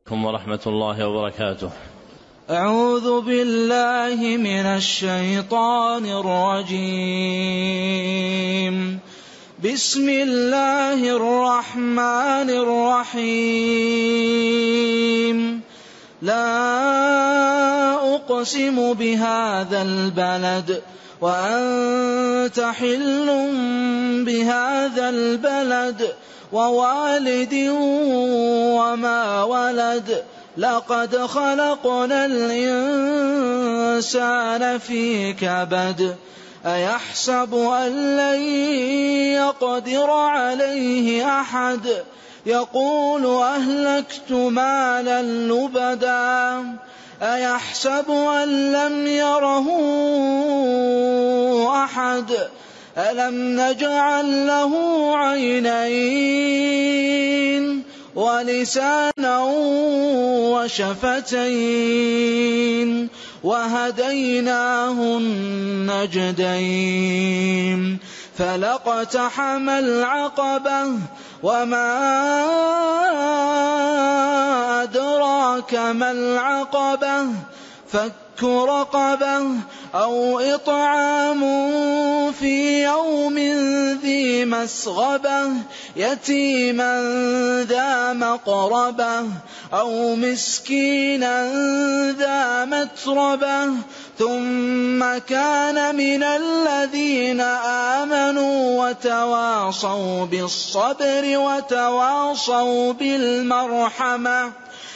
ورحمة الله وبركاته. أعوذ بالله من الشيطان الرجيم. بسم الله الرحمن الرحيم. لا أقسم بهذا البلد وأنت حل بهذا البلد ووالد وما ولد لقد خلقنا الإنسان في كبد أيحسب أن لن يقدر عليه أحد يقول أهلكت مالا لبدا أيحسب أن لم يره أحد ألم نجعل له عينين ولسانا وشفتين وهديناه النجدين فلاقتحم العقبة وما أدراك ما العقبة فك رقبة أو إطعام في يوم ذي مسغبة يتيما ذا مقربة أو مسكينا ذا متربة ثم كان من الذين آمنوا وتواصوا بالصبر وتواصوا بالمرحمة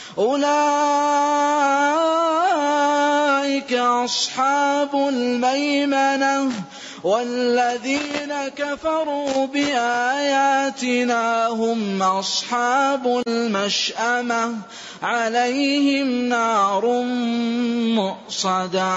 أولئك أصحاب الميمنة والذين كفروا بآياتنا هم أصحاب المشأمة عليهم نار مؤصدة.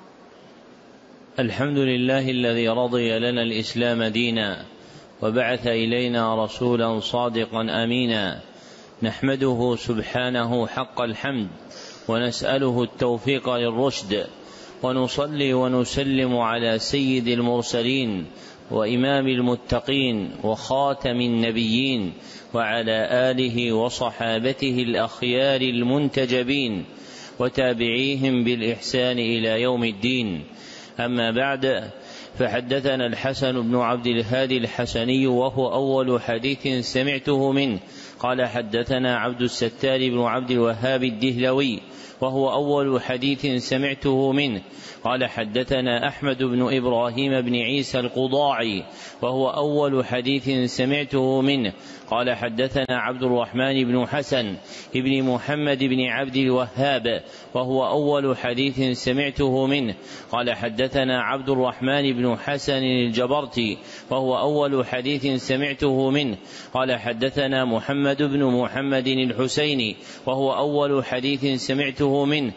الحمد لله الذي رضي لنا الإسلام دينا وبعث إلينا رسولا صادقا أمينا نحمده سبحانه حق الحمد ونسأله التوفيق للرشد ونصلي ونسلم على سيد المرسلين وإمام المتقين وخاتم النبيين وعلى آله وصحابته الأخيار المنتجبين وتابعيهم بالإحسان إلى يوم الدين. أما بعد، فحدثنا الحسن بن عبد الهادي الحسني وهو أول حديث سمعته منه قال حدثنا عبد الستار بن عبد الوهاب الدهلوي وهو أول حديث سمعته منه قال حدثنا أحمد بن إبراهيم بن عيسى القضاعي وهو أول حديث سمعته منه قال حدثنا عبد الرحمن بن حسن بن محمد بن عبد الوهاب وهو أول حديث سمعته منه قال حدثنا عبد الرحمن بن حسن الجبرتي وهو أول حديث سمعته منه قال حدثنا محمد بن محمد الحسيني وهو أول حديث سمعته منه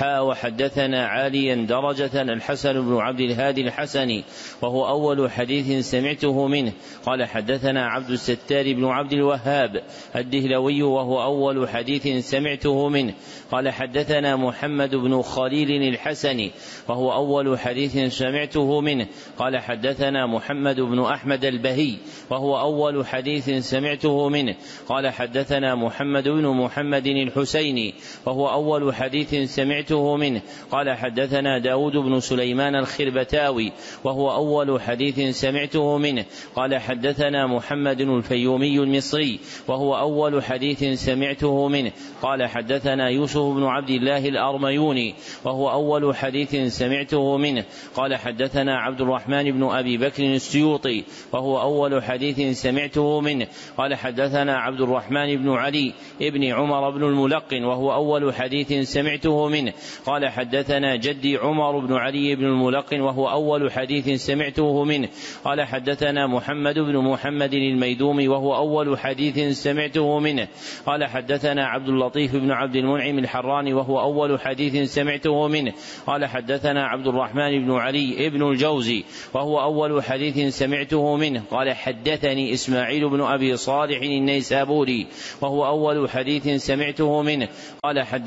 وحدثنا عاليا درجة الحسن بن عبد الهادي الحسني وهو أول حديث سمعته منه قال حدثنا عبد الستار بن عبد الوهاب الدهلوي وهو أول حديث سمعته منه قال حدثنا محمد بن خليل الحسني وهو أول حديث سمعته منه قال حدثنا محمد بن أحمد البهي وهو أول حديث سمعته منه قال حدثنا محمد بن محمد الحسيني وهو أول حديث سمعته منه قال حدثنا داود بن سليمان الخربتاوي وهو أول حديث سمعته منه قال حدثنا محمد الفيومي المصري وهو أول حديث سمعته منه قال حدثنا يوسف بن عبد الله الأرميوني وهو أول حديث سمعته منه قال حدثنا عبد الرحمن بن أبي بكر السيوطي وهو أول حديث سمعته منه قال حدثنا عبد الرحمن بن علي ابن عمر بن الملقن وهو أول حديث سمعته منه قال حدثنا جدي عمر بن علي بن الملقن وهو أول حديث سمعته منه قال حدثنا محمد بن محمد الميدومي وهو أول حديث سمعته منه قال حدثنا عبد اللطيف بن عبد المنعم الحراني وهو أول حديث سمعته منه قال حدثنا عبد الرحمن بن علي ابن الجوزي وهو أول حديث سمعته منه قال حدثني إسماعيل بن أبي صالح النيسابوري وهو أول حديث سمعته منه قال حدثنا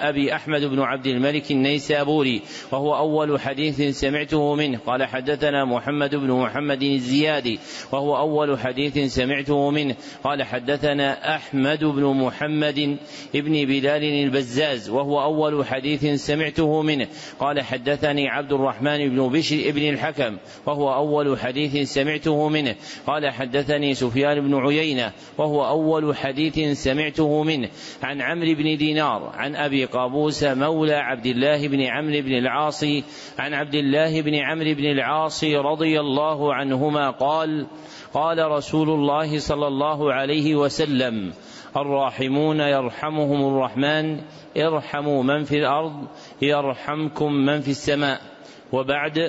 أبي أحمد بن عبد الملك النيسابوري وهو أول حديث سمعته منه. قال حدثنا محمد بن محمد الزيادي وهو أول حديث سمعته منه. قال حدثنا أحمد بن محمد ابن بلال البزاز وهو أول حديث سمعته منه. قال حدثني عبد الرحمن بن بشر ابن الحكم وهو أول حديث سمعته منه. قال حدثني سفيان بن عيينة وهو أول حديث سمعته منه عن عمرو بن دينار عن أبي قابوس مولى عبد الله بن عمرو بن العاص عن عبد الله بن عمرو بن العاص رضي الله عنهما قال قال رسول الله صلى الله عليه وسلم الراحمون يرحمهم الرحمن ارحموا من في الأرض يرحمكم من في السماء. وبعد،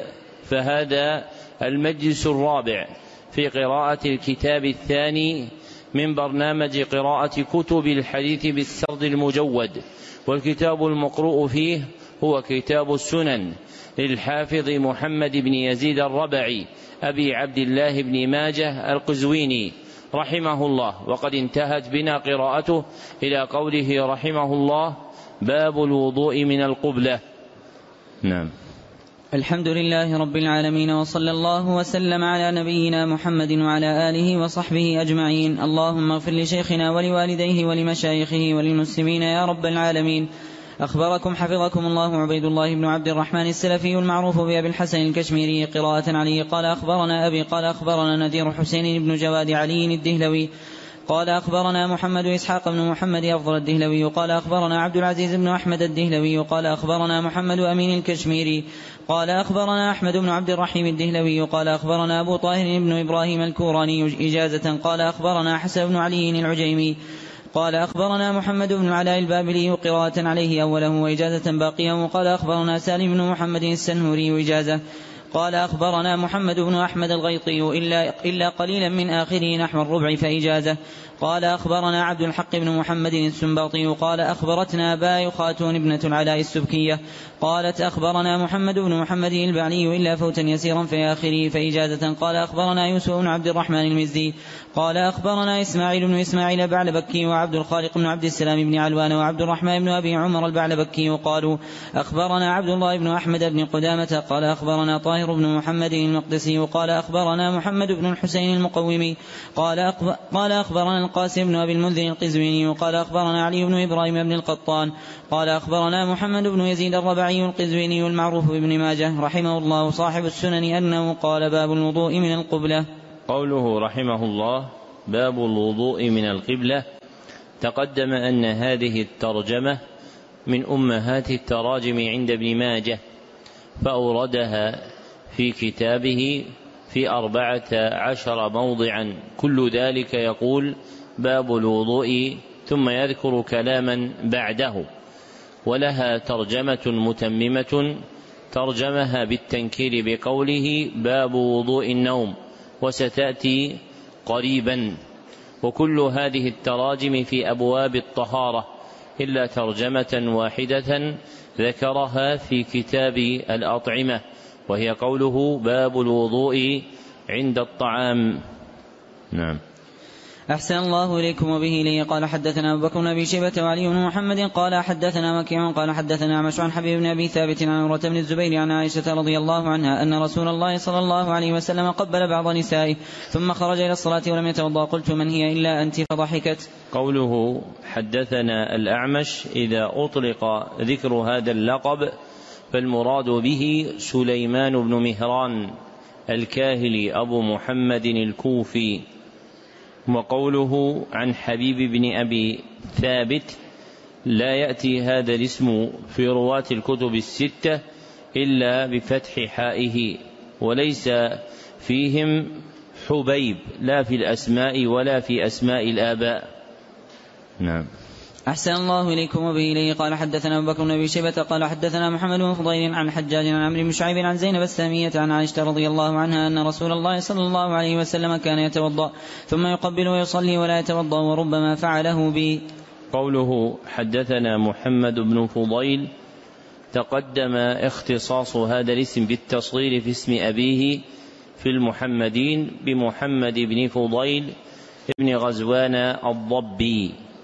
فهذا المجلس الرابع في قراءة الكتاب الثاني من برنامج قراءة كتب الحديث بالسرد المجود، والكتاب المقروء فيه هو كتاب السنن للحافظ محمد بن يزيد الربعي أبي عبد الله بن ماجه القزويني رحمه الله. وقد انتهت بنا قراءته إلى قوله رحمه الله باب الوضوء من القبلة. نعم. الحمد لله رب العالمين، وصلى الله وسلم على نبينا محمد وعلى آله وصحبه أجمعين. اللهم اغفر لشيخنا ولوالديه ولمشايخه وللمسلمين يا رب العالمين. أخبركم حفظكم الله عبيد الله بن عبد الرحمن السلفي المعروف بأبي الحسن الكشميري قراءة عليه قال أخبرنا أبي قال أخبرنا نذير حسين بن جواد علي الدهلوي قال أخبرنا محمد إسحاق بن محمد أفضل الدهلوي قال أخبرنا عبد العزيز بن أحمد الدهلوي قال أخبرنا محمد أمين الكشميري قال أخبرنا أحمد بن عبد الرحيم الدهلوي قال أخبرنا أبو طاهر بن إبراهيم الكوراني إجازة قال أخبرنا حسن بن علي العجيمي قال أخبرنا محمد بن العلاء البابلي قراءة عليه أوله وإجازة باقيه وقال أخبرنا سالم بن محمد السنهوري إجازة قال أخبرنا محمد بن أحمد الغيطي إلا قليلا من آخره نحو الربع فإجازة قال أخبرنا عبد الحق بن محمد السنباطي قال أخبرتنا باي خاتون ابنة العلاء السبكية قالت أخبرنا محمد بن محمد البعلي إلا فوتا يسيرا في آخره فإجازة قال أخبرنا يوسف بن عبد الرحمن المزدي قال أخبرنا إسماعيل بن إسماعيل بعلبكي وعبد الخالق بن عبد السلام بن علوان وعبد الرحمن بن أبي عمر البعلبكي وقالوا أخبرنا عبد الله بن أحمد بن قدامة قال أخبرنا طاهر بن محمد المقدسي وقال أخبرنا محمد بن الحسين المقومي قال أخبرنا القاسم بن أبي المنذر القزويني وقال أخبرنا علي بن إبراهيم بن القطان قال أخبرنا محمد بن يزيد الربعي القزويني المعروف بابن ماجه رحمه الله صاحب السنن أنه قال باب الوضوء من القبلة. قوله رحمه الله باب الوضوء من القبلة، تقدم أن هذه الترجمة من أمهات التراجم عند ابن ماجه، فأوردها في كتابه في 14 موضعا، كل ذلك يقول باب الوضوء ثم يذكر كلاما بعده. ولها ترجمة متممة ترجمها بالتنكير بقوله باب وضوء النوم، وستأتي قريبا. وكل هذه التراجم في أبواب الطهارة إلا ترجمة واحدة ذكرها في كتاب الأطعمة، وهي قوله باب الوضوء عند الطعام. نعم. أحسن الله إليكم وبه إليه. قال حدثنا أبو بكر بن أبي شيبة وعلي بن محمد قال حدثنا مكيع قال حدثنا عمش عن حبيب بن أبي ثابت عن عمرة بن الزبير عن عائشة رضي الله عنها أن رسول الله صلى الله عليه وسلم قبل بعض نسائه ثم خرج إلى الصلاة ولم يتوضأ، قلت من هي إلا أنت فضحكت. قوله حدثنا الأعمش إذا أطلق ذكر هذا اللقب فالمراد به سليمان بن مهران الكاهلي أبو محمد الكوفي. وقوله عن حبيب بن أبي ثابت لا يأتي هذا الاسم في رواة الكتب الستة إلا بفتح حائه، وليس فيهم حبيب لا في الأسماء ولا في أسماء الآباء. نعم. أحسن الله إليكم وبه إليه. قال حدثنا أبو بكر بن أبي شيبة قال حدثنا محمد بن فضيل عن حجاج عن عمرو بن شعيب عن زينب السامية عن عائشة رضي الله عنها أن رسول الله صلى الله عليه وسلم كان يتوضأ ثم يقبل ويصلي ولا يتوضأ وربما فعله به. قوله حدثنا محمد بن فضيل تقدم اختصاص هذا الاسم بالتصغير في اسم أبيه في المحمدين بمحمد بن فضيل ابن غزوان الضبي،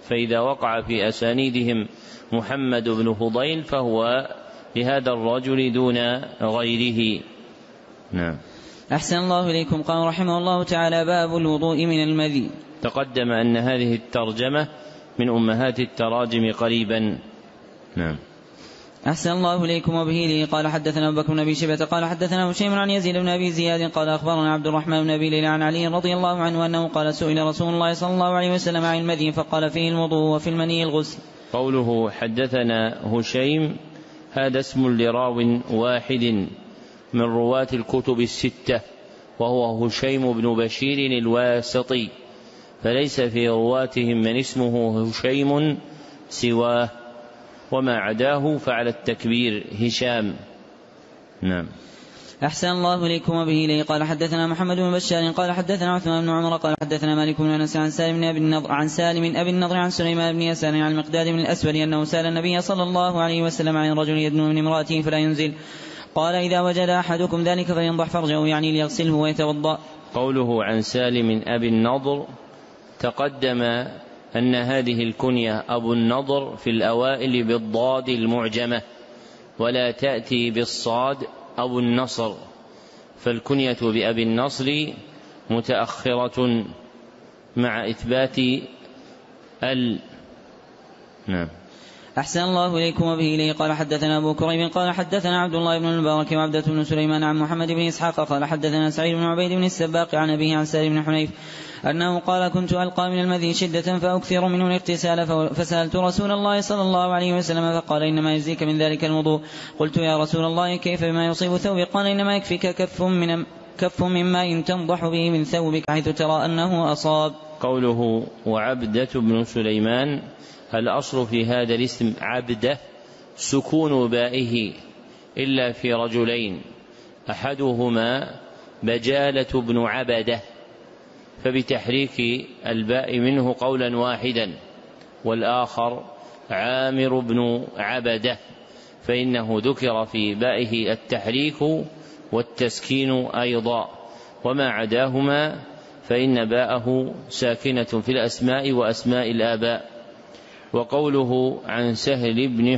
فإذا وقع في أسانيدهم محمد بن فضيل فهو لهذا الرجل دون غيره. نعم. أحسن الله إليكم. قال رحمه الله تعالى: باب الوضوء من المذي. تقدم أن هذه الترجمة من أمهات التراجم قريبا. نعم. أحسن الله إليكم. وبه لي قال حدثنا أبو بكر بن أبي شيبة قال حدثنا هشيم عن يزيد بن أبي زياد قال أخبرنا عبد الرحمن بن أبي ليلى عن علي رضي الله عنه أنه قال: سئل رسول الله صلى الله عليه وسلم عن المذي فقال: فيه الموضوع وفي المني الغسل. قوله حدثنا هشيم هذا اسم لراو واحد من رواة الكتب الستة، وهو هشيم بن بشير الواسطي، فليس في رواتهم من اسمه هشيم سواه، وما عداه فعلى التكبير هشام. نعم. أحسن الله إليكم. وبه لي قال حدثنا محمد بن بشار قال حدثنا عثمان بن عمر قال حدثنا مالك بن أنس عن سالم أبي النضر عن سليمان بن يسار عن المقداد بن الأسود أنه سأل النبي صلى الله عليه وسلم عن رجل يدنو من امرأته فلا ينزل، قال: إذا وجد أحدكم ذلك فلينضح فرجه، يعني ليغسله ويتوضأ. قوله عن سالم أبي النضر تقدم أن هذه الكنية أبو النضر في الأوائل بالضاد المعجمة، ولا تأتي بالصاد أبو النصر، فالكنية بأبي النصر متأخرة مع إثبات نعم. أحسن الله إليكم. وبه لي قال حدثنا أبو كريب قال حدثنا عبد الله بن المبارك وعبدة بن سليمان عن محمد بن إسحاق قال حدثنا سعيد بن عبيد بن السباق عن أبيه عن سالم بن حنيف أنه قال: كنت ألقى من المذي شدة فأكثر منه الاغتسال، فسألت رسول الله صلى الله عليه وسلم فقال: إنما يجزيك من ذلك الوضوء. قلت: يا رسول الله كيف بما يصيب ثوبي؟ قال: إنما يكفيك كف من ماء تنضح به من ثوبك حيث ترى أنه أصاب. قوله وعبدة بن سليمان، الأصل في هذا الاسم عبدة سكون بائه إلا في رجلين، أحدهما بجالة بن عبدة فبتحريك الباء منه قولا واحدا، والآخر عامر بن عبدة فإنه ذكر في بائه التحريك والتسكين أيضا، وما عداهما فإن باءه ساكنة في الأسماء وأسماء الآباء. وقوله عن سهل بن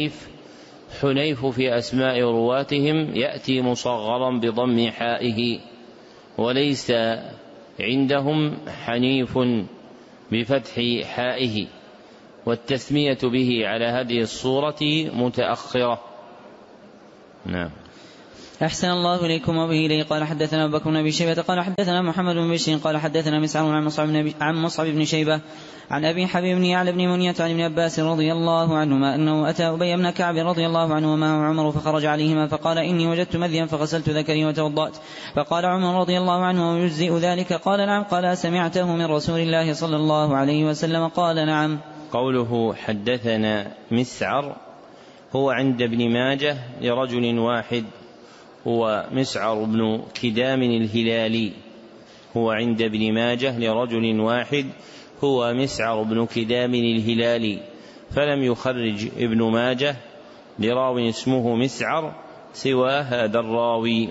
حنيف في أسماء رواتهم يأتي مصغرا بضم حائه، وليس عندهم حنيف بفتح حائه، والتسمية به على هذه الصورة متأخرة. نعم. أحسن الله إليكم. وبه لي قال حدثنا أبو بكر بن أبي شيبة قال حدثنا محمد بن بشير قال حدثنا مسعر عن مصعب بن شيبة عن أبي حبيب بن يعلى بن منية عن ابن عباس رضي الله عنهما أنه أتى أبي بن كعب رضي الله عنه ومعه عمر فخرج عليهما فقال: إني وجدت مذيا فغسلت ذكري وتوضأت. فقال عمر رضي الله عنه: ويجزئ ذلك؟ قال: نعم. قال: سمعته من رسول الله صلى الله عليه وسلم؟ قال: نعم. قوله حدثنا مسعر هو عند ابن ماجه لرجل واحد، هو مسعر بن كدام الهلالي، هو عند ابن ماجه لرجل واحد هو مسعر بن كدام الهلالي، فلم يخرج ابن ماجه لراو اسمه مسعر سوى هذا الراوي.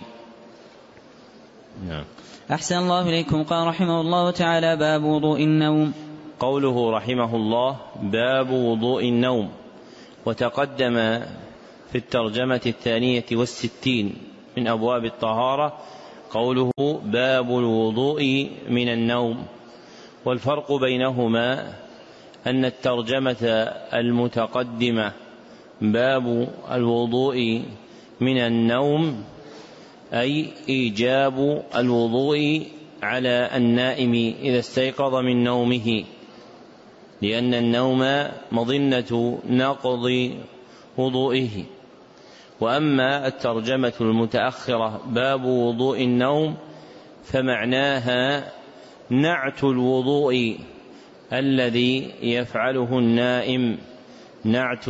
نعم. أحسن الله إليكم. قال رحمه الله تعالى: باب وضوء النوم. قوله رحمه الله باب وضوء النوم، وتقدم في الترجمة 62 من أبواب الطهارة قوله باب الوضوء من النوم. والفرق بينهما أن الترجمة المتقدمة باب الوضوء من النوم أي إيجاب الوضوء على النائم إذا استيقظ من نومه، لأن النوم مظنة نقض وضوئه. وأما الترجمة المتأخرة باب وضوء النوم فمعناها نعت الوضوء الذي يفعله النائم، نعت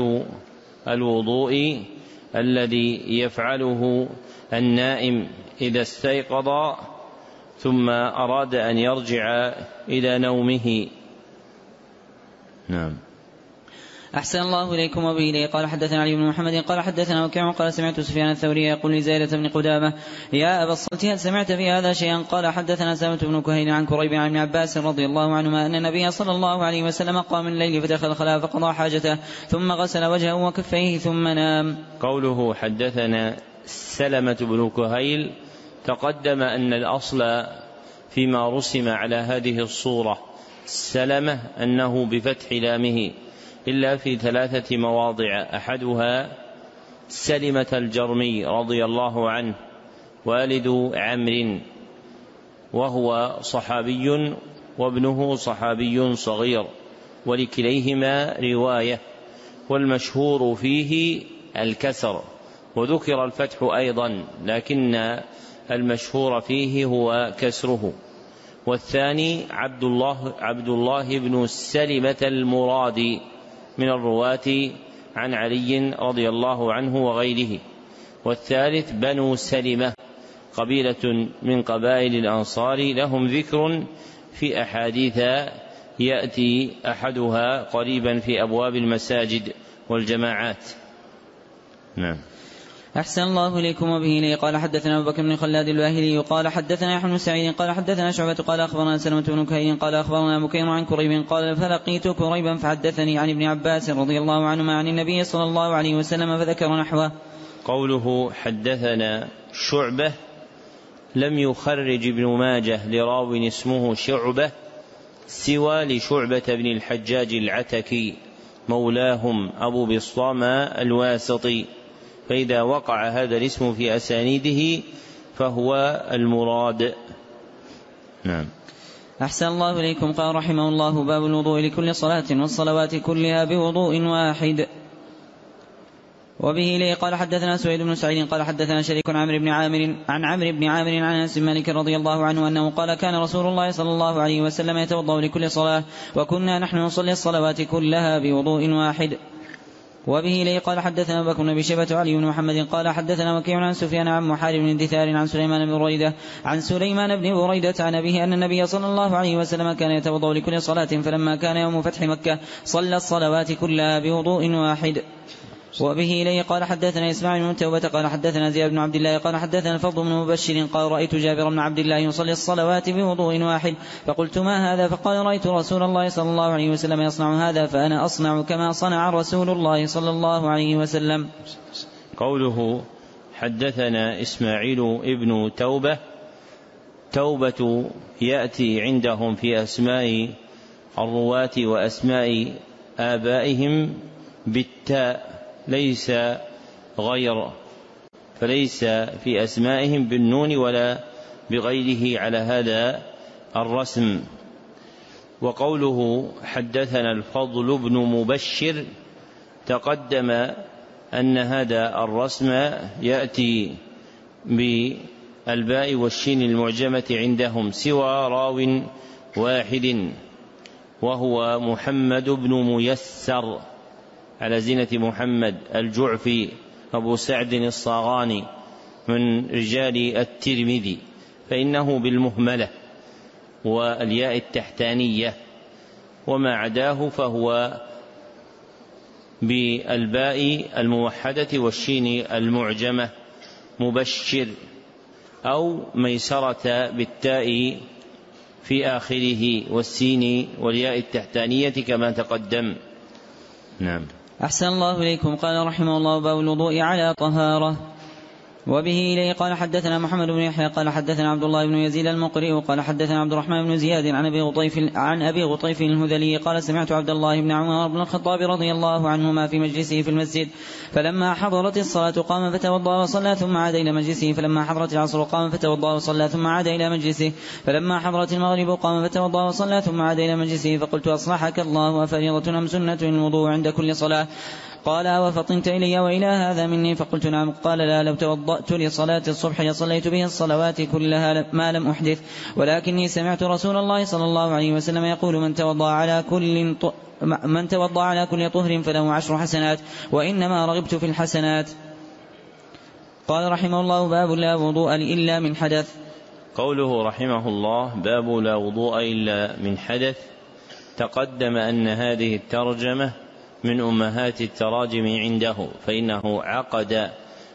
الوضوء الذي يفعله النائم إذا استيقظ ثم أراد أن يرجع إلى نومه. نعم. أحسن الله إليكم. وبه إليه قال حدثنا علي بن محمد قال حدثنا وكيع قال سمعت سفيان الثوري يقول لزائدة بن قدامة يا أبا الصلت هل سمعت في هذا شيئا؟ قال حدثنا سلمة بن كهيل عن كريب عن ابن عباس رضي الله عنهما أن النبي صلى الله عليه وسلم قام من الليل فدخل الخلاء فقضى حاجته ثم غسل وجهه وكفيه ثم نام. قوله حدثنا سلمة بن كهيل تقدم أن الأصل فيما رسم على هذه الصورة سلمة أنه بفتح لامه إلا في 3 مواضع، أحدها سلمة الجرمي رضي الله عنه والد عمرو وهو صحابي وابنه صحابي صغير ولكليهما رواية، والمشهور فيه الكسر، وذكر الفتح أيضا لكن المشهور فيه هو كسره. والثاني عبد الله بن سلمة المرادي من الرواة عن علي رضي الله عنه وغيره. والثالث بنو سلمة قبيلة من قبائل الأنصار لهم ذكر في أحاديث يأتي أحدها قريبا في أبواب المساجد والجماعات. نعم. أحسن الله إليكم. وبه إليه قال حدثنا أبو بكر بن خلاد الواهلي قال حدثنا يحيى بن سعيد قال حدثنا شعبة قال أخبرنا سلمة بن كهيل قال أخبرنا بكير عن كريب قال فلقيت كريبا فحدثني عن ابن عباس رضي الله عنهما عن النبي صلى الله عليه وسلم فذكر نحوه. قوله حدثنا شعبة لم يخرج ابن ماجه لراو اسمه شعبة سوى لشعبة بن الحجاج العتكي مولاهم أبو بسطام الواسطي، فإذا وقع هذا الاسم في أسانيده فهو المراد. نعم. أحسن الله إليكم. قال رحمه الله باب الوضوء لكل صلاة والصلوات كلها بوضوء واحد. وبه إليه قال حدثنا سويد بن سعيد قال حدثنا شريك عن عمرو بن عامر عن أنس بن مالك رضي الله عنه أنه قال كان رسول الله صلى الله عليه وسلم يتوضأ لكل صلاة وكنا نحن نصلي الصلوات كلها بوضوء واحد. وبه إليه قال حدثنا أبو بكر بن أبي شيبة علي بن محمد قال حدثنا وكيع عن سفيان عن محارب بن دثار عن سليمان بن بريدة عن أبيه أن النبي صلى الله عليه وسلم كان يتوضأ لكل صلاة فلما كان يوم فتح مكة صلى الصلوات كلها بوضوء واحد. وبه إليه قال حدثنا إسماعيل بن توبة قال حدثنا زياد بن عبد الله قال حدثنا الفضل بن مبشر قال رأيت جابر بن عبد الله يصلي الصلوات بوضوء واحد فقلت ما هذا؟ فقال رأيت رسول الله صلى الله عليه وسلم يصنع هذا فأنا أصنع كما صنع رسول الله صلى الله عليه وسلم. قوله حدثنا إسماعيل ابن توبة يأتي عندهم في أسماء الرواة وأسماء آبائهم بالتاء ليس غير، فليس في أسمائهم بالنون ولا بغيره على هذا الرسم. وقوله حدثنا الفضل بن مبشر تقدم أن هذا الرسم يأتي بالباء والشين المعجمة عندهم سوى راو واحد وهو محمد بن ميسر على زينة محمد الجعفي أبو سعد الصاغاني من رجال الترمذي، فإنه بالمهملة والياء التحتانية، وما عداه فهو بالباء الموحدة والشين المعجمة مبشر، أو ميسرة بالتاء في آخره والسين والياء التحتانية كما تقدم. نعم. أحسن الله إليكم. قال رحمه الله باب الوضوء على طهارة. وبه إليه قال حدثنا محمد بن يحيى قال حدثنا عبد الله بن يزيد المقري قال حدثنا عبد الرحمن بن زياد عن أبي غطيف الهذلي قال سمعت عبد الله بن عمر بن الخطاب رضي الله عنهما في مجلسه في المسجد فلما حضرت الصلاة قام فتوضأ وصلى ثم عاد إلى مجلسه، فلما حضرت العصر قام فتوضأ وصلى ثم عاد إلى مجلسه، فلما حضرت المغرب قام فتوضأ وصلى ثم عاد إلى مجلسه، فقلت أصلحك الله أفريضة أم سنة الوضوء عند كل صلاة؟ قال وفطنت إلي وإلى هذا مني؟ فقلت نعم. قال لا، لو توضأت لصلاة الصبح لصليت به الصلوات كلها ما لم أحدث، ولكني سمعت رسول الله صلى الله عليه وسلم يقول من توضأ على كل طهر فله 10 حسنات، وإنما رغبت في الحسنات. قال رحمه الله باب لا وضوء إلا من حدث. قوله رحمه الله باب لا وضوء إلا من حدث، تقدم أن هذه الترجمة من أمهات التراجم عنده، فإنه عقد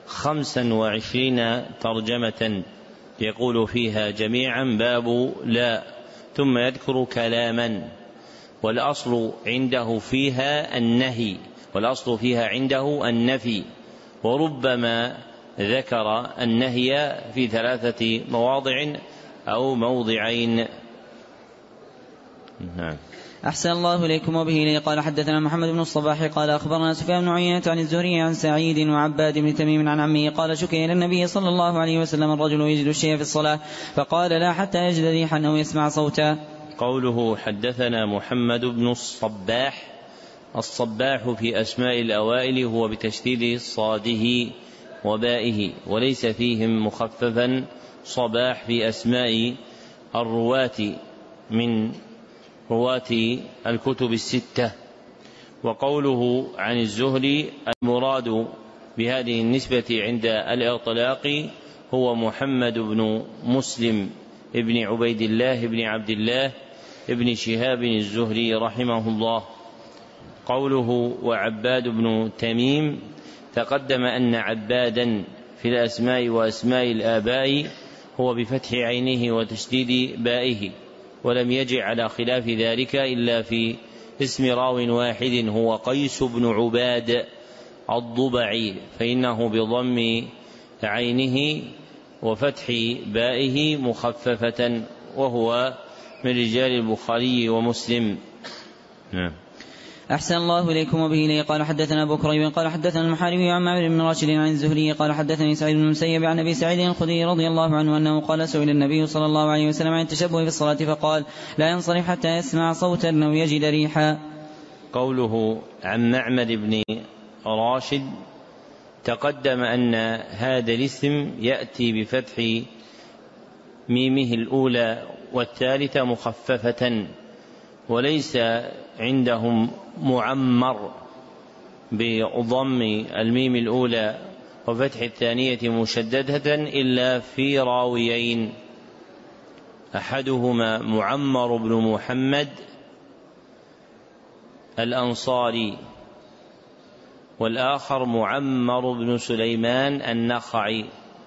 25 ترجمة يقول فيها جميعا باب لا، ثم يذكر كلاما، والأصل عنده فيها النهي، والأصل فيها عنده النفي، وربما ذكر النهي في 3 مواضع أو موضعين. نعم. أحسن الله إليكم. وبه إليه قال حدثنا محمد بن الصباح قال أخبرنا سفيان بن عيينة عن الزهري عن سعيد وعباد بن تميم عن عمه قال شكي إلى النبي صلى الله عليه وسلم الرجل يجد الشيء في الصلاة فقال لا حتى يجد ريحا أو يسمع صوتا. قوله حدثنا محمد بن الصباح، الصباح في أسماء الأوائل هو بتشديد صاده وبائه، وليس فيهم مخففا صباح في أسماء الرواة من رواة الكتب 6. وقوله عن الزهري المراد بهذه النسبة عند الإطلاق هو محمد بن مسلم ابن عبيد الله ابن عبد الله ابن شهاب الزهري رحمه الله. قوله وعباد بن تميم، تقدم أن عبادا في الأسماء وأسماء الآباء هو بفتح عينه وتشديد بائه، ولم يجع على خلاف ذلك إلا في اسم راو واحد هو قيس بن عباد الضبعي، فإنه بضم عينه وفتح بائه مخففة، وهو من رجال البخاري ومسلم. أحسن الله إليكم. وبه إليه قال حدثنا أبو كريب قال حدثنا المحاربي عن معمر بن راشد عن الزهري قال حدثني سعيد بن المسيب عن أبي سعيد الخدري رضي الله عنه أنه قال سئل النبي صلى الله عليه وسلم عن التشبه في الصلاة فقال لا ينصرف حتى يسمع صوتا أو يجد ريحا. قوله عن معمر بن راشد، تقدم أن هذا الاسم يأتي بفتح ميمه الأولى والثالثة مخففة، وليس عندهم معمر بضم الميم الأولى وفتح الثانية مشددة إلا في راويين، أحدهما معمر بن محمد الأنصاري، والآخر معمر بن سليمان النخعي.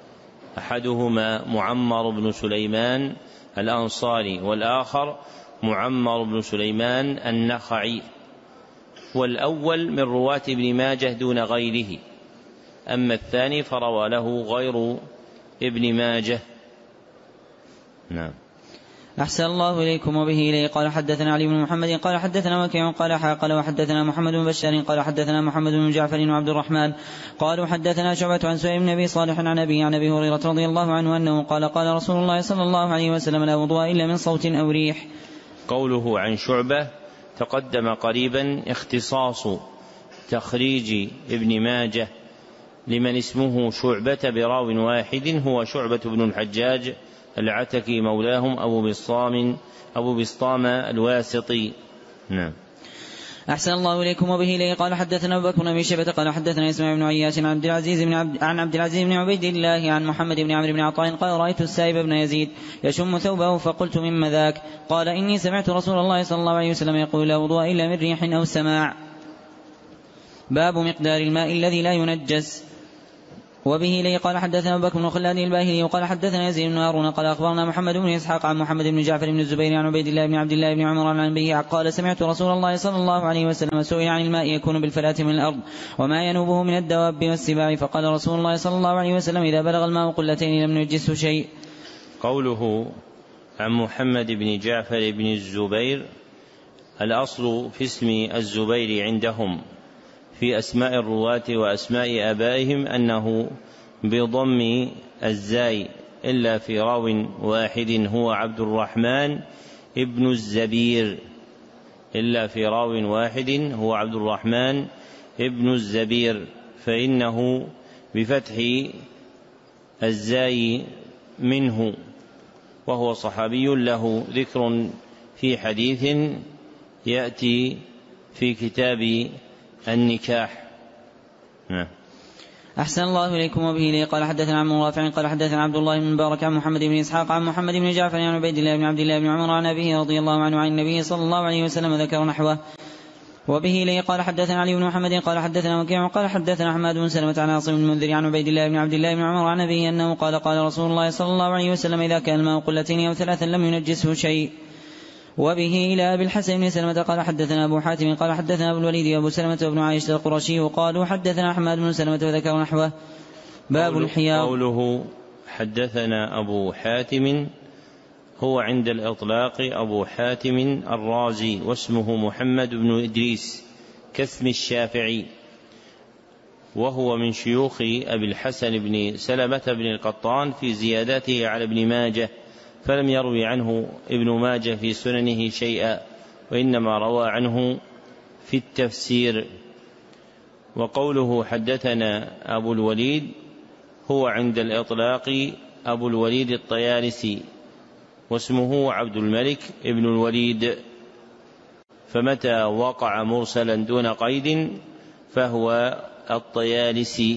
أحدهما معمر بن سليمان الأنصاري والآخر معمر بن سليمان النخعي، والأول من رواة ابن ماجه دون غيره، أما الثاني فروى له غير ابن ماجه. نعم. أحسن الله إليكم. وبه إليه قال حدثنا علي بن محمد قال حدثنا وكيع قال قال وحدثنا محمد بن بشار قال حدثنا محمد بن جعفر وعبد الرحمن قالوا حدثنا شعبة عن سهيل بن أبي صالح عن أبي هريرة رضي الله عنه أنه قال قال رسول الله صلى الله عليه وسلم لا وضوء إلا من صوت أو ريح. قوله عن شعبة تقدم قريبا اختصاص تخريج ابن ماجه لمن اسمه شعبة براو واحد هو شعبة بن الحجاج العتكي مولاهم أبو بسطام الواسطي. نعم. أحسن الله إليكم. وبه إليه قال حدثنا أبو بكر بن أبي شيبة قال حدثنا إسماعيل بن عياش عن عبد العزيز بن عبيد الله عن محمد بن عمرو بن عطاء قال رأيت السائب بن يزيد يشم ثوبه فقلت مما ذاك؟ قال إني سمعت رسول الله صلى الله عليه وسلم يقول لا وضوء إلا من ريح أو سماع. باب مقدار الماء الذي لا ينجس. وبه إليه قال حدثنا أبو بكر بن خلاد الباهلي وقال حدثنا يزيد بن هارون قال أخبرنا محمد بن إسحاق عن محمد بن جعفر بن الزبير عن عبيد الله بن عبد الله بن عمر عن أبيه قال سمعت رسول الله صلى الله عليه وسلم سئل عن الماء يكون بالفلاة من الأرض وما ينوبه من الدواب والسباع فقال رسول الله صلى الله عليه وسلم إذا بلغ الماء قلتين لم ينجسه شيء. قوله عن محمد بن جعفر بن الزبير، الأصل في اسم الزبير عندهم في أسماء الرواة وأسماء آبائهم أنه بضم الزاي إلا في راو واحد هو عبد الرحمن ابن الزبير، إلا في راو واحد هو عبد الرحمن ابن الزبير، فإنه بفتح الزاي منه، وهو صحابي له ذكر في حديث يأتي في كتاب النكاح. أحسن الله إليكم. وبه إليه قال حدثنا عن مرافع قال حدثنا عبد الله بن مبارك عن محمد بن إسحاق عن محمد بن جعفر عن عبيد الله بن عبد الله بن عمر عن أبيه رضي الله عنه عن النبي صلى الله عليه وسلم ذكر نحوه. وبه إليه قال حدثنا علي بن محمد قال حدثنا وكيع قال حدثنا حماد بن سلمة عن عاصم بن المنذر عن عبيد الله بن عبد الله بن عمر عن أبيه أنه قال قال رسول الله صلى الله عليه وسلم إذا كان الماء قلتين أو ثلاثا لم ينجسه شيء. وبه إلى أبي الحسن بن سلمة قال حدثنا أبو حاتم قال حدثنا أبو الوليد وأبو سلمة وابن عائشة القرشي وقالوا حدثنا حماد بن سلمة وذكر نحوه. باب الحياض. قوله حدثنا أبو حاتم هو عند الإطلاق أبو حاتم الرازي واسمه محمد بن إدريس كاسم الشافعي، وهو من شيوخ أبي الحسن بن سلمة بن القطان في زياداته على ابن ماجه، فلم يروي عنه ابن ماجه في سننه شيئا، وإنما روى عنه في التفسير. وقوله حدثنا أبو الوليد هو عند الإطلاق أبو الوليد الطيالسي واسمه عبد الملك ابن الوليد، فمتى وقع مرسلا دون قيد فهو الطيالسي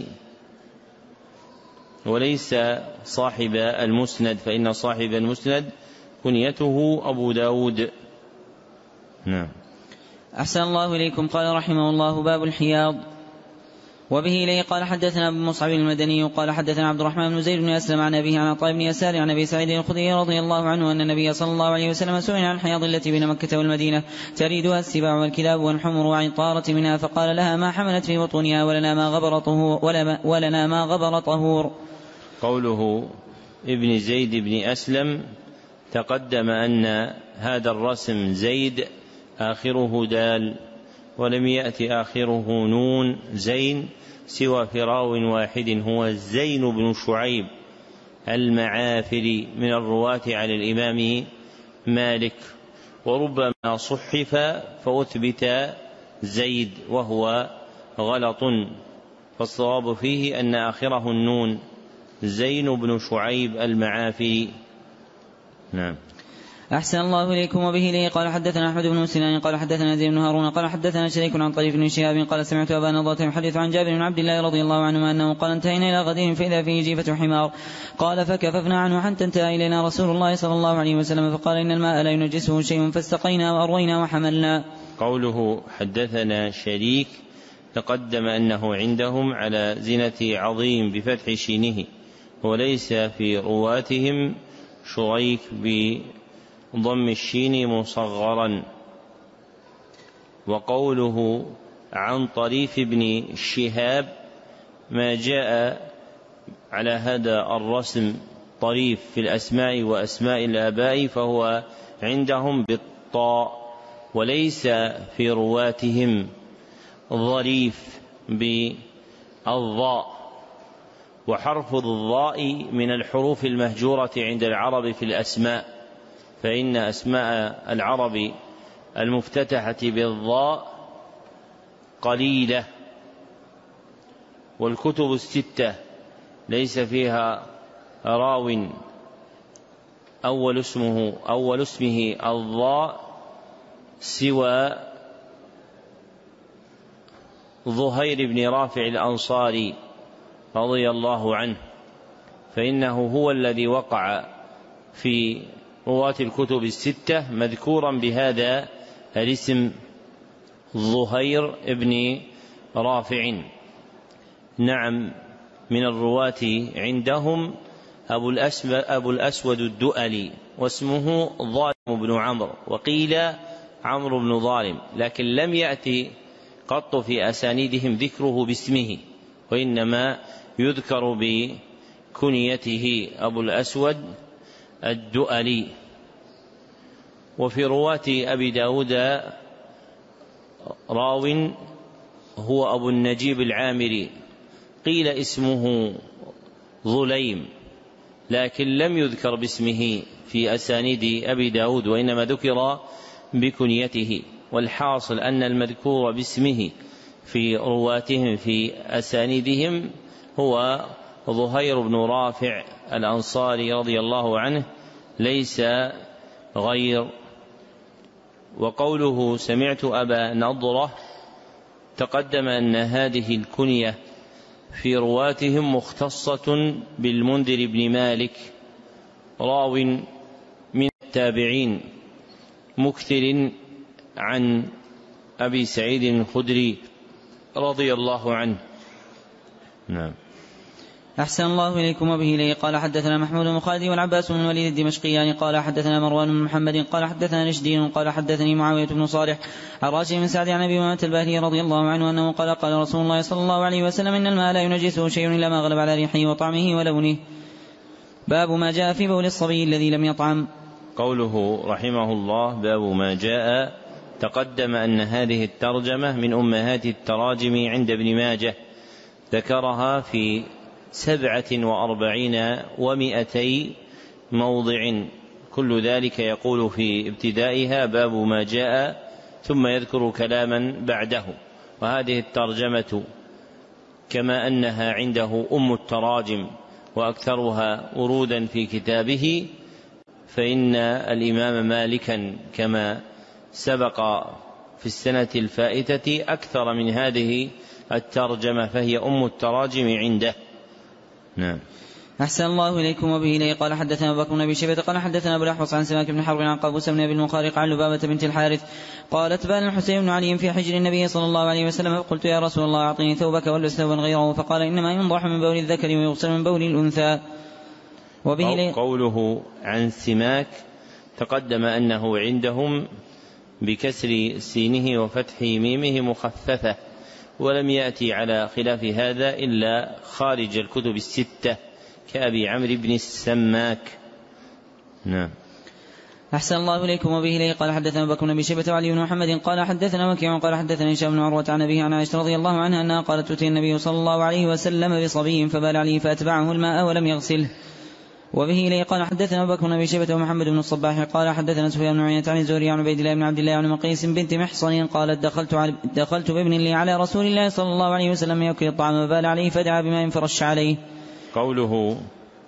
وليس صاحب المسند، فإن صاحب المسند كنيته أبو داود. نعم. أحسن الله إليكم. قال رحمه الله باب الحياض. وبه إليه قال حدثنا أبو مصعب المدني قال حدثنا عبد الرحمن بن زيد بن أسلم عن أبيه عن عطاء بن يسار عن أبي سعيد الخدري رضي الله عنه أن النبي صلى الله عليه وسلم سئل عن الحياض التي بين مكة والمدينة تريدها السباع والكلاب والحمر وعطارة منها، فقال لها ما حملت في بطونها ولنا ما غبر طهور. قوله ابن زيد بن أسلم تقدم أن هذا الرسم زيد آخره دال ولم يأتي آخره نون زين سوى في راو واحد هو زين بن شعيب المعافري من الرواة على الإمام مالك، وربما صحف فأثبت زيد وهو غلط، فالصواب فيه أن آخره النون زين بن شعيب المعافري. نعم. أحسن الله إليكم. وبه إليه قال حدثنا أحمد بن سنان قال حدثنا زيد بن هارون قال حدثنا شريك عن طريق بن شهاب قال سمعت أبا نضرة يحدث عن جابر بن عبد الله رضي الله عنهما أنه قال انتهينا إلى غدير فإذا فيه جيفة حمار، قال فكففنا عنه حتى انتهى إلينا رسول الله صلى الله عليه وسلم فقال إن الماء لا ينجسه شيء، فاستقينا وأروينا وحملنا. قوله حدثنا شريك تقدم أنه عندهم على زنة عظيم بفتح شينه، وليس في رواتهم شريك بضم الشين مصغرا. وقوله عن طريف بن شهاب ما جاء على هذا الرسم طريف في الأسماء وأسماء الآباء فهو عندهم بالطاء، وليس في رواتهم ظريف بالضاء. وحرف الضاء من الحروف المهجورة عند العرب في الأسماء، فإن أسماء العرب المفتتحة بالضاء قليلة، والكتب الستة ليس فيها راو أول اسمه الضاء سوى ظهير بن رافع الأنصاري رضي الله عنه، فإنه هو الذي وقع في رواة الكتب الستة مذكورا بهذا الاسم ظهير بن رافع. نعم. من الرواة عندهم أبو الأسود الدؤلي واسمه ظالم بن عمرو، وقيل عمرو بن ظالم، لكن لم يأتي قط في أسانيدهم ذكره باسمه، وإنما يذكر بكنيته أبو الأسود الدؤلي. وفي رواة أبي داود راو هو أبو النجيب العامري، قيل اسمه ظليم، لكن لم يذكر باسمه في أسانيد أبي داود، وإنما ذكر بكنيته. والحاصل أن المذكور باسمه في رواتهم في أسانيدهم هو ظهير بن رافع الأنصاري رضي الله عنه ليس غير. وقوله سمعت أبا نضرة تقدم أن هذه الكنية في رواتهم مختصة بالمنذر بن مالك راو من التابعين مكثر عن أبي سعيد الخدري رضي الله عنه. نعم. أحسن الله إليكم. وبه إليه قال حدثنا محمود بن خالد والعباس بن الوليد الدمشقيان قال حدثنا مروان بن محمد قال حدثنا نشدين قال حدثني معاوية بن صالح الراشد بن سعد عن أبي أمامة الباهلي رضي الله عنه أنه قال قال رسول الله صلى الله عليه وسلم إن الماء لا ينجسه شيء إلا ما غلب على ريحه وطعمه ولونه. باب ما جاء في بول الصبي الذي لم يطعم. قوله رحمه الله باب ما جاء. تقدم أن هذه الترجمة من أمهات التراجم عند ابن ماجه، ذكرها في 47 و200 موضع، كل ذلك يقول في ابتدائها باب ما جاء ثم يذكر كلاما بعده. وهذه الترجمة كما أنها عنده أم التراجم وأكثرها ورودا في كتابه، فإن الإمام مالكا كما سبق في السنة الفائتة أكثر من هذه الترجمة، فهي أم التراجم عنده. نعم. أحسن الله إليكم. وبه إليه قال حدثنا أبو بكر بن أبي شيبة قال حدثنا أبو الأحوص عن سماك بن حرب عن قابوس بن أبي المخارق عن لبابة بنت الحارث قالت بال الحسين بن علي في حجر النبي صلى الله عليه وسلم فقلت يا رسول الله أعطني ثوبك والبس ثوبا غيره، فقال إنما ينضح من بول الذكر ويغسل من بول الأنثى. وبه قوله عن سماك تقدم أنه عندهم بكسر سينه وفتح ميمه مخففة، ولم يأتي على خلاف هذا إلا خارج الكتب الستة كأبي عمرو بن السماك. نعم. أحسن الله إليكم. وبه إليه قال حدثنا أبو بكر بن أبي شيبة وعلي بن محمد قال حدثنا وكيع قال حدثنا هشام بن عروة عن أبيه عن عائشة رضي الله عنها أنها قالت أتي النبي صلى الله عليه وسلم بصبي فبال عليه فأتبعه الماء ولم يغسله. وبه إليه قال حدثنا أبو بكر بن أبي شيبة ومحمد بن الصباح قال حدثنا سفيان بن عيينة عن الزهري عن عبيد الله بن عبد الله عن مقيس بنت محصن قالت دخلت بابن لي على رسول الله صلى الله عليه وسلم يأكل الطعام وبال عليه فدعا بماء فرش عليه. قوله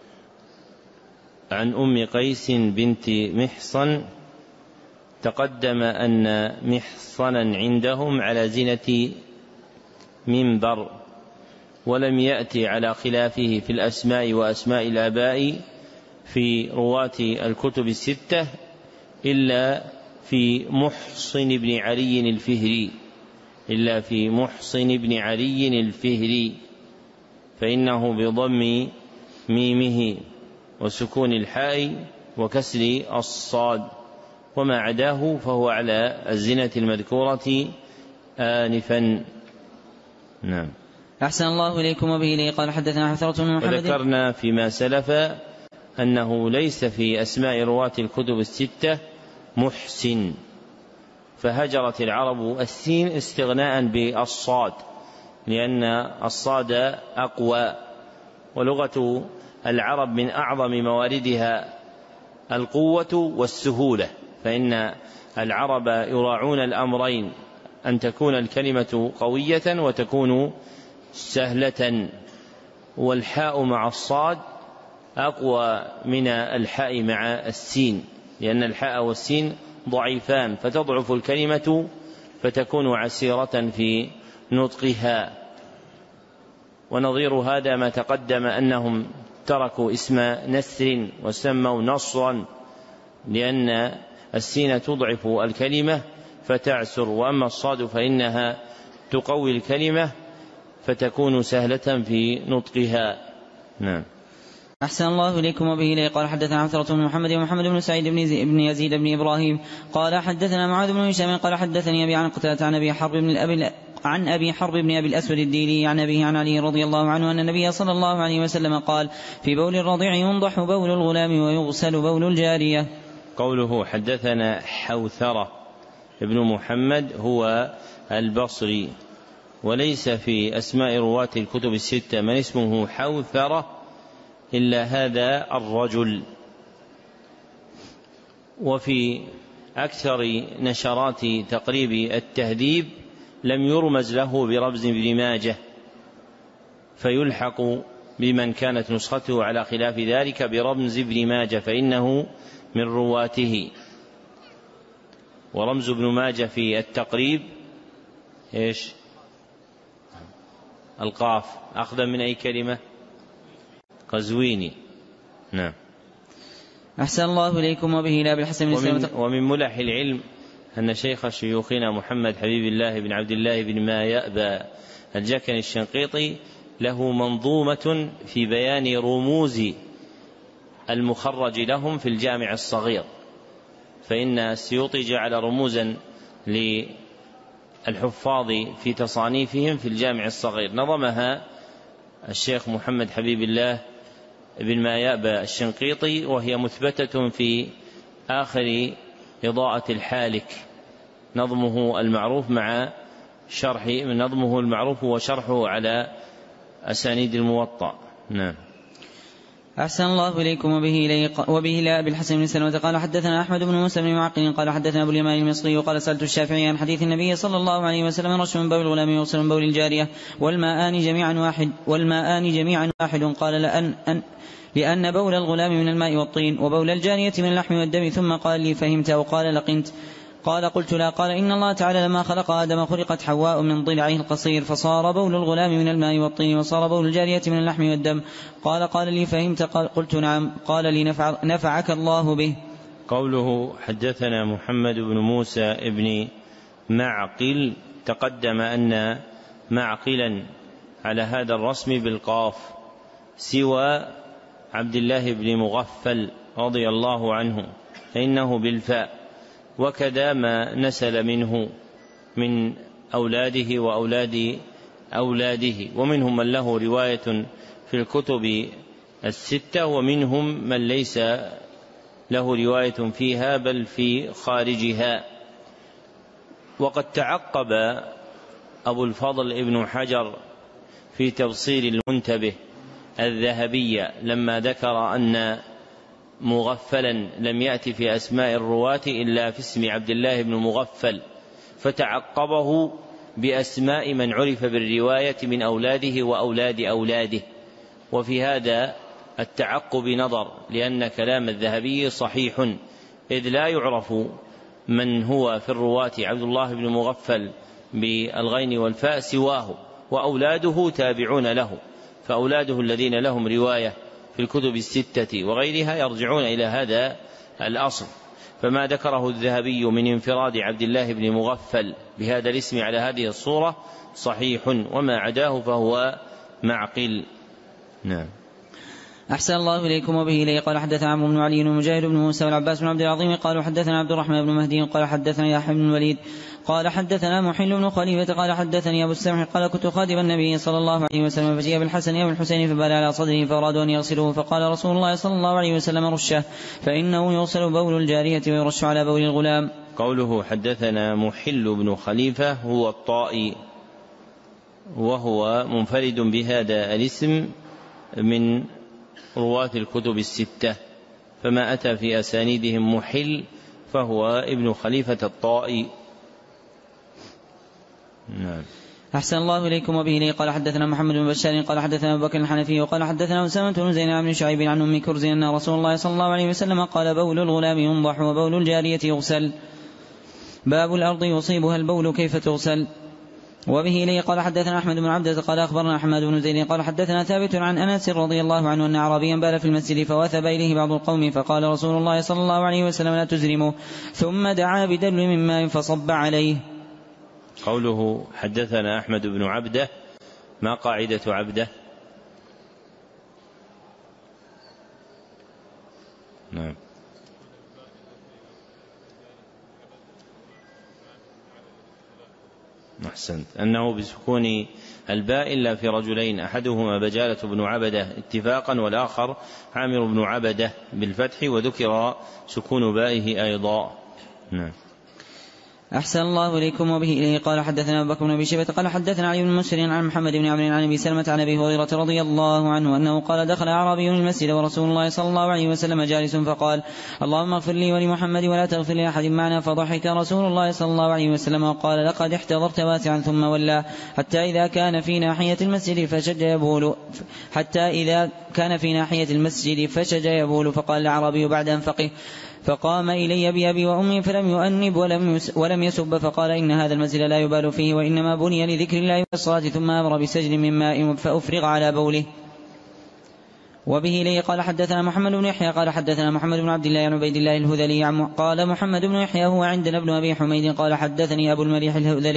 عن أم قيس بنت محصن تقدم أن محصنا عندهم على زينة منبر، ولم يأتي على خلافه في الأسماء وأسماء الآباء في رواة الكتب الستة إلا في محصن بن علي الفهري، فإنه بضم ميمه وسكون الحاء وكسر الصاد، وما عداه فهو على الزنة المذكورة آنفا. نعم. أحسن الله إليكم. وبه إليه قال حدثنا حثرة بن محمد. وذكرنا فيما سلف أنه ليس في أسماء رواة الكتب الستة محسن، فهجرت العرب السين استغناء بالصاد لأن الصاد أقوى، ولغة العرب من أعظم مواردها القوة والسهولة، فإن العرب يراعون الأمرين، أن تكون الكلمة قوية وتكون سهلة، والحاء مع الصاد أقوى من الحاء مع السين، لأن الحاء والسين ضعيفان فتضعف الكلمة فتكون عسيرة في نطقها. ونظير هذا ما تقدم أنهم تركوا اسم نسر وسموا نصرا، لأن السين تضعف الكلمة فتعسر، وأما الصاد فإنها تقوي الكلمة فتكون سهلة في نطقها. نعم. أحسن الله إليكم. وبه إليه قال حدثنا عثرة بن محمد ومحمد بن سعيد بن يزيد بن إبراهيم قال حدثنا معاذ بن هشام قال حدثني أبي عن قتادة عن أبي حرب بن أبي الأسود الديلي عن أبيه عن علي رضي الله عنه أن النبي صلى الله عليه وسلم قال في بول الرضيع ينضح بول الغلام ويغسل بول الجارية. قوله حدثنا حوثرة ابن محمد هو البصري، وليس في أسماء رواة الكتب الستة من اسمه حوثرة إلا هذا الرجل. وفي أكثر نشرات تقريب التهذيب لم يرمز له برمز ابن ماجه، فيلحق بمن كانت نسخته على خلاف ذلك برمز ابن ماجه فإنه من رواته. ورمز ابن ماجه في التقريب إيش؟ القاف، أخذا من أي كلمة؟ قزويني. نعم. أحسن الله إليكم. وبه إلى بالحسن ومن ملح العلم أن شيخ شيوخنا محمد حبيب الله بن عبد الله بن ما يأبى الجكني الشنقيطي له منظومة في بيان رموز المخرج لهم في الجامع الصغير، فإن السيوطي جعل رموزا للحفاظ في تصانيفهم في الجامع الصغير، نظمها الشيخ محمد حبيب الله بن ما يأبى الشنقيطي، وهي مثبتة في آخر إضاءة الحالك، نظمه المعروف مع شرح نظمه المعروف وشرحه على أسانيد الموطأ. نعم. أحسن الله إليكم. وبه لا أبي الحسن بن سلمة قال حدثنا أحمد بن موسى بن معقل قال حدثنا أبو اليمان المصري قال سألت الشافعي عن حديث النبي صلى الله عليه وسلم رش من بول الغلام يغسل من بول الجارية والماءان جميعا واحد قال لأن بول الغلام من الماء والطين وبول الجارية من اللحم والدم، ثم قال لي فهمت أو قال لقنت؟ قال قلت لا. قال إن الله تعالى لما خلق آدم خلقت حواء من ضلعه القصير فصار بول الغلام من الماء والطين وصار بول الجارية من اللحم والدم. قال لي فهمت؟ قلت نعم. قال لي نفعك الله به. قوله حدثنا محمد بن موسى بن معقل، تقدم أن معقلا على هذا الرسم بالقاف سوى عبد الله بن مغفل رضي الله عنه فإنه بالفاء، وكذا ما نسل منه من أولاده وأولاد أولاده، ومنهم من له رواية في الكتب الستة، ومنهم من ليس له رواية فيها بل في خارجها. وقد تعقب أبو الفضل ابن حجر في تبصير المنتبه الذهبية لما ذكر أن مغفلا لم يأتي في أسماء الرواة إلا في اسم عبد الله بن مغفل، فتعقبه بأسماء من عرف بالرواية من أولاده وأولاد أولاده. وفي هذا التعقب نظر، لأن كلام الذهبي صحيح، إذ لا يعرف من هو في الرواة عبد الله بن مغفل بالغين والفاء سواه، وأولاده تابعون له، فأولاده الذين لهم رواية في الكتب الستة وغيرها يرجعون إلى هذا الأصل. فما ذكره الذهبي من انفراد عبد الله بن مغفل بهذا الاسم على هذه الصورة صحيح، وما عداه فهو معقل. نعم. أحسن الله إليكم. وبه إليه قال حدثنا عمرو بن علي ومجاهد بن موسى والعباس بن عبد العظيم قالوا حدثنا عبد الرحمن بن مهدي قال حدثنا يحيى بن الوليد قال حدثنا محل بن خليفة قال حدثني أبو السمح قال كنت خادم النبي صلى الله عليه وسلم فجيء بالحسن أو الحسين فبال على صدره فأرادوا أن يغسلوه، فقال رسول الله صلى الله عليه وسلم رشه فإنه يغسل بول الجارية ويرش على بول الغلام. قوله حدثنا محل بن خليفة هو الطائي، وهو منفرد بهذا الاسم من رواة الكتب الستة، فما أتى في أسانيدهم محل فهو ابن خليفة الطائي. نعم. أحسن الله إليكم. وبه إليه قال حدثنا محمد بن بشار قال حدثنا أبو بكر الحنفي وقال حدثنا أسامة بن زيد بن شعيب عن أم كرز أن رسول الله صلى الله عليه وسلم قال بول الغلام ينضح وبول الجارية يغسل. باب الأرض يصيبها البول كيف تغسل. وبه إليه قال حدثنا أحمد بن عبدة قال أخبرنا حماد بن زيد قال حدثنا ثابت عن أنس رضي الله عنه أن أعرابيا بال في المسجد فوثب إليه بعض القوم فقال رسول الله صلى الله عليه وسلم لا تزرموا، ثم دعا بدلو من ماء فصب عليه. قوله حدثنا أحمد بن عبدة، ما قاعدة عبدة؟ نعم. أحسنت، أنه بسكون الباء إلا في رجلين، أحدهما بجالة بن عبدة اتفاقا والآخر عامر بن عبدة بالفتح، وذكر سكون بائه أيضا. نعم. أحسن الله إليكم. وبه إليه قال حدثنا أبو بكر بن أبي شيبة قال حدثنا علي بن مسر عن محمد بن عمرو عن أبي سلمة عن أبي هريرة رضي الله عنه أنه قال دخل أعرابي المسجد ورسول الله صلى الله عليه وسلم جالس فقال اللهم اغفر لي ولمحمد ولا تغفر لأحد معنا، فضحك رسول الله صلى الله عليه وسلم وقال لقد احتضرت واسعا، ثم ولى حتى إذا كان في ناحية المسجد فشج يبول فقال الأعرابي بعد أن فقه فقام إلي بأبي وأمي فلم يؤنب ولم يسب، فقال إن هذا المسجد لا يبال فيه وإنما بني لذكر الله والصلاة، ثم أمر بسجل من ماء فأفرغ على بوله. وبه إليه قال حدثنا محمد بن يحيى قال حدثنا محمد بن عبد الله عن عبيد الله الهذلي قال محمد بن يحيى هو عندنا ابن أبي حميد قال حدثني أبو المليح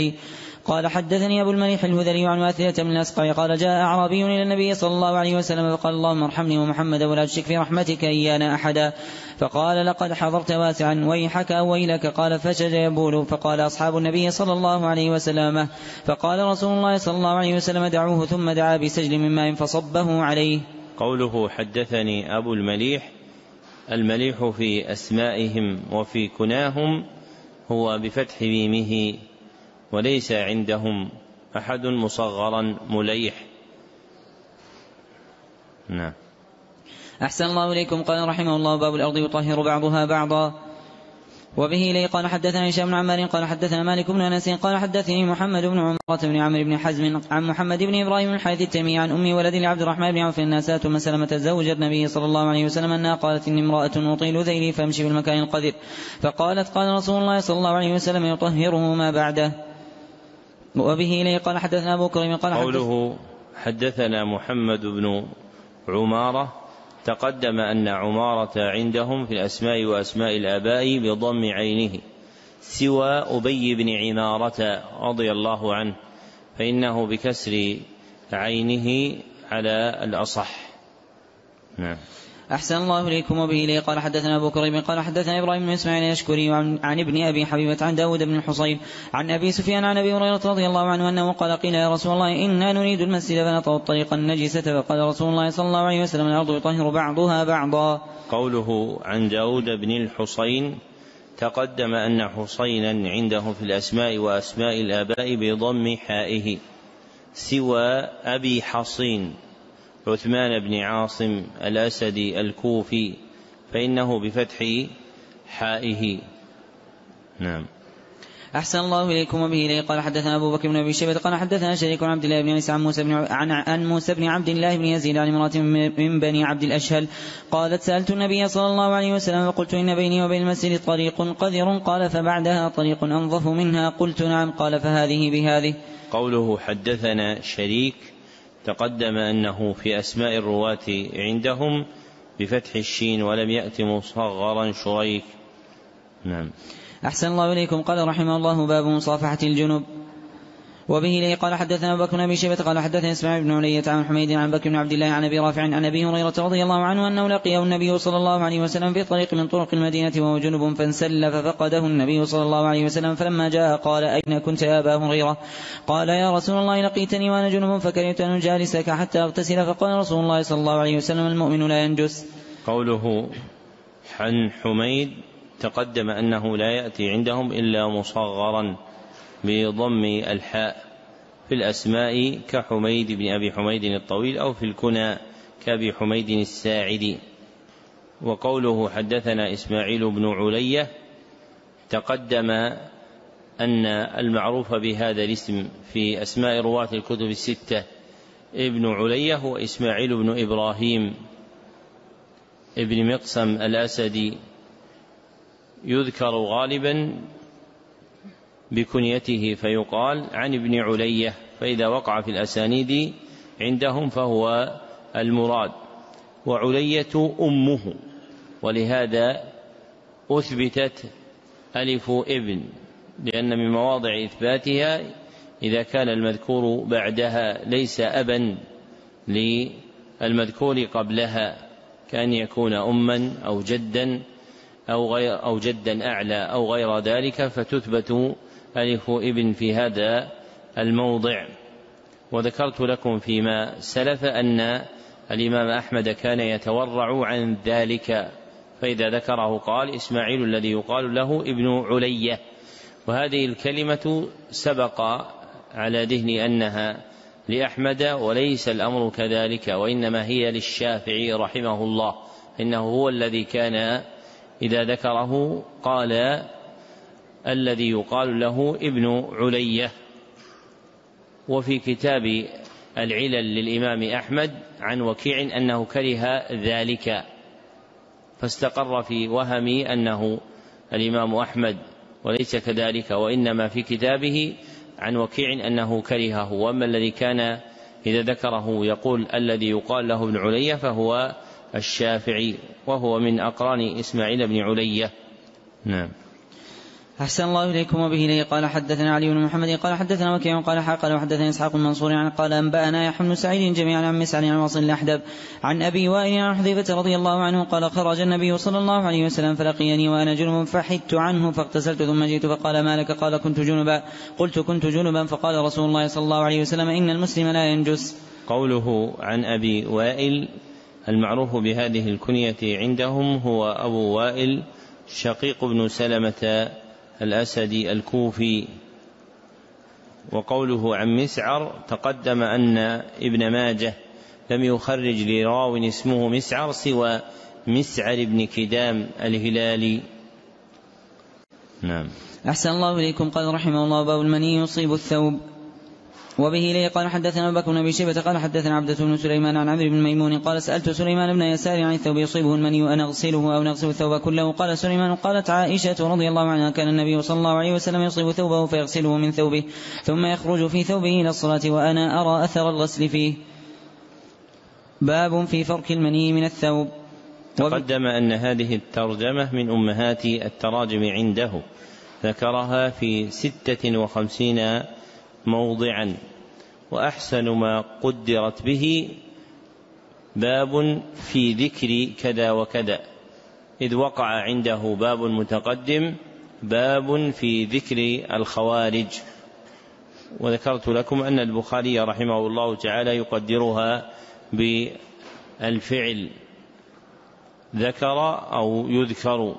الهذلي عن واثلة من الأسقع قال جاء أعرابي إلى النبي صلى الله عليه وسلم فقال اللهم ارحمني ومحمد ولا تشرك في رحمتك إيانا أحدا فقال لقد حضرت واسعا ويحك أو ويلك قال فشج يبول فقال أصحاب النبي صلى الله عليه وسلم فقال رسول الله صلى الله عليه وسلم دعوه ثم دعا بسجل من ماء فصبه عليه. قوله حدثني أبو المليح في أسمائهم وفي كناهم هو بفتح ميمه وليس عندهم أحد مصغرا مليح. نعم. أحسن الله إليكم. قال رحمه الله باب الأرض يطهر بعضها بعضا. وبه إليه قال حدثنا هشام بن عمار قال حدثنا مالك بن أنس قال حدثني محمد بن عمرة بن عمرو بن حزم عن محمد بن إبراهيم بن الحارث التيمي عن أمي ولد لعبد الرحمن بن عوف الناسات ثم سلمة زوج النبي صلى الله عليه وسلم أنها قالت إني امرأة أطيل ذيلي فامشي في المكان القذر فقالت قال رسول الله صلى الله عليه وسلم يطهره ما بعده. وبه إليه قال حدثنا أبو كريم قال قوله حدثنا محمد بن عمارة تقدم أن عمارة عندهم في الأسماء وأسماء الآباء بضم عينه سوى أبي بن عمارة رضي الله عنه فإنه بكسر عينه على الأصح. نعم. أحسن الله إليكم. وبه إليه قال حدثنا أبو كريم قال حدثنا إبراهيم بن إسماعيل يشكري عن ابن أبي حبيبة عن داود بن الحصين عن أبي سفيان عن أبي هريرة رضي الله عنه أنه قال قيل يا رسول الله إنا نريد المسجد فنطأ الطريق النجسة فقال رسول الله صلى الله عليه وسلم الأرض يطهر بعضها بعضا. قوله عن داود بن الحصين تقدم أن حصينا عنده في الأسماء وأسماء الآباء بضم حائه سوى أبي حصين عثمان بن عاصم الأسدي الكوفي فإنه بفتح حائه. نعم. أحسن الله إليكم. وبه إليه قال حدثنا أبو بكر بن أبي شيبة قال حدثنا شريك عن عبد الله بن أنس عن موسى بن عبد الله بن يزيد عن امرأة من بني عبد الأشهل قالت سألت النبي صلى الله عليه وسلم فقلت إن بيني وبين المسجد طريق قذر قال فبعدها طريق أنظف منها قلت نعم قال فهذه بهذه. قوله حدثنا شريك تقدم أنه في أسماء الرواة عندهم بفتح الشين ولم يأت مصغرا شريك. نعم. أحسن الله إليكم. قال رحمه الله باب مصافحة الجنب. وبه إليه قال حدثنا أبو بكر بن أبي شيبة قال حدثنا إسماعيل بن علية عن حميد عن بكر بن عبد الله عن أبي رافع عن أبي هريرة رضي الله عنه أنه لقيه النبي صلى الله عليه وسلم في طريق من طرق المدينة وهو جنب فانسل ففقده النبي صلى الله عليه وسلم فلما جاء قال أين كنت يا أبا هريرة قال يا رسول الله لقيتني وأنا جنب فكرهت أن أجالسك حتى أغتسل فقال رسول الله صلى الله عليه وسلم المؤمن لا ينجس. قوله عن حميد تقدم أنه لا يأتي عندهم إلا مصغرا بضم الحاء في الأسماء كحميد بن أبي حميد الطويل أو في الكنى كأبي حميد الساعدي. وقوله حدثنا إسماعيل بن علية تقدم أن المعروف بهذا الاسم في أسماء رواة الكتب الستة ابن علية هو إسماعيل بن إبراهيم ابن مقسم الأسدي يذكر غالبا بكنيته فيقال عن ابن علية فإذا وقع في الأسانيد عندهم فهو المراد وعلية أمه ولهذا أثبتت ألف ابن لأن من مواضع إثباتها إذا كان المذكور بعدها ليس أبا للمذكور قبلها كأن يكون أما أو جدا أو جدا أعلى أو غير ذلك فتثبت ألف ابن في هذا الموضع. وذكرت لكم فيما سلف أن الإمام أحمد كان يتورع عن ذلك فإذا ذكره قال إسماعيل الذي يقال له ابن علية وهذه الكلمة سبق على ذهني أنها لأحمد وليس الأمر كذلك وإنما هي للشافعي رحمه الله إنه هو الذي كان إذا ذكره قال الذي يقال له ابن علية. وفي كتاب العلل للإمام أحمد عن وكيع أنه كره ذلك فاستقر في وهمي أنه الإمام أحمد وليس كذلك وإنما في كتابه عن وكيع أنه كرهه. وأما الذي كان إذا ذكره يقول الذي يقال له ابن علية فهو الشافعي، وهو من أقران إسماعيل بن علية. نعم. أحسن الله إليكم. وبه إليه قال حدثنا علي بن محمد قال حدثنا وكيع قال حاقل وحدثنا إسحاق بن منصور قال أنبأنا يحيى بن سعيد جميعا عن مسعر عن واصل الأحدب عن أبي وائل عن حذيفة رضي الله عنه قال خرج النبي صلى الله عليه وسلم فلقيني وأنا جنب فحدت عنه فاغتسلت ثم جئت فقال ما لك؟ قال كنت جنبا. قلت كنت جنبا. فقال رسول الله صلى الله عليه وسلم إن المسلم لا ينجس. قوله عن أبي وائل المعروف بهذه الكنية عندهم هو أبو وائل شقيق بن سلمة الأسدي الكوفي. وقوله عن مسعر تقدم أن ابن ماجه لم يخرج لراو اسمه مسعر سوى مسعر بن كدام الهلالي. نعم. أحسن الله إليكم. قال رحمه الله باب المني يصيب الثوب. وبه إليه قال حدثنا أبو بكر بن أبي شيبة قال حدثنا عبدة بن سليمان عن عمرو بن ميمون قال سألت سليمان بن يسار عن الثوب يصيبه المني وأنا أغسله أو نغسل الثوب كله؟ قال سليمان قالت عائشة رضي الله عنها كان النبي صلى الله عليه وسلم يصيب ثوبه فيغسله من ثوبه ثم يخرج في ثوبه إلى الصلاة وأنا أرى أثر الغسل فيه. باب في فرك المني من الثوب. تقدم أن هذه الترجمة من أمهات التراجم عنده، ذكرها في 56 موضعا، وأحسن ما قدرت به باب في ذكر كذا وكذا، إذ وقع عنده باب متقدم باب في ذكر الخوارج. وذكرت لكم أن البخاري رحمه الله تعالى يقدرها بالفعل ذكر أو يذكر.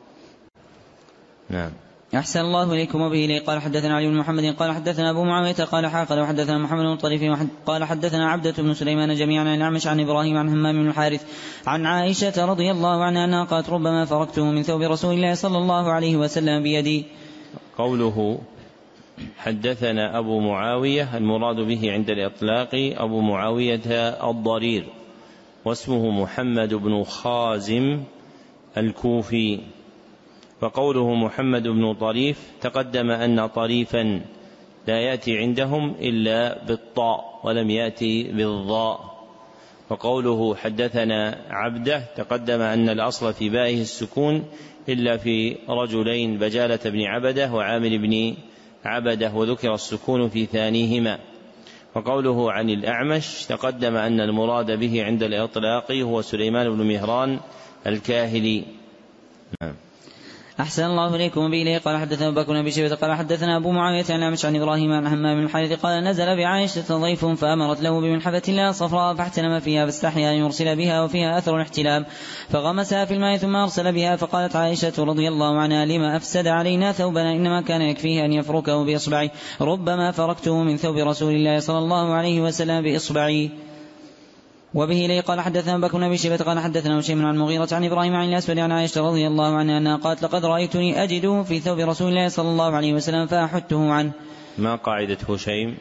نعم. أحسن الله إليكم. وبه إليه قال حدثنا علي بن محمد قال حدثنا أبو معاوية قال حاقل وحدثنا محمد بن طريف قال حدثنا عبدة بن سليمان جميعا عن الأعمش عن إبراهيم عن همام بن الحارث عن عائشة رضي الله عنها أنها قالت ربما فرقته من ثوب رسول الله صلى الله عليه وسلم بيدي. قوله حدثنا أبو معاوية المراد به عند الإطلاق أبو معاوية الضرير، واسمه محمد بن خازم الكوفي. وقوله محمد بن طريف تقدم أن طريفا لا يأتي عندهم إلا بالطاء ولم يأتي بالضاء. وقوله حدثنا عبده تقدم أن الأصل في بائه السكون إلا في رجلين بجالة بن عبده وعامر بن عبده، وذكر السكون في ثانيهما. وقوله عن الأعمش تقدم أن المراد به عند الإطلاق هو سليمان بن مهران الكاهلي. نعم. أحسن الله إليكم. وبه قال حدثنا أبو بكر بن أبي شيبة قال حدثنا أبو معاوية عن الأعمش عن إبراهيم عن همام بن الحارث قال نزل بعائشة ضيف فأمرت له بملحفة لها صفراء فاحتلم فيها فاستحيا أن يرسل بها وفيها أثر الاحتلام فغمسها في الماء ثم أرسل بها. فقالت عائشة رضي الله عنها لما أفسد علينا ثوبنا؟ إنما كان يكفيه أن يفركه بإصبعي، ربما فركته من ثوب رسول الله صلى الله عليه وسلم بإصبعي. وبه إليه قال حدثنا أبو بكر بن أبي شيبة قال حدثنا هشيم عن المغيرة عن إبراهيم عن الأسود عن عائشة رضي الله عنها أنها قالت لقد رأيتني أجده في ثوب رسول الله صلى الله عليه وسلم فأحته عنه. ما قاعدة هشيم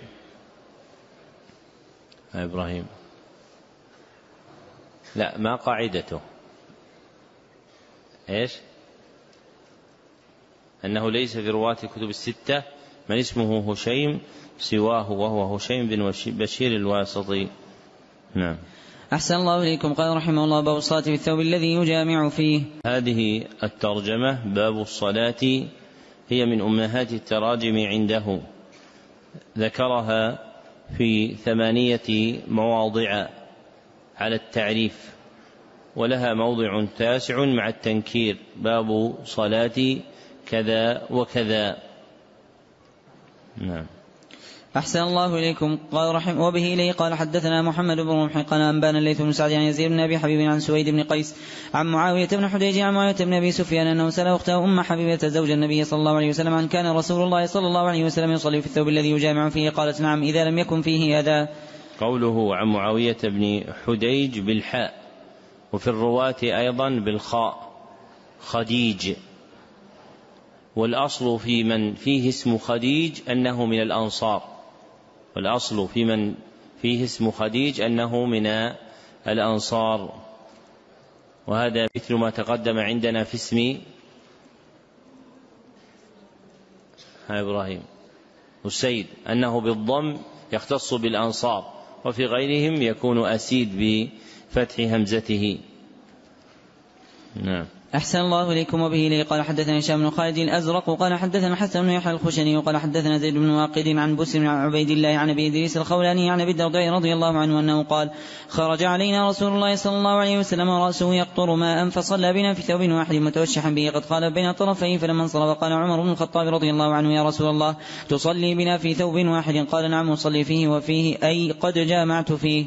إبراهيم؟ لا، ما قاعدته؟ إيش؟ أنه ليس في رواة الكتب الستة من اسمه هشيم سواه، وهو هشيم بن بشير الواسطي. نعم. أحسن الله إليكم. قال رحمه الله باب الصلاة في الثوب الذي يجامع فيه. هذه الترجمة باب الصلاة هي من أمهات التراجم عنده، ذكرها في 8 مواضع على التعريف، ولها موضع 9 مع التنكير، باب صلاة كذا وكذا. نعم. أحسن الله إليكم. قال رحمه وبه إليه قال حدثنا محمد بن رمح قال أنبانا الليث بن سعد عن يزيد بن أبي حبيب عن سويد بن قيس عن معاوية بن حديج عن معاوية بن أبي سفيان أنه سأل أخته أم حبيبة زوج النبي صلى الله عليه وسلم عن كان رسول الله صلى الله عليه وسلم يصلي في الثوب الذي يجامع فيه؟ قالت نعم إذا لم يكن فيه أذى. قوله عن معاوية بن حديج بالحاء، وفي الرواة أيضا بالخاء خديج، والأصل في من فيه اسم خديج أنه من الأنصار، والأصل في من فيه اسم خديج أنه من الأنصار. وهذا مثل ما تقدم عندنا في اسم إبراهيم والسيد أنه بالضم يختص بالأنصار، وفي غيرهم يكون أسيد بفتح همزته. نعم. أحسن الله إليكم. وبه إليه قال حدثنا هشام بن خالد الأزرق قال حدثنا حسن بن يحيى الخشني وقال حدثنا زيد بن واقد عن بسر بن عبيد الله عن أبي إدريس الخولاني عن أبي الدرداء رضي الله عنه أنه قال خرج علينا رسول الله صلى الله عليه وسلم ورأسه يقطر ماء فصلى بنا في ثوب واحد متوشحا به قد قال بين طرفيه، فلما انصرف قال عمر بن الخطاب رضي الله عنه يا رسول الله تصلي بنا في ثوب واحد؟ قال نعم أصلي فيه وفيه أي قد جامعت فيه.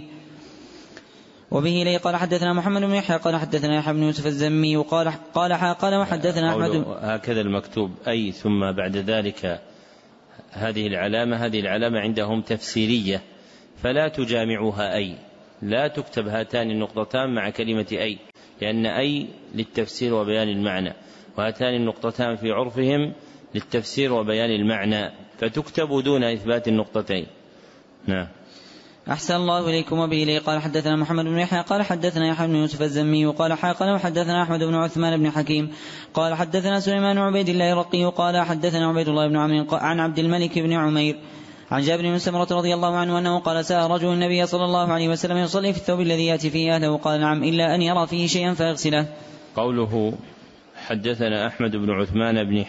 وبه إليه قال حدثنا محمد بن يحيى قال حدثنا يحيى بن يوسف الزمي قال وحدثنا أحمد. هكذا المكتوب أي ثم بعد ذلك هذه العلامة عندهم تفسيرية، فلا تجامعها أي، لا تكتب هاتان النقطتان مع كلمة أي، لأن أي للتفسير وبيان المعنى، وهاتان النقطتان في عرفهم للتفسير وبيان المعنى، فتكتب دون إثبات النقطتين. نعم. أحسن الله إليكم. وبه إليه قال حدثنا محمد بن يحيى قال حدثنا يحيى بن يوسف الزمي قال وحدثنا أحمد بن عثمان بن حكيم قال حدثنا سليمان عبيد الله الرقي قال حدثنا عبيد الله بن عمرو عن عبد الملك بن عمير عن جابر بن سمرة رضي الله عنه أنه قال سأل رجل النبي صلى الله عليه وسلم يصلي في الثوب الذي يأتي فيه أهله؟ قال نعم إلا أن يرى فيه شيئا فيغسله. قوله حدثنا أحمد بن عثمان بن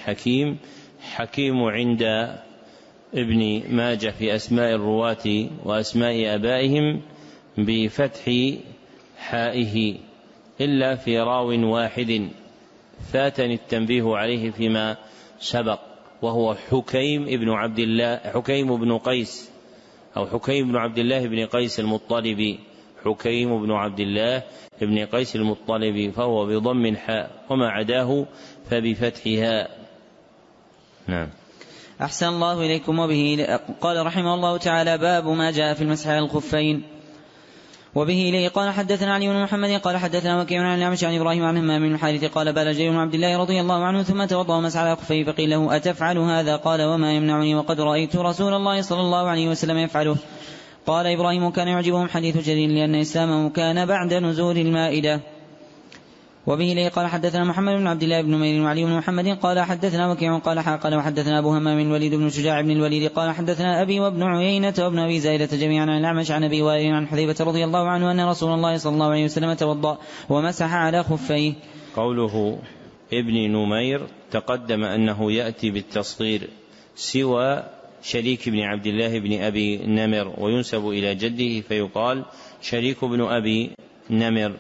حكيم عند ابن ماجه في أسماء الرواة وأسماء آبائهم بفتح حائه إلا في راو واحد فاتني التنبيه عليه فيما سبق، وهو حكيم بن قيس أو حكيم بن عبد الله بن قيس المطلبي، حكيم بن عبد الله بن قيس المطلبي، فهو بضم الحاء، وما عداه فبفتحها. نعم. أحسن الله إليكم. وبه قال رحمه الله تعالى باب ما جاء في المسح على الخفين. وبه إليه قال حدثنا علي بن محمد قال حدثنا وكيع عن الأعمش عن إبراهيم عن همام بن الحارث قال بال جرير بن عبد الله رضي الله عنه ثم توضأ ومسح على خفيه، فقيل له أتفعل هذا؟ قال وما يمنعني وقد رأيت رسول الله صلى الله عليه وسلم يفعله. قال إبراهيم كان يعجبهم حديث جرير لأن إسلامه كان بعد نزول المائدة. وبه إليه قال حدثنا محمد بن عبد الله بن نمير وعلي بن محمد قال حدثنا وكيع قال وحدثنا أبو همام الوليد بن شجاع بن الوليد قال حدثنا أبي وابن عيينة وابن أبي زائدة جميعا عن الأعمش عن أبي وائل عن حذيفة رضي الله عنه أن رسول الله صلى الله عليه وسلم توضأ ومسح على خفيه. قوله ابن نمير تقدم أنه يأتي بالتصغير سوى شريك بن عبد الله بن أبي نمر، وينسب إلى جده فيقال شريك بن أبي نمر.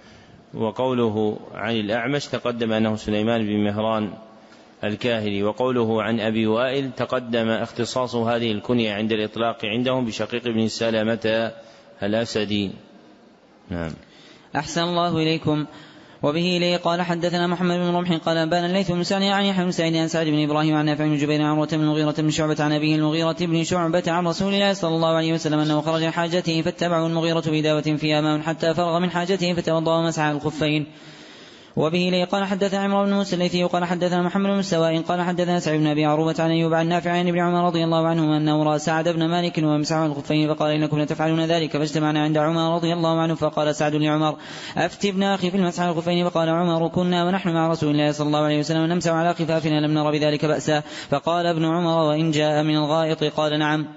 وقوله عن الأعمش تقدم أنه سليمان بن مهران الكاهلي. وقوله عن أبي وائل تقدم اختصاص هذه الكنية عند الإطلاق عندهم بشقيق بن سلمة الأسدي. نعم. أحسن الله إليكم. وبه إليه قال حدثنا محمد بن رمح قال أنبانا الليث بن سعد عن يحيى بن سعيد عن سعد بن إبراهيم عن نافع بن جبير عن عروة بن المغيرة بن شعبة عن أبيه المغيرة بن شعبة عن رسول الله صلى الله عليه وسلم أنه خرج حاجته فاتبعه المغيرة بدابة فيها ماء حتى فرغ من حاجته فتوضأ ومسح على الخفين. وبه إليه قال حدثنا عمرو بن موسى الليثي وقال حدثنا محمد بن سواء قال حدثنا سعيد بن أبي عروبة عن أيوب عن نافع عن ابن عمر رضي الله عنهما أنه رأى سعد بن مالك ومسح على الخفين فقال إنكم لتفعلون ذلك، فاجتمعنا عند عمر رضي الله عنه فقال سعد لعمر أفتي ابن أخي في المسح على الخفين؟ فقال عمر كنا ونحن مع رسول الله صلى الله عليه وسلم نمسح على خفافنا لم نر بذلك بأسا. فقال ابن عمر وإن جاء من الغائط؟ قال نعم.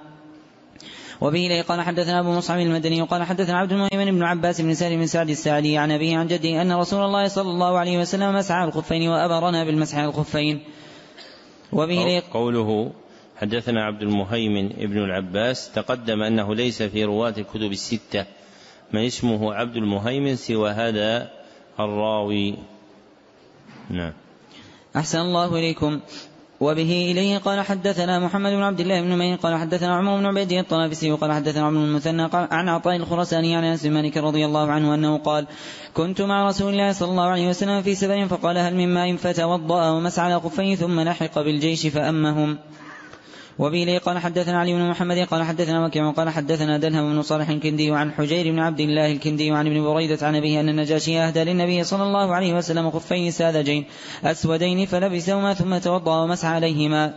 وبه إليه قال حدثنا أبو مصعب المدني وقال حدثنا عبد المؤمن بن عباس بن سالم بن سعد الساعدي عن أبيه عن جده أن رسول الله صلى الله عليه وسلم مسح على الخفين وأمرنا بالمسح على الخفين. وبه إليه قوله حدثنا عبد المهيمن بن العباس تقدم أنه ليس في رواة الكتب الستة من اسمه عبد المهيمن سوى هذا الراوي. نعم. أحسن الله إليكم. وبه إليه قال حدثنا محمد بن عبد الله بن نمير قال حدثنا عمر بن عبيد الطنافسي وقال حدثنا عمرو بن المثنى عن عطاء الخرساني عن أنس بن مالك رضي الله عنه أنه قال كنت مع رسول الله صلى الله عليه وسلم في سفر فقال هل من ماء؟ فتوضأ ومسح على خفيه ثم لحق بالجيش فأمهم. وبه إليه قال حدثنا علي بن محمد قال حدثنا وكيع قال حدثنا دلهم بن صالح الكندي وعن حجير بن عبد الله الكندي وعن ابن بريدة عن أبيه أن النجاشي أهدى للنبي صلى الله عليه وسلم خفين ساذجين أسودين فلبسهما ثم توضأ ومسح عليهما.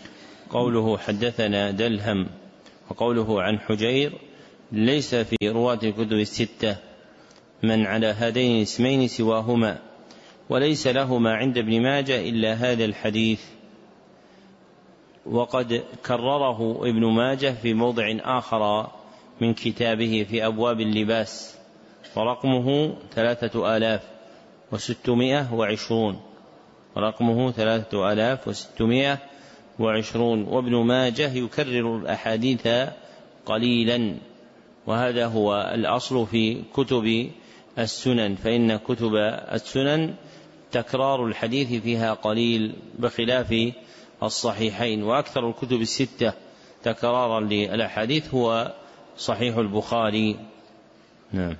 قوله حدثنا دلهم وقوله عن حجير ليس في رواة الكتب الستة من على هذين الاسمين سواهما، وليس لهما عند ابن ماجه إلا هذا الحديث، وقد كرره ابن ماجه في موضع آخر من كتابه في أبواب اللباس، ورقمه 3620، رقمه 3620. وابن ماجه يكرر الأحاديث قليلا، وهذا هو الأصل في كتب السنن، فإن كتب السنن تكرار الحديث فيها قليل بخلاف الصحيحين. وأكثر الكتب الستة تكرارا للأحاديث هو صحيح البخاري. نعم.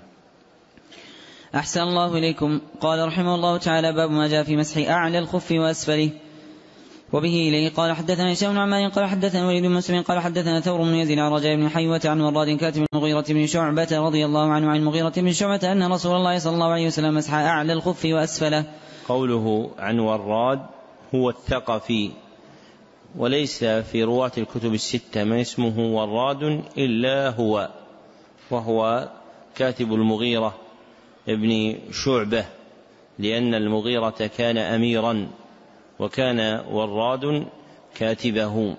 أحسن الله إليكم. قال رحمه الله تعالى: باب ما جاء في مسح أعلى الخف وأسفله. وبه إليه قال حدثنا هشام بن عمار قال حدثنا وليد بن مسلم قال حدثنا ثور بن يزيد عن رجاء بن حيوة عن وراد كاتب المغيرة بن شعبة رضي الله عنه عن المغيرة بن شعبة أن رسول الله صلى الله عليه وسلم مسح أعلى الخف وأسفله. قوله عن وراد هو الثقفي، وليس في رواة الكتب الستة من اسمه وراد إلا هو، وهو كاتب المغيرة ابن شعبة، لأن المغيرة كان أميرا وكان وراد كاتبه.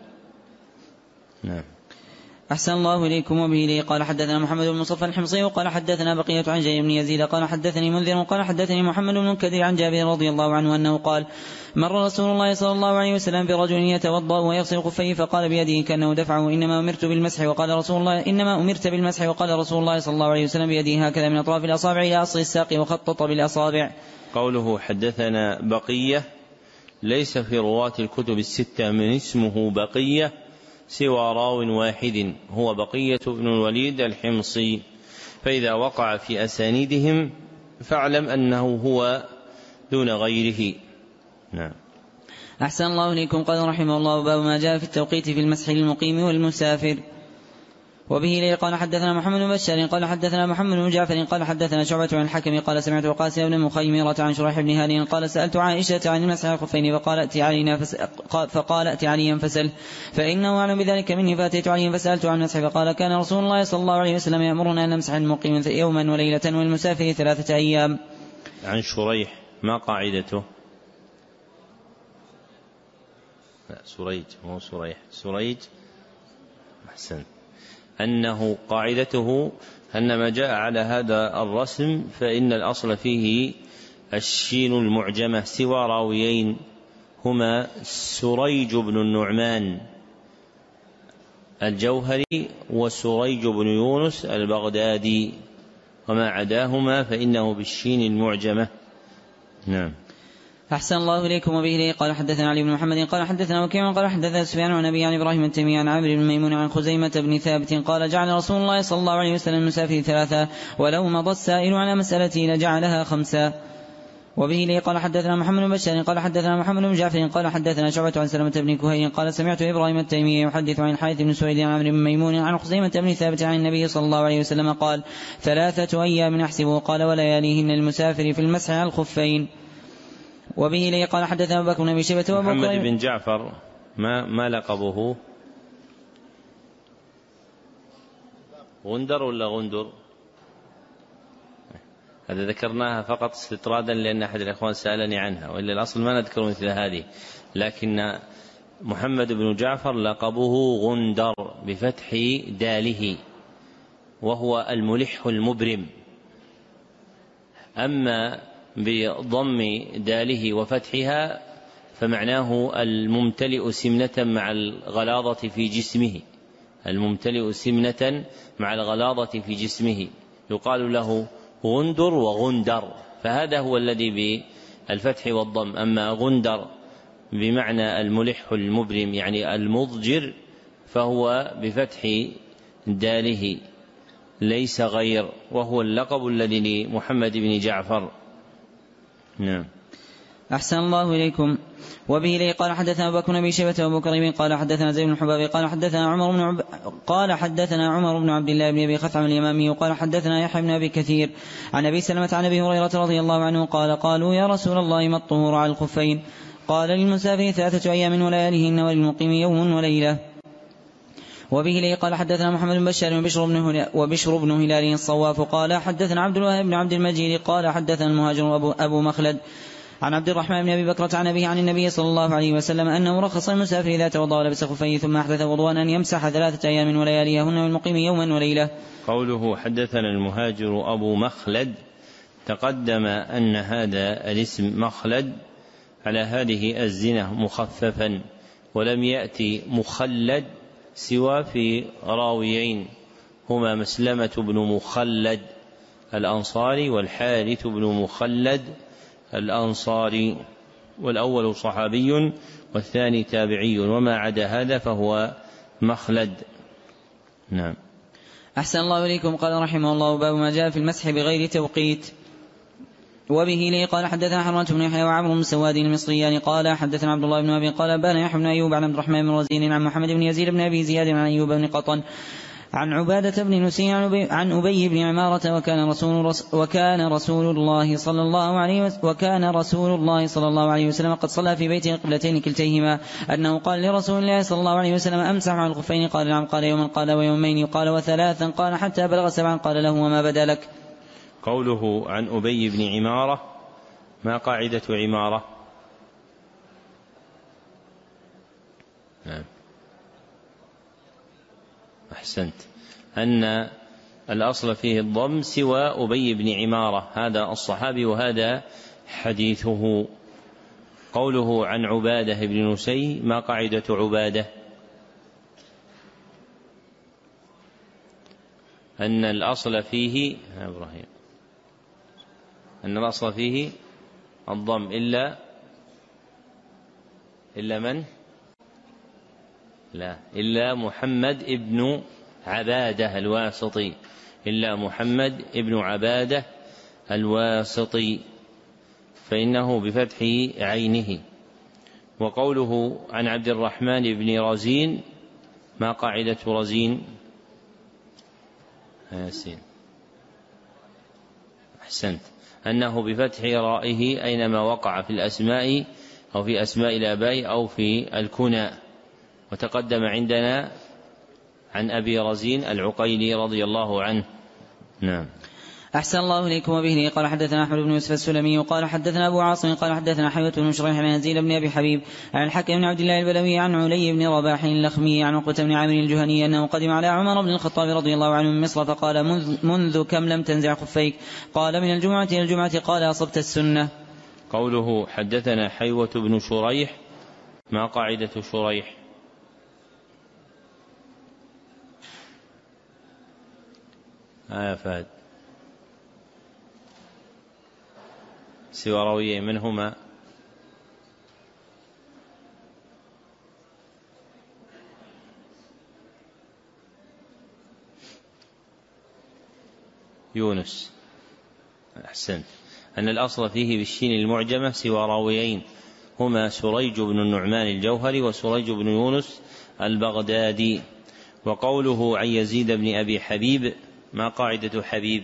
نعم. أحسن الله إليكم. وبه إليه قال حدثنا محمد بن مصطفى الحمصي قال حدثنا بقية عن جابر بن يزيد قال حدثني منذر قال حدثني محمد بن كثير عن جابر رضي الله عنه أنه قال: مر رسول الله صلى الله عليه وسلم برجل يتوضأ ويغسل خفيه فقال بيده كأنه دفعه: إنما أمرت بالمسح. وقال رسول الله: إنما أمرت بالمسح. وقال رسول الله صلى الله عليه وسلم بيده هكذا من أطراف الأصابع إلى أصل الساق وخطط بالأصابع. قوله حدثنا بقية ليس في رواة الكتب الستة من اسمه بقية سوى راو واحد هو بقية بن الوليد الحمصي، فإذا وقع في أسانيدهم فاعلم أنه هو دون غيره. نعم. أحسن الله إليكم. قال رحمه الله: باب ما جاء في التوقيت في المسح للمقيم والمسافر. وبه إليه قال حدثنا محمد بن بشار قال حدثنا محمد بن جعفر قال حدثنا شعبة عن الحكم قال سمعت قاسم بن مخيمرة عن شريح بن هاني قال: سألت عائشة عن المسح على الخفين فقال: ائت عليا فسل فإنه أعلم بذلك مني، فأتيت عليا فسألت عن المسح فقال: كان رسول الله صلى الله عليه وسلم يأمرنا أن نمسح المقيم يوما وليلة والمسافر 3 أيام. عن شريح ما قاعدته؟ لا سريج، مو شريح، سريج. أحسن. أنه قاعدته أن ما جاء على هذا الرسم فإن الأصل فيه الشين المعجمة، سوى راويين هما سريج بن النعمان الجوهري وسريج بن يونس البغدادي، وما عداهما فإنه بالشين المعجمة. نعم. أحسن الله إليكم. وبه إليه قال حدثنا علي بن محمد قال حدثنا وكيع قال حدثنا سفيان عن أبي عن إبراهيم التيمي عن عامر بن ميمون عن خزيمة بن ثابت قال: جعل رسول الله صلى الله عليه وسلم المسافر 3، ولو مضى السائل على مسألته لجعلها 5. وبه إليه قال حدثنا محمد بن بشار قال حدثنا محمد بن جعفر قال حدثنا شعبة عن سلمة بن كهيل قال: سمعت إبراهيم التيمي يحدث عن الحارث بن سويد عن عامر بن ميمون عن خزيمة بن ثابت عن النبي صلى الله عليه وسلم قال: 3 أيام نحسبه. قال: ولياليهن المسافر في المسح على الخفين. وبه إليه قال حدثنا أبو بكر بن أبي شيبة محمد بن جعفر ما لقبه؟ غندر ولا غندر؟ هذا ذكرناها فقط استطرادا لأن أحد الإخوان سألني عنها، وإلا الأصل ما نذكر مثل هذه، لكن محمد بن جعفر لقبه غندر بفتح داله، وهو الملح المبرم. أما بضم داله وفتحها فمعناه الممتلئ سمنة مع الغلاظة في جسمه، الممتلئ سمنة مع الغلاظة في جسمه، يقال له غندر وغندر، فهذا هو الذي بالفتح والضم. أما غندر بمعنى الملح المبرم يعني المضجر فهو بفتح داله ليس غير، وهو اللقب الذي لمحمد بن جعفر. نعم. أحسن الله إليكم. وبه إليه قال حدثنا أبو بكر بن أبي شيبة وأبو كريم قال حدثنا زيد بن حباب قال حدثنا عمر بن عبد الله بن أبي خثعم اليمامي قال حدثنا يحيى بن أبي كثير عن أبي سلمة عن أبي هريرة رضي الله عنه قال: قالوا: يا رسول الله ما الطهور على الخفين؟ قال: للمسافر 3 أيام ولياليهن وللمقيم يوم وليلة. وبه إليه قال حدثنا محمد بن بشار وبشر بن هلال الصواف قال حدثنا عبد الوهاب بن عبد المجيد قال حدثنا المهاجر أبو مخلد عن عبد الرحمن بن أبي بكرة عن أبيه عن النبي صلى الله عليه وسلم أنه رخص المسافر إذا توضأ ولبس خفيه ثم أحدث وضوءا أن يمسح 3 أيام ولياليهن والمقيم يوما وليلة. قوله حدثنا المهاجر أبو مخلد، تقدم أن هذا الاسم مخلد على هذه الزنة مخففا، ولم يأتي مخلد سوى في راويين هما مسلمة بن مخلد الأنصاري والحارث بن مخلد الأنصاري، والأول صحابي والثاني تابعي، وما عدا هذا فهو مخلد. نعم. أحسن الله إليكم. قال رحمه الله: باب ما جاء في المسح بغير توقيت. وبه لي قال حدثنا حرمة بن يحيى وعمرو بن سواد المصريان قال حدثنا عبد الله بن أبي قال بان يحيى بن أيوب عن عبد الرحمن بن رزين عن محمد بن يزيد بن أبي زياد عن أيوب بن قطن عن عبادة بن نسي عن أبي بن عمارة وكان رسول الله صلى الله عليه وسلم قد صلى في بيته قبلتين كلتيهما، أنه قال لرسول الله صلى الله عليه وسلم: أمسح على الخفين؟ قال: نعم. قال: يوما؟ قال: ويومين؟ قال: وثلاثا؟ قال: حتى بلغ 7. قال له: وما بدا لك؟ قوله عن أبي بن عمارة، ما قاعدة عمارة؟ نعم. أحسنت. أن الأصل فيه الضم سوى أبي بن عمارة، هذا الصحابي وهذا حديثه. قوله عن عبادة بن نسي، ما قاعدة عبادة؟ أن الأصل فيه إبراهيم، أن الأصل فيه الضم إلا من؟ لا، إلا محمد ابن عبادة الواسطي، إلا محمد ابن عبادة الواسطي فإنه بفتح عينه. وقوله عن عبد الرحمن بن رزين، ما قاعدة رزين؟ ياسين. أحسنت. أنه بفتح رائه أينما وقع في الأسماء أو في أسماء الآباء أو في الكنى. وتقدم عندنا عن أبي رزين العقيلي رضي الله عنه. نعم. أحسن الله إليكم. وبه قال حدثنا أحمد بن يوسف السلمي قال حدثنا أبو عاصم قال حدثنا حيوة بن شريح عن يزيد بن أبي حبيب عن الحكم بن عبد الله البلوي عن علي بن رباح اللخمي عن عقبة بن عامر الجهني أنه قدم على عمر بن الخطاب رضي الله عنه من مصر فقال: منذ كم لم تنزع خفيك؟ قال: من الجمعة إلى الجمعة. قال: أصبت السنة. قوله حدثنا حيوة بن شريح، ما قاعدة شريح؟ فهد سوى راويين منهما يونس. أحسنت. أن الأصل فيه بالشين المعجمة سوى راويين هما سريج بن النعمان الجوهري وسريج بن يونس البغدادي. وقوله عن يزيد بن أبي حبيب، ما قاعدة حبيب؟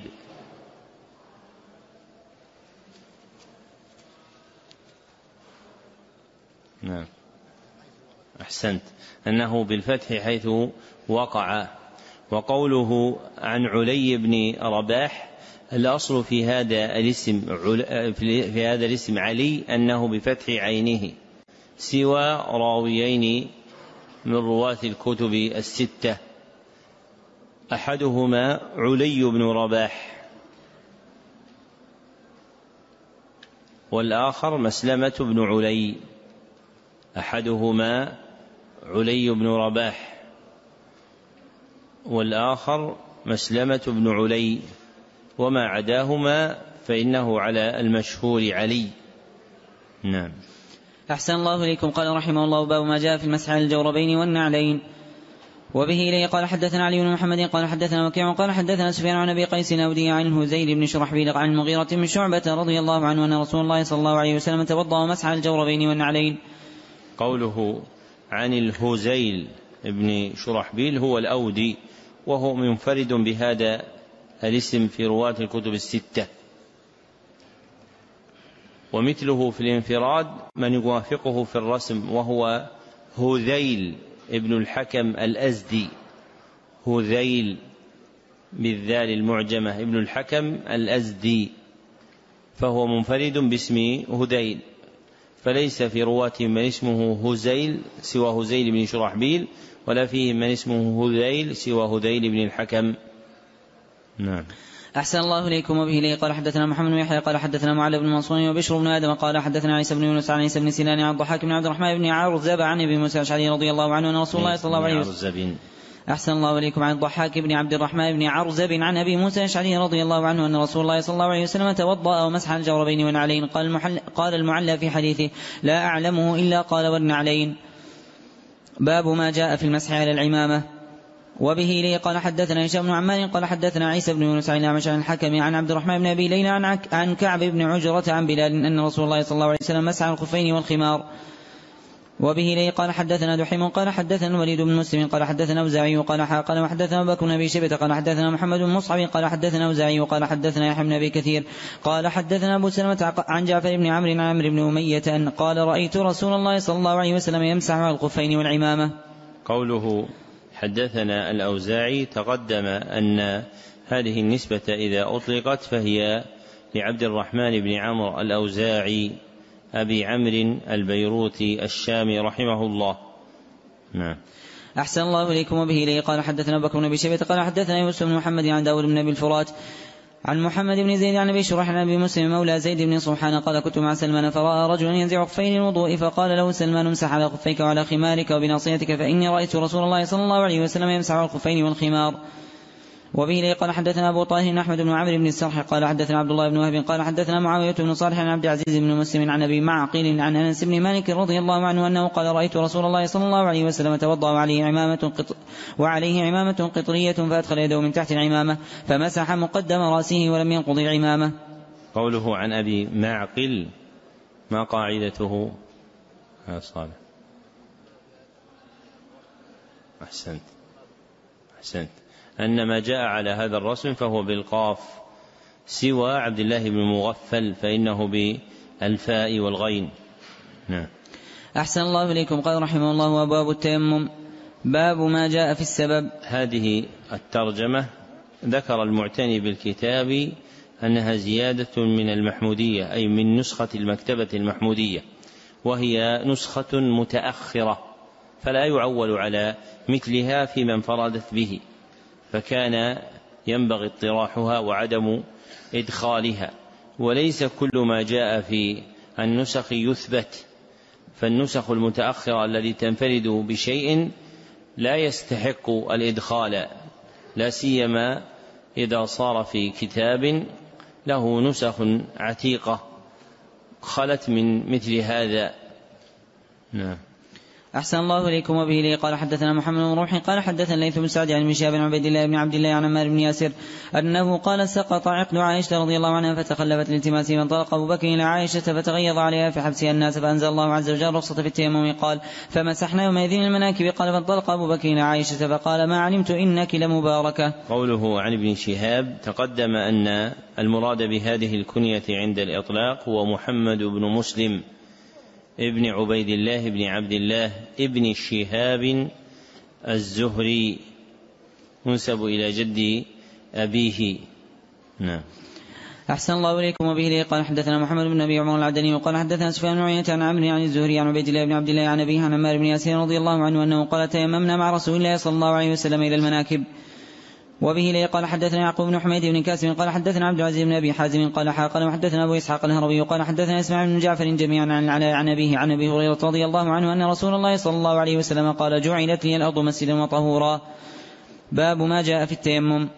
نعم. أحسنت. أنه بالفتح حيث وقع. وقوله عن علي بن رباح، الأصل في هذا الاسم علي أنه بفتح عينه سوى راويين من رواة الكتب الستة، أحدهما علي بن رباح والآخر مسلمة بن علي. أحدهما علي بن رباح والآخر مسلمة بن علي، وما عداهما فإنه على المشهور علي. نعم. أحسن الله إليكم. قال رحمه الله: باب ما جاء في المسح على الجوربين والنعلين. وبه إليه قال حدثنا علي بن محمد قال حدثنا وكيع قال حدثنا سفيان عن أبي قيس الأودي عن هزيل بن شرحبيل عن المغيرة بن شعبة رضي الله عنه أن رسول الله صلى الله عليه وسلم توضأ ومسح على الجوربين والنعلين. قوله عن الهزيل بن شرحبيل هو الأودي، وهو منفرد بهذا الاسم في رواة الكتب الستة، ومثله في الانفراد من يوافقه في الرسم وهو هذيل ابن الحكم الأزدي، هذيل بالذال المعجمة ابن الحكم الأزدي، فهو منفرد باسم هذيل، فليس في رواتهم من اسمه هزيل سوى هزيل بن شرحبيل، ولا فيهم من اسمه هذيل سوى هذيل بن الحكم. نعم. أحسن الله إليكم. وبه لي قال حدثنا محمد بن يحيى قال حدثنا معل بن منصور وبشر بن آدم قال حدثنا عيسى بن يونس عن عيسى بن سنان عن الضحاك بن عبد الرحمن بن عرزب عن ابي موسى الأشعري رضي الله عنه أن رسول الله صلى الله عليه وسلم أحسن الله إليكم عن الضحاك بن عبد الرحمن بن عرزب عن أبي موسى الأشعري رضي الله عنه أن رسول الله صلى الله عليه وسلم توضأ ومسح الجوربين والنعلين. قال المعلى في حديثه لا أعلمه إلا قال والنعلين. باب ما جاء في المسح على العمامة. وبه لي قال حدثنا هشام بن عمار قال حدثنا عيسى بن يونس عن الأعمش عن الحكم عن عبد الرحمن بن أبي ليلى عن كعب بن عجرة عن بلال أن رسول الله صلى الله عليه وسلم مسح على الخفين والخمار. وبه لي قال حدثنا دحيم قال حدثنا الوليد بن مسلم قال حدثنا أوزاعي قال وحدثنا أبو بكر بن أبي شيبة قال حدثنا محمد بن مصعب قال حدثنا أوزاعي قال حدثنا يحيى بن أبي كثير قال حدثنا أبو سلمة عن جعفر بن عمرو عن عمرو بن أمية قال رأيت رسول الله صلى الله عليه وسلم يمسح على الخفين والعمامة. قوله حدثنا الأوزاعي تقدم أن هذه النسبة إذا أطلقت فهي لعبد الرحمن بن عمرو الأوزاعي أبي عمرو البيروتي الشامي رحمه الله. نعم. أحسن الله إليكم. وبه لي قال حدثنا بكر بن أبي شيبة قال حدثنا يوسف بن محمد عن داود بن أبي الفرات عن محمد بن زيد عن أبي شريح عن أبي مسلم مولى زيد بن صبحان قال كنت مع سلمان فرأى رجلا ينزع خفين الوضوء فقال له سلمان امسح على خفيك وعلى خمارك وبناصيتك فإني رأيت رسول الله صلى الله عليه وسلم يمسح على الخفين والخمار. وبه لي قال حدثنا أبو طاهر أحمد بن عمرو بن السرح قال حدثنا عبد الله بن وهب قال حدثنا معاوية بن صالح عن عبد العزيز بن مسلم عن أبي معقل عن أنس بن مالك رضي الله عنه أنه قال رأيت رسول الله صلى الله عليه وسلم توضأ وعليه عمامة قطرية فأدخل يده من تحت العمامة فمسح مقدم رأسه ولم ينقض العمامة. قوله عن أبي معقل ما قاعدته؟ صالح. أحسنت أن ما جاء على هذا الرسم فهو بالقاف سوى عبد الله بن مغفل فإنه بالفاء والغين. نعم. أحسن الله إليكم. قال رحمه الله وباب التيمم. باب ما جاء في السبب. هذه الترجمة ذكر المعتني بالكتاب أنها زيادة من المحمودية أي من نسخة المكتبة المحمودية، وهي نسخة متأخرة فلا يعول على مثلها في من انفردت به، فكان ينبغي اطراحها وعدم إدخالها. وليس كل ما جاء في النسخ يثبت، فالنسخ المتأخرة التي تنفرد بشيء لا يستحق الإدخال، لا سيما إذا صار في كتاب له نسخ عتيقة خلت من مثل هذا. نعم. أحسن الله إليكم. وبه لي قال حدثنا محمد بن روح قال حدثنا الليث بن سعد عن ابن شهاب بن عبيد الله بن عبد الله عن عمار بن ياسر أنه قال سقط عقد عائشة رضي الله عنها فتخلفت الالتماسه فانطلق أبو بكر إلى عائشة فتغيظ عليها في حبسها الناس فأنزل الله عز وجل رخصة في التيمم قال فمسحنا يومئذ المناكب قال فانطلق أبو بكر إلى عائشة فقال ما علمت إنك لمباركة. قوله عن ابن شهاب تقدم أن المراد بهذه الكنية عند الإطلاق هو محمد بن مسلم ابن عبيد الله بن عبد الله ابن شهاب الزهري منسب إلى جد أبيه. نعم. أحسن الله إليكم. وبه لي قال حدثنا محمد بن أبي عمر العدني وقال حدثنا سفيان بن عيينة عن عمرو عن الزهري عن عبيد الله بن عبد الله عن أبيه عن عمار بن ياسر رضي الله عنه أنه قال تيممنا مع رسول الله صلى الله عليه وسلم إلى المناكب. وبه لي قال حدثنا يعقوب بن حميد بن كاسم قال حدثنا عبد العزيز بن أبي حازم قال وحدثنا أبو إسحاق الهروي قال حدثنا إسماعيل بن جعفر جميعا عن العلاء عن أبيه عن أبي هريرة رضي الله عنه أن رسول الله صلى الله عليه وسلم قال جعلت لي الأرض مسجدا وطهورا. باب ما جاء في التيمم.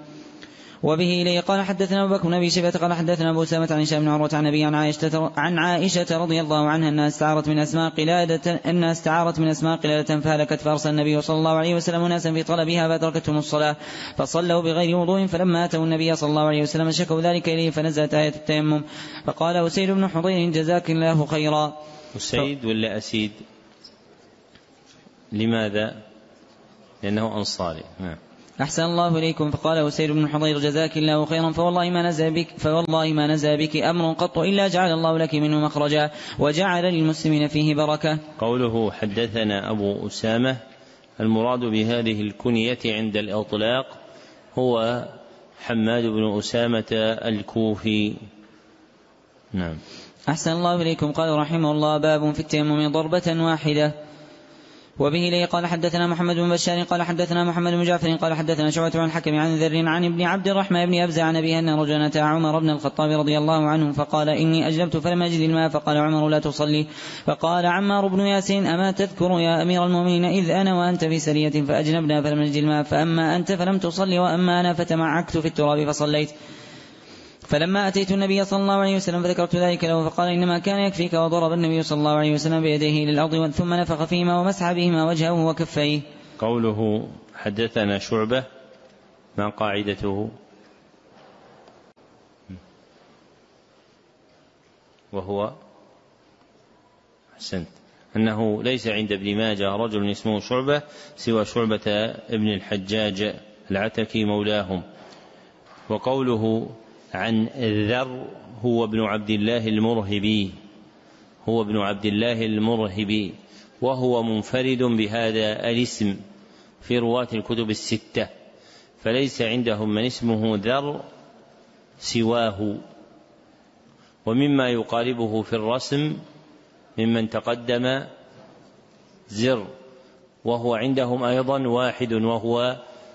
وبه إليه قال حدثنا أبو بكر بن أبي شيبة قال حدثنا أبو أسامة عن هشام بن عروة عن أبي عن عائشة رضي الله عنها أنها استعارت من أسماء قلادة فهلكت فأرسل النبي صلى الله عليه وسلم ناسا في طلبها فأدركتهم الصلاة فصلوا بغير وضوء فلما أتوا النبي صلى الله عليه وسلم شكوا ذلك إليه فنزلت آية التيمم فقال أسيد بن حضير جزاك الله خيرا. أسيد ولا أسيد؟ لماذا؟ لأنه أنصاري. أحسن الله إليكم. فقال أسيد بن حضير جزاك الله خيرا فوالله ما نزل بك أمر قط إلا جعل الله لك منه مخرجا وجعل للمسلمين فيه بركة. قوله حدثنا أبو أسامة المراد بهذه الكنية عند الإطلاق هو حماد بن أسامة الكوفي نعم. أحسن الله إليكم. قال رحمه الله: باب في التيمم ضربة واحدة. وبه لي قال حدثنا محمد بن بشار قال حدثنا محمد بن جعفر قال حدثنا شعبة عن الحكم عن ذر عن ابن عبد الرحمن بن أبزة عن أبيه أن رجلا أتى عمر بن الخطاب رضي الله عنه فقال: إني أجلبت فلم أجد الماء. فقال عمر: لا تصلي. فقال عمار بن ياسين: أما تذكر يا أمير المؤمنين إذ أنا وأنت في سرية فأجنبنا فلم نجد الماء، فأما أنت فلم تصلي وأما أنا فتمعكت في التراب فصليت. فلما أتيت النبي صلى الله عليه وسلم فذكرت ذلك له فقال: إنما كان يكفيك. وضرب النبي صلى الله عليه وسلم بيديه للأرض ثم نفخ فيهما ومسح بهما وجهه وكفيه. قوله حدثنا شعبة ما قاعدته؟ وهو أحسنت أنه ليس عند ابن ماجه رجل اسمه شعبة سوى شعبة ابن الحجاج العتكي مولاهم. وقوله عن الذر هو ابن عبد الله المرهبي، وهو منفرد بهذا الاسم في رواة الكتب الستة، فليس عندهم من اسمه ذر سواه. ومما يقاربه في الرسم ممن تقدم زر، وهو عندهم أيضا واحد وهو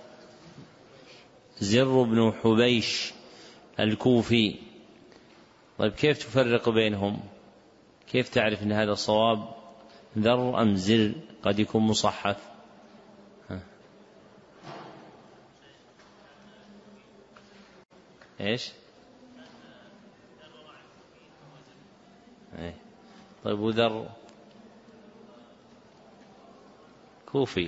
زر بن حبيش الكوفي. طيب كيف تفرق بينهم؟ كيف تعرف أن هذا الصواب ذر أم زر؟ قد يكون مصحف. إيش؟ طيب وذر كوفي.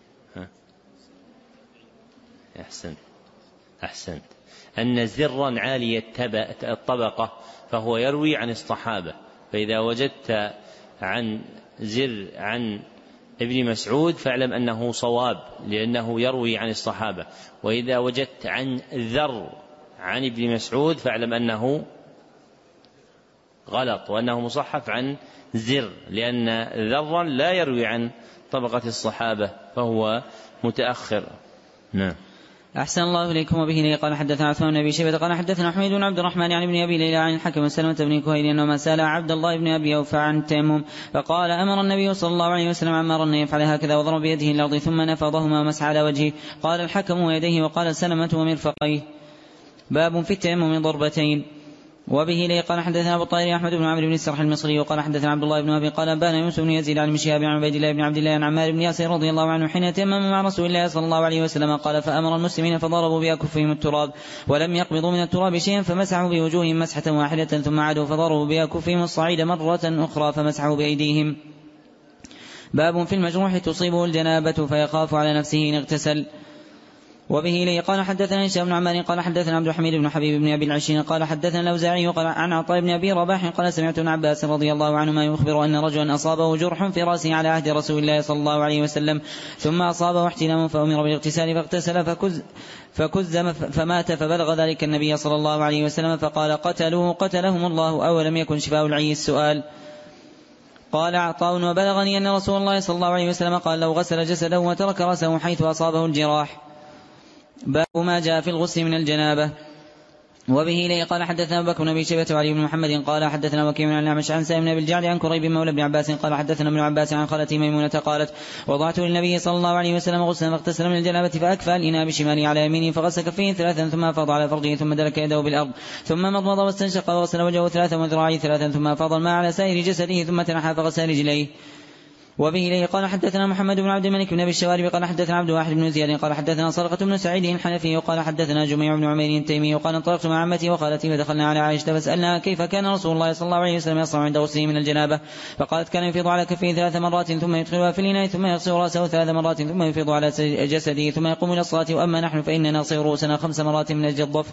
أحسنت أن زرا عالي الطبقة فهو يروي عن الصحابة، فإذا وجدت عن زر عن ابن مسعود فاعلم أنه صواب لأنه يروي عن الصحابة، وإذا وجدت عن ذر عن ابن مسعود فاعلم أنه غلط وأنه مصحف عن زر، لأن ذرا لا يروي عن طبقة الصحابة فهو متأخر. نعم. أحسن الله إليكم. وبه لي قال حدثنا عثمان بن أبي شيبة قال حدثنا حميد بن عبد الرحمن عن ابن أبي ليلى عن الحكم سلمة بن كهيل أنه ما سأل عبد الله بن أبي أوفى عن التيمم فقال: أمر النبي صلى الله عليه وسلم عمارا أن يفعل هكذا، وضرب بيده الأرض ثم نفضهما ومسح على وجهه. قال الحكم ويديه، وقال سلمة ومرفقيه. باب في التيمم ضربتين. وبه لي قال حدثنا أبو الطاهر أحمد بن عمرو بن السرح المصري وقال حدثنا عبد الله بن أبي قال أنبانا يوسف بن يزيد عن شهاب عن عبيد الله بن عبد الله عن عمار بن ياسر رضي الله عنه حين تيمم مع رسول الله صلى الله عليه وسلم قال: فأمر المسلمين فضربوا بأكفهم التراب ولم يقبضوا من التراب شيئا فمسحوا بوجوههم مسحة واحدة ثم عادوا فضربوا بأكفهم الصعيد مرة أخرى فمسحوا بأيديهم. باب في المجروح تصيبه الجنابة فيخاف على نفسه إن اغتسل. وبه لي قال حدثنا هشام بن عمار قال حدثنا عبد الحميد بن حبيب بن أبي العشين قال حدثنا الأوزاعي قال عن عطاء بن أبي رباح قال: سمعت ابن عباس رضي الله عنهما يخبر أن رجلا أصابه جرح في رأسه على عهد رسول الله صلى الله عليه وسلم، ثم أصابه احتلام فأمر بالاغتسال فاغتسل فكز فمات، فبلغ ذلك النبي صلى الله عليه وسلم فقال: قتلهم الله، أولم يكن شفاء العي السؤال. قال عطاء: وبلغني أن رسول الله صلى الله عليه وسلم قال: لو غسل جسده وترك رأسه حيث أصابه الجراح. باب ما جاء في الغسل من الجنابة. وبه لي قال حدثنا أبو بكر بن أبي شيبة وعلي بن محمد قال حدثنا وكيع عن الأعمش عن سالم بن أبي الجعد عن كريب مولى بن عباس قال حدثنا ابن عباس عن خالتي ميمونة قالت: وضعت للنبي صلى الله عليه وسلم غسلا فاغتسل من الجنابة فأكفى الإناء بشماله على يمينه فغسل كفيه ثلاثا ثم أفاض على فرجه ثم دلك يده بالأرض ثم مضمض واستنشق وغسل وجهه ثلاثا وذراعيه ثلاثا ثم أفاض الماء على سائر جسده ثم تنحى فغسل رجليه. وبه إليه قال حدثنا محمد بن عبد الملك بن أبي الشوارب قال حدثنا عبد الواحد بن زياد قال حدثنا صرقة بن سعيد الحنفي وقال حدثنا جميع بن عمير التيمي وقال: انطلقت مع عمتي وخالتي فدخلنا على عائشة فسألنا كيف كان رسول الله صلى الله عليه وسلم يصنع عند غسله من الجنابة، فقالت: كان يفيض على كفيه 3 مرات ثم يدخلها في الإناء ثم يغسل رأسه 3 مرات ثم يفيض على جسده ثم يقوم إلى الصلاة، وأما نحن فإننا نغسل رؤوسنا 5 مرات من أجل الظفر.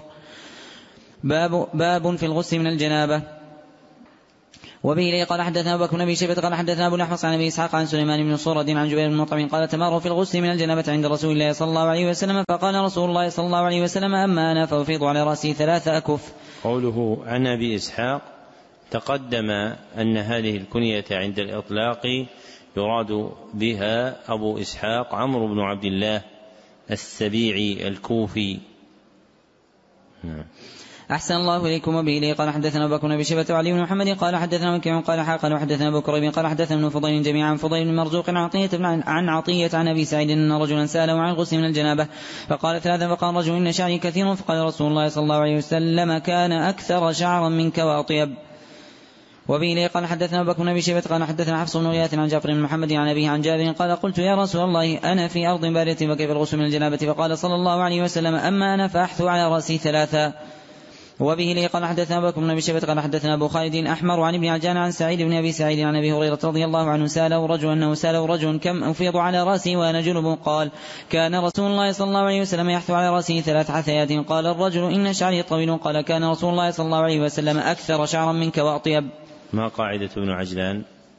باب في الغسل من الجنابة. وبه لي قال حدثنا أبو بكر بن أبي شيبة قال حدثنا أبو الأحوص عن أبي إسحاق عن سليمان بن صورد عن جبير بن مطعم قال: تماروا في الغسل من الجنابة عند رسول الله صلى الله عليه وسلم، فقال رسول الله صلى الله عليه وسلم: أما أنا فأفيض على رأسي 3 أكف. قوله عن أبي إسحاق تقدم أن هذه الكنية عند الإطلاق يراد بها أبو إسحاق عمرو بن عبد الله السبيعي الكوفي. أحسن الله إليكم. وبه لي قال حدثنا أبو بكر بن أبي شيبة وعلي بن محمد قال حدثنا وكيع قال حاقل وحدثنا أبو كريب قال حدثنا ابن فضيل جميعا عن فضيل بن مرزوق عن عطية عن أبي سعيد أن رجلا سأله عن الغسل من الجنابة فقال ثلاثا فقال رجل إن شعري كثير فقال رسول الله صلى الله عليه وسلم كان أكثر شعرا منك وأطيب. وبه لي قال حدثنا أبو بكر بن أبي شيبة قال حدثنا حفص بن غياث عن جعفر بن محمد عن أبيه عن جابر قال قلت يا رسول الله أنا في أرض باردة وكيف الغسل من الجنابة؟ فقال صلى الله عليه وسلم أما أنا فأحثو على رأسي ثلاثا. وبه لي قال حدثنا أبو بكر بن أبي شيبة قال حدثنا أبو خالد الأحمر عن ابن عجلان عن سعيد بن أبي سعيد عن أبي هريرة رضي الله عنه سأله رجل كم أفيض على رأسي وأنا جنب؟ قال كان رسول الله صلى الله عليه وسلم يحثو على رأسه 3 حثيات. قال الرجل إن شعري طويل. قال كان رسول الله صلى الله عليه وسلم أكثر شعرا منك وأطيب. ما قاعدة ابن عجلان؟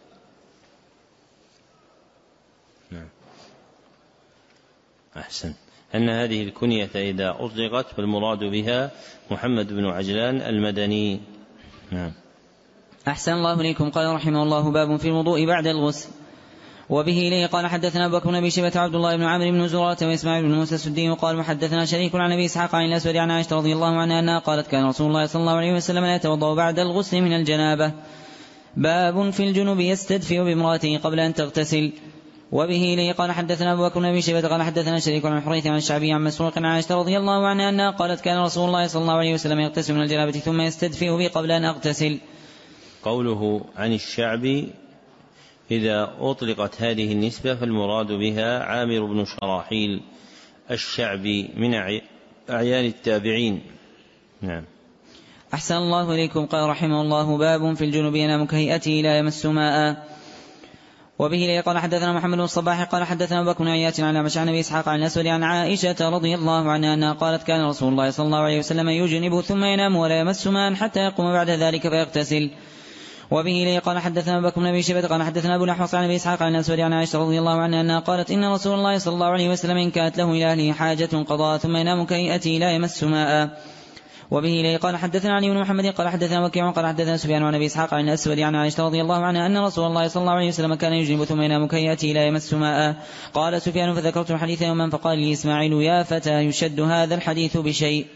نعم. أحسن. أن هذه الكنية إذا أطلقت فالمراد بها محمد بن عجلان المدني. نعم. أحسن الله إليكم. قال رحمه الله باب في الوضوء بعد الغسل. وبه لي قال حدثنا أبو بكر بن أبي شيبة عبد الله بن عمرو بن زرارة وإسماعيل بن موسى السدي وقال وحدثنا شريك عن أبي إسحاق عن الأسود عن عائشة رضي الله عنها أنها قالت كان رسول الله صلى الله عليه وسلم لا يتوضأ بعد الغسل من الجنابة. باب في الجنوب يستدفئ بامرأته قبل أن تغتسل. وبه لي قال حدثنا أبو بكر بن أبي شيبة قال حدثنا شريك عن حريث عن الشعبي عن مسروق عن عائشة رضي الله عنها أنها قالت كان رسول الله صلى الله عليه وسلم يغتسل من الجنابة ثم يستدفئ بي قبل أن أغتسل. قوله عن الشعبي إذا أطلقت هذه النسبة فالمراد بها عامر بن شراحيل الشعبي من أعيان التابعين. نعم. أحسن الله إليكم. قال رحمه الله باب في الجنوب ينام كهيئته لا يمس ماء. وبه لي قال حدثنا محمد بن الصباح قال حدثنا أبو بكر بن عياش عن الأعمش عن أبي إسحاق عن الأسود عن عائشة رضي الله عنها أنها قالت كان رسول الله صلى الله عليه وسلم يجنب ثم ينام ولا يمس ماء حتى يقوم بعد ذلك فيغتسل. وبه لي قال حدثنا أبو بكر بن أبي شيبة قال حدثنا أبو الأحوص عن أبي إسحاق عن الأسود عن عائشة رضي الله عنها أنها قالت إن رسول الله صلى الله عليه وسلم إن كانت له إلى أهله حاجة قضاء ثم ينام كهيئته لا يمس ماء. وبه لي قال حدثنا علي بن محمد قال حدثنا وكيع قال حدثنا سفيان عن أبي إسحاق عن الأسود عن عائشة رضي الله عنها أن رسول الله صلى الله عليه وسلم كان يجنب ثم ينام كهيئته لا يمس ماء. قال سفيان فذكرت الحديث يوما فقال لي إسماعيل يا فتى يشد هذا الحديث بشيء.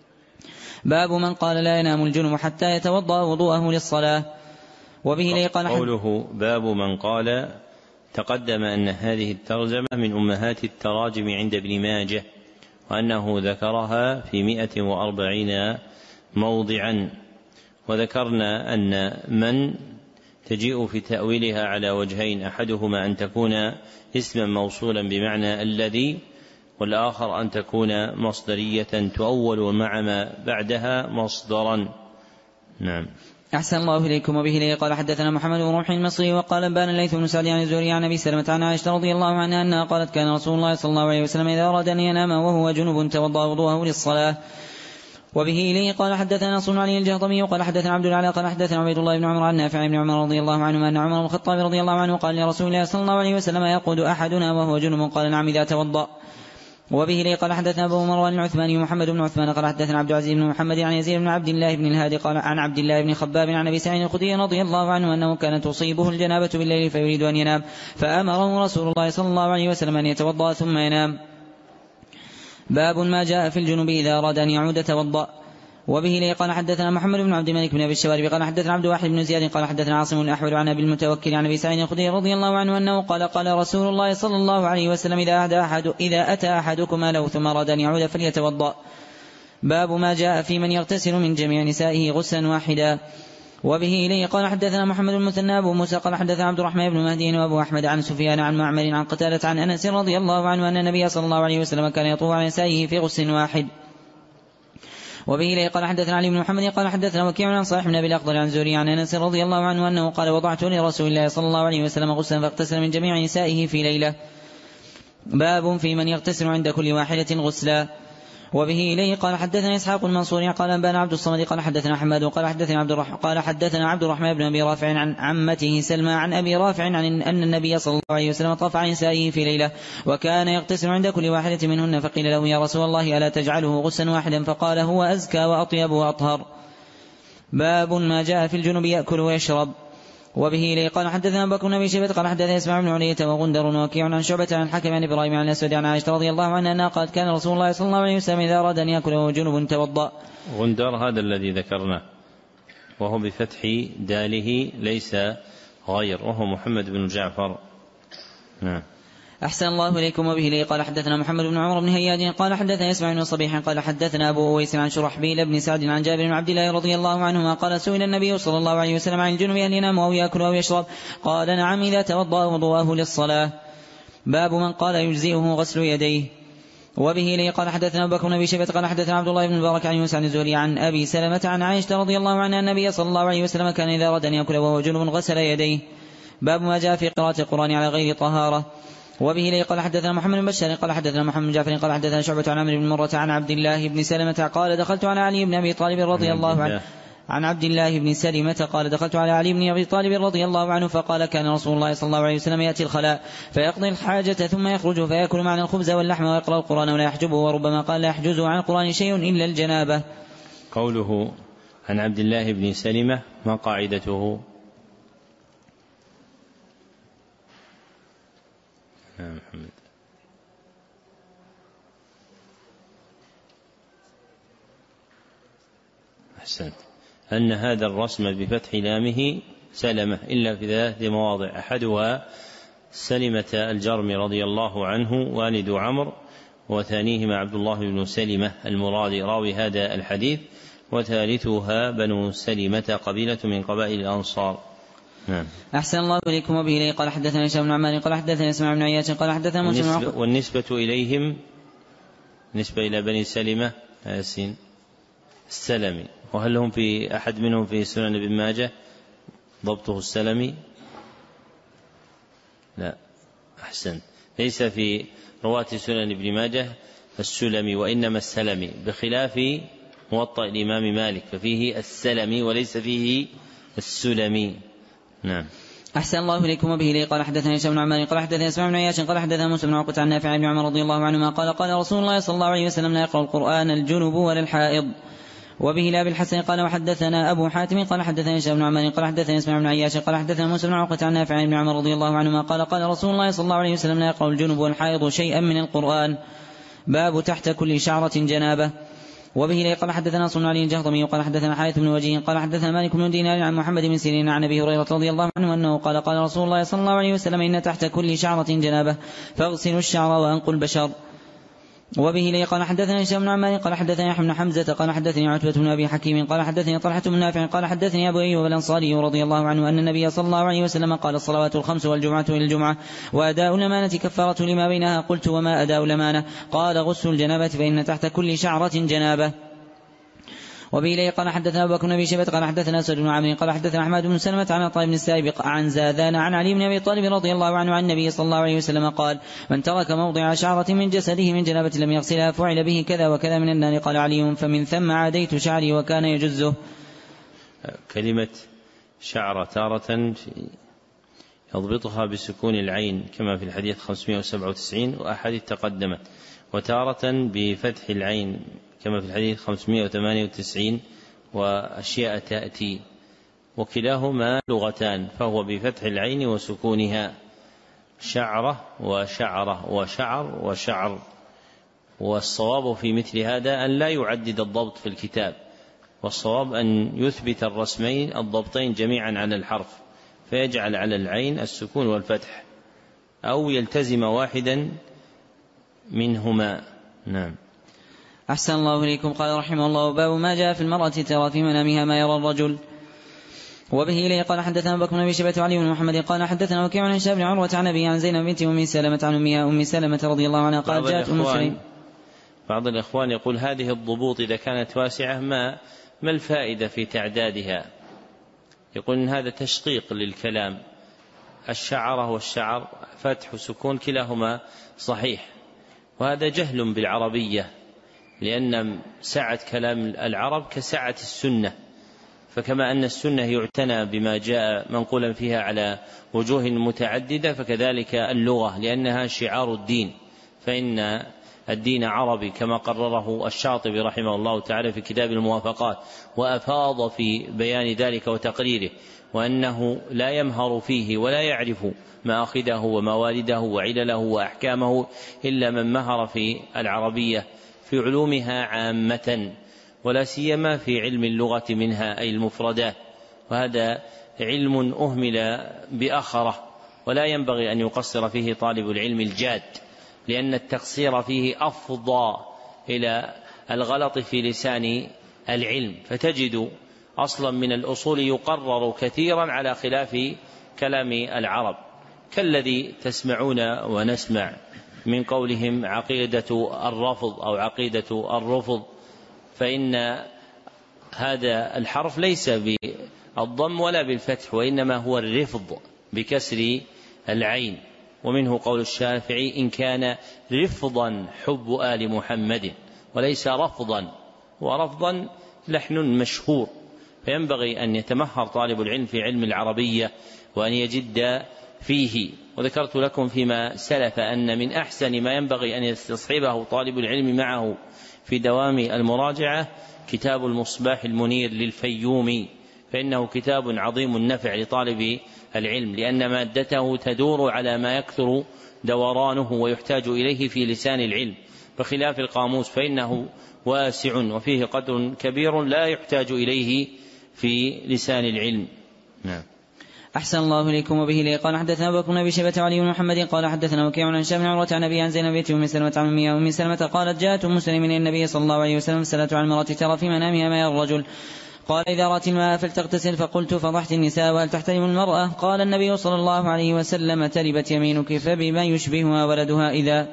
باب من قال لا ينام الجنب حتى يتوضأ وضوءه للصلاة. وبه لي قال قوله باب من قال تقدم أن هذه الترجمة من أمهات التراجم عند ابن ماجه وأنه ذكرها في 140 موضعا. وذكرنا أن من تجيء في تأويلها على وجهين أحدهما أن تكون اسما موصولا بمعنى الذي والآخر أن تكون مصدرية تؤول مع ما بعدها مصدرا. نعم. أحسن الله إليكم. وبه لي قال حدثنا محمد بن روح المصري وقال بان الليث بن سعد عن الزهري عن أبي سلمة عن عائشة رضي الله عنها أنها قالت كان رسول الله صلى الله عليه وسلم إذا أراد أن ينام وهو جنب توضأ وضوءه للصلاة. وبه لي قال حدثنا نصر بن علي الجهضمي وقال حدثنا عبد العالى قال حدثنا عبيد الله بن عمر عن نافع بن عمر رضي الله عنه أن عمر بن الخطاب رضي الله عنه قال لرسول الله صلى الله عليه وسلم يقود أحدنا وهو جنب؟ قال نعم إذا توضأ. وبه لي قال حدثنا أبو مروان العثماني محمد بن عثمان قال حدثنا عبد العزيز بن محمد عن يزيد بن عبد الله بن الهادي قال عن عبد الله بن خباب عن أبي سعيد الخدري رضي الله عنه أنه كانت تصيبه الجنابة بالليل فيريد أن ينام فأمره رسول الله صلى الله عليه وسلم أن يتوضأ ثم ينام. باب ما جاء في الجنوب إذا أراد أن يعود توضأ. وبه لي قال حدثنا محمد بن عبد الملك بن أبي الشوارب قال حدثنا عبد الواحد بن زياد قال حدثنا عاصم الأحول عن أبي المتوكل عن أبي سعيد الخدري رضي الله عنه أنه قال رسول الله صلى الله عليه وسلم إذا أتى أحدكما لو ثم أراد أن يعود فليتوضأ. باب ما جاء في من يغتسل من جميع نسائه غسلا واحدا. وبه لي قال حدثنا محمد المثنى أبو موسى قال حدثنا عبد الرحمن بن مهدي وأبو أحمد عن سفيان عن معمر عن قتادة عن أنس رضي الله عنه أن النبي صلى الله عليه وسلم كان يطوف على نسائه في غسل واحد. وبه لي قال حدثنا علي بن محمد قال حدثنا وكيع عن صالح بن أبي الأخضر عن زهري عن أنس رضي الله عنه أنه قال وضعت لرسول الله صلى الله عليه وسلم غسلا فاغتسل من جميع نسائه في ليلة. باب في من يغتسل عند كل واحدة غسلا. وبه إليه قال حدثنا إسحاق المنصوري قال أنبانا عبد الصمد قال حدثنا حماد قال حدثنا عبد الرحمن بن أبي رافع عن عمته سلمى عن أبي رافع عن أن النبي صلى الله عليه وسلم طاف عن نسائه في ليلة وكان يغتسل عند كل واحدة منهن فقيل له يا رسول الله ألا تجعله غسلا واحدا؟ فقال هو أزكى وأطيب وأطهر. باب ما جاء في الجنب يأكل ويشرب. وبه إليه قال حدثنا أبو بكر بن أبي شيبة قال حدثنا إسماعيل بن علية وغندر وكيع عن شعبة عن الحكم عن إبراهيم عن الأسود عن عائشة رضي الله عنها أنها قالت كان رسول الله صلى الله عليه وسلم إذا أراد أن يأكل وهو جنب توضأ. غندر هذا الذي ذكرناه وهو بفتح داله ليس غير، وهو محمد بن جعفر. نعم. أحسن الله إليكم. وبه إليه قال حدثنا محمد بن عمر بن هياج قال حدثنا إسماعيل بن صبيح قال حدثنا أبو أويس عن شرحبيل بن سعد عن جابر بن عبد الله رضي الله عنهما قال سئل النبي صلى الله عليه وسلم عن الجنب هل ينام أو يأكل أو يشرب؟ قال نعم إذا توضأ وضوءه للصلاة. باب من قال يجزئه غسل يديه. وبه إليه قال حدثنا أبو بكر بن أبي شيبة قال حدثنا عبد الله بن المبارك عن يونس عن الزهري عن أبي سلمة عن عائشة رضي الله عنها النبي صلى الله عليه وسلم كان إذا أراد أن يأكل وهو جنب غسل يديه. باب ما جاء في قراءة القرآن على غير طهارة. وبه إليه قال حدثنا محمد بن بشار قال حدثنا محمد بن جعفر قال حدثنا شعبة عن عمرو بن مرة عن عبد الله بن سلمة قال دخلت على علي بن أبي طالب رضي الله عنه عن عبد الله بن سلمة قال دخلت على علي بن أبي طالب رضي الله عنه فقال كان رسول الله صلى الله عليه وسلم يأتي الخلاء فيقضي الحاجة ثم يخرج فيأكل معنا الخبز واللحم ويقرأ القرآن ولا يحجبه، وربما قال لا يحجزه عن القرآن شيء إلا الجنابة. قوله عن عبد الله بن سلمة ما قاعدته؟ محمد أحسنت. أن هذا الرسم بفتح لامه سلمة إلا في 3 مواضع، أحدها سلمة الجرمي رضي الله عنه والد عمرو، وثانيهما عبد الله بن سلمة المرادي راوي هذا الحديث، وثالثها بنو سلمة قبيلة من قبائل الأنصار. نعم. أحسن الله إليكم. وبه إليه قال حدثنا هشام بن عمار قال حدثنا إسماعيل بن عياش قال حدثنا مسلم. والنسبة إليهم نسبة إلى بني سلمة ياسين السلمي، وهل هم في أحد منهم في سنن ابن ماجه ضبطه السلمي؟ لا، أحسن، ليس في رواة سنن ابن ماجه السلمي وإنما السلمي، بخلاف موطأ الإمام مالك ففيه السلمي وليس فيه السلمي. نعم. أحسن الله إليكم. وبه إليه قال حدثنا هشام بن عمار قال حدثنا إسماعيل بن عياش قال حدثنا موسى بن عقبة عن نافع بن عمر رضي الله عنهما قال قال رسول الله صلى الله عليه وسلم لا يقرأ القرآن الجنب ولا الحائض. وبه لا بالحسن قال وحدثنا أبو حاتم قال حدثنا هشام بن عمار قال حدثنا إسماعيل بن عياش قال حدثنا موسى بن عقبة عن نافع بن عمر رضي الله عنهما قال قال رسول الله صلى الله عليه وسلم لا يقرأ الجنب والحائض شيئا من القرآن. باب تحت كل شعرة جنابة. وبه لي قال حدثنا صنع علي الجهضمي قال حدثنا حارث بن وجيه قال حدثنا مالك بن دينار عن محمد بن سيرين عن أبي هريرة رضي الله عنه أنه قال قال رسول الله صلى الله عليه وسلم إن تحت كل شعرة جنابة فاغسلوا الشعر وأنقوا البشر. وبه لي قال حدثنا هشام بن عمار قال حدثني يحيى بن حمزة قال حدثني عتبة بن أبي حكيم قال حدثني طلحة بن نافع قال حدثني أبو أيوب الأنصاري رضي الله عنه أن النبي صلى الله عليه وسلم قال الصلوات الخمس والجمعة إلى الجمعة وأداء الأمانة كفارة لما بينها. قلت وما أداء الأمانة؟ قال غسل الجنابة فإن تحت كل شعرة جنابة. وبه لي قال حدثنا أبو بكر بن أبي شيبة قال حدثنا أسد بن عمرو قال حدثنا أحمد بن سلمة عن عطاء بن السائب عن زاذان عن علي بن أبي طالب رضي الله عنه عن النبي صلى الله عليه وسلم قال من ترك موضع شعرة من جسده من جنابة لم يغسلها فعل به كذا وكذا من النار. قال علي فمن ثم عاديت شعري وكان يجزه. كلمة شعرة تارة يضبطها بسكون العين كما في الحديث 597 وأحاديث تقدمت، وتارة بفتح العين كما في الحديث 598 وأشياء تأتي، وكلاهما لغتان، فهو بفتح العين وسكونها شعرة وشعرة وشعر وشعر. والصواب في مثل هذا أن لا يعدد الضبط في الكتاب، والصواب أن يثبت الرسمين الضبطين جميعا على الحرف فيجعل على العين السكون والفتح أو يلتزم واحدا منهما. نعم. أحسن الله إليكم. قال رحمه الله باب ما جاء في المرأة ترى في منامها ما يرى الرجل. وبه إليه قال حدثنا أبو بكر بن أبي شيبة وعلي بن محمد قال حدثنا وكيع عن هشام بن عروة عن أبي عن زينب بنت أم سلمة عن أمها أم سلمة رضي الله عنها قال جاءت أم سليم. بعض الإخوان يقول هذه الضبوط إذا كانت واسعة ما الفائدة في تعدادها؟ يقول إن هذا تشقيق للكلام، الشعرة والشعر فتح وسكون كلاهما صحيح، وهذا جهل بالعربية، لأن سعة كلام العرب كسعة السنة، فكما أن السنة يعتنى بما جاء منقولا فيها على وجوه متعددة فكذلك اللغة لأنها شعار الدين، فإن الدين عربي كما قرره الشاطبي رحمه الله تعالى في كتاب الموافقات، وأفاض في بيان ذلك وتقريره، وأنه لا يمهر فيه ولا يعرف مآخذه وموارده وعلله وأحكامه إلا من مهر في العربية في علومها عامة، ولا سيما في علم اللغة منها أي المفردات، وهذا علم أهمل بأخره، ولا ينبغي أن يقصر فيه طالب العلم الجاد، لأن التقصير فيه أفضى إلى الغلط في لسان العلم، فتجد أصلا من الأصول يقرر كثيرا على خلاف كلام العرب، كالذي تسمعون ونسمع من قولهم عقيدة الرفض أو عقيدة الرفض، فإن هذا الحرف ليس بالضم ولا بالفتح، وإنما هو الرفض بكسر العين. ومنه قول الشافعي إن كان رفضا حب آل محمد، وليس رفضا، ورفضا لحن مشهور، فينبغي أن يتمهر طالب العلم في علم العربية وأن يجد فيه. وذكرت لكم فيما سلف أن من أحسن ما ينبغي أن يستصحبه طالب العلم معه في دوام المراجعة كتاب المصباح المنير للفيومي، فإنه كتاب عظيم النفع لطالب العلم، لأن مادته تدور على ما يكثر دورانه ويحتاج إليه في لسان العلم، بخلاف القاموس فإنه واسع وفيه قدر كبير لا يحتاج إليه في لسان العلم. نعم. أحسن الله إليكم. وبه لي قال حدثنا أبو بكر بن أبي شيبة وعلي بن محمد قال حدثنا وكيع عن هشام بن عروة عن أبي عن زينب بنت أم سلمة عن أم سلمة قالت جاءت أم سلمة إلى النبي صلى الله عليه وسلم سألت عن المرأة ترى في منامها ما يرى الرجل، قال إذا رأت الماء فلتغتسل، فقلت فضحت النساء وهل تحترم المرأة؟ قال النبي صلى الله عليه وسلم تربت يمينك، فبما يشبهها ولدها إذا.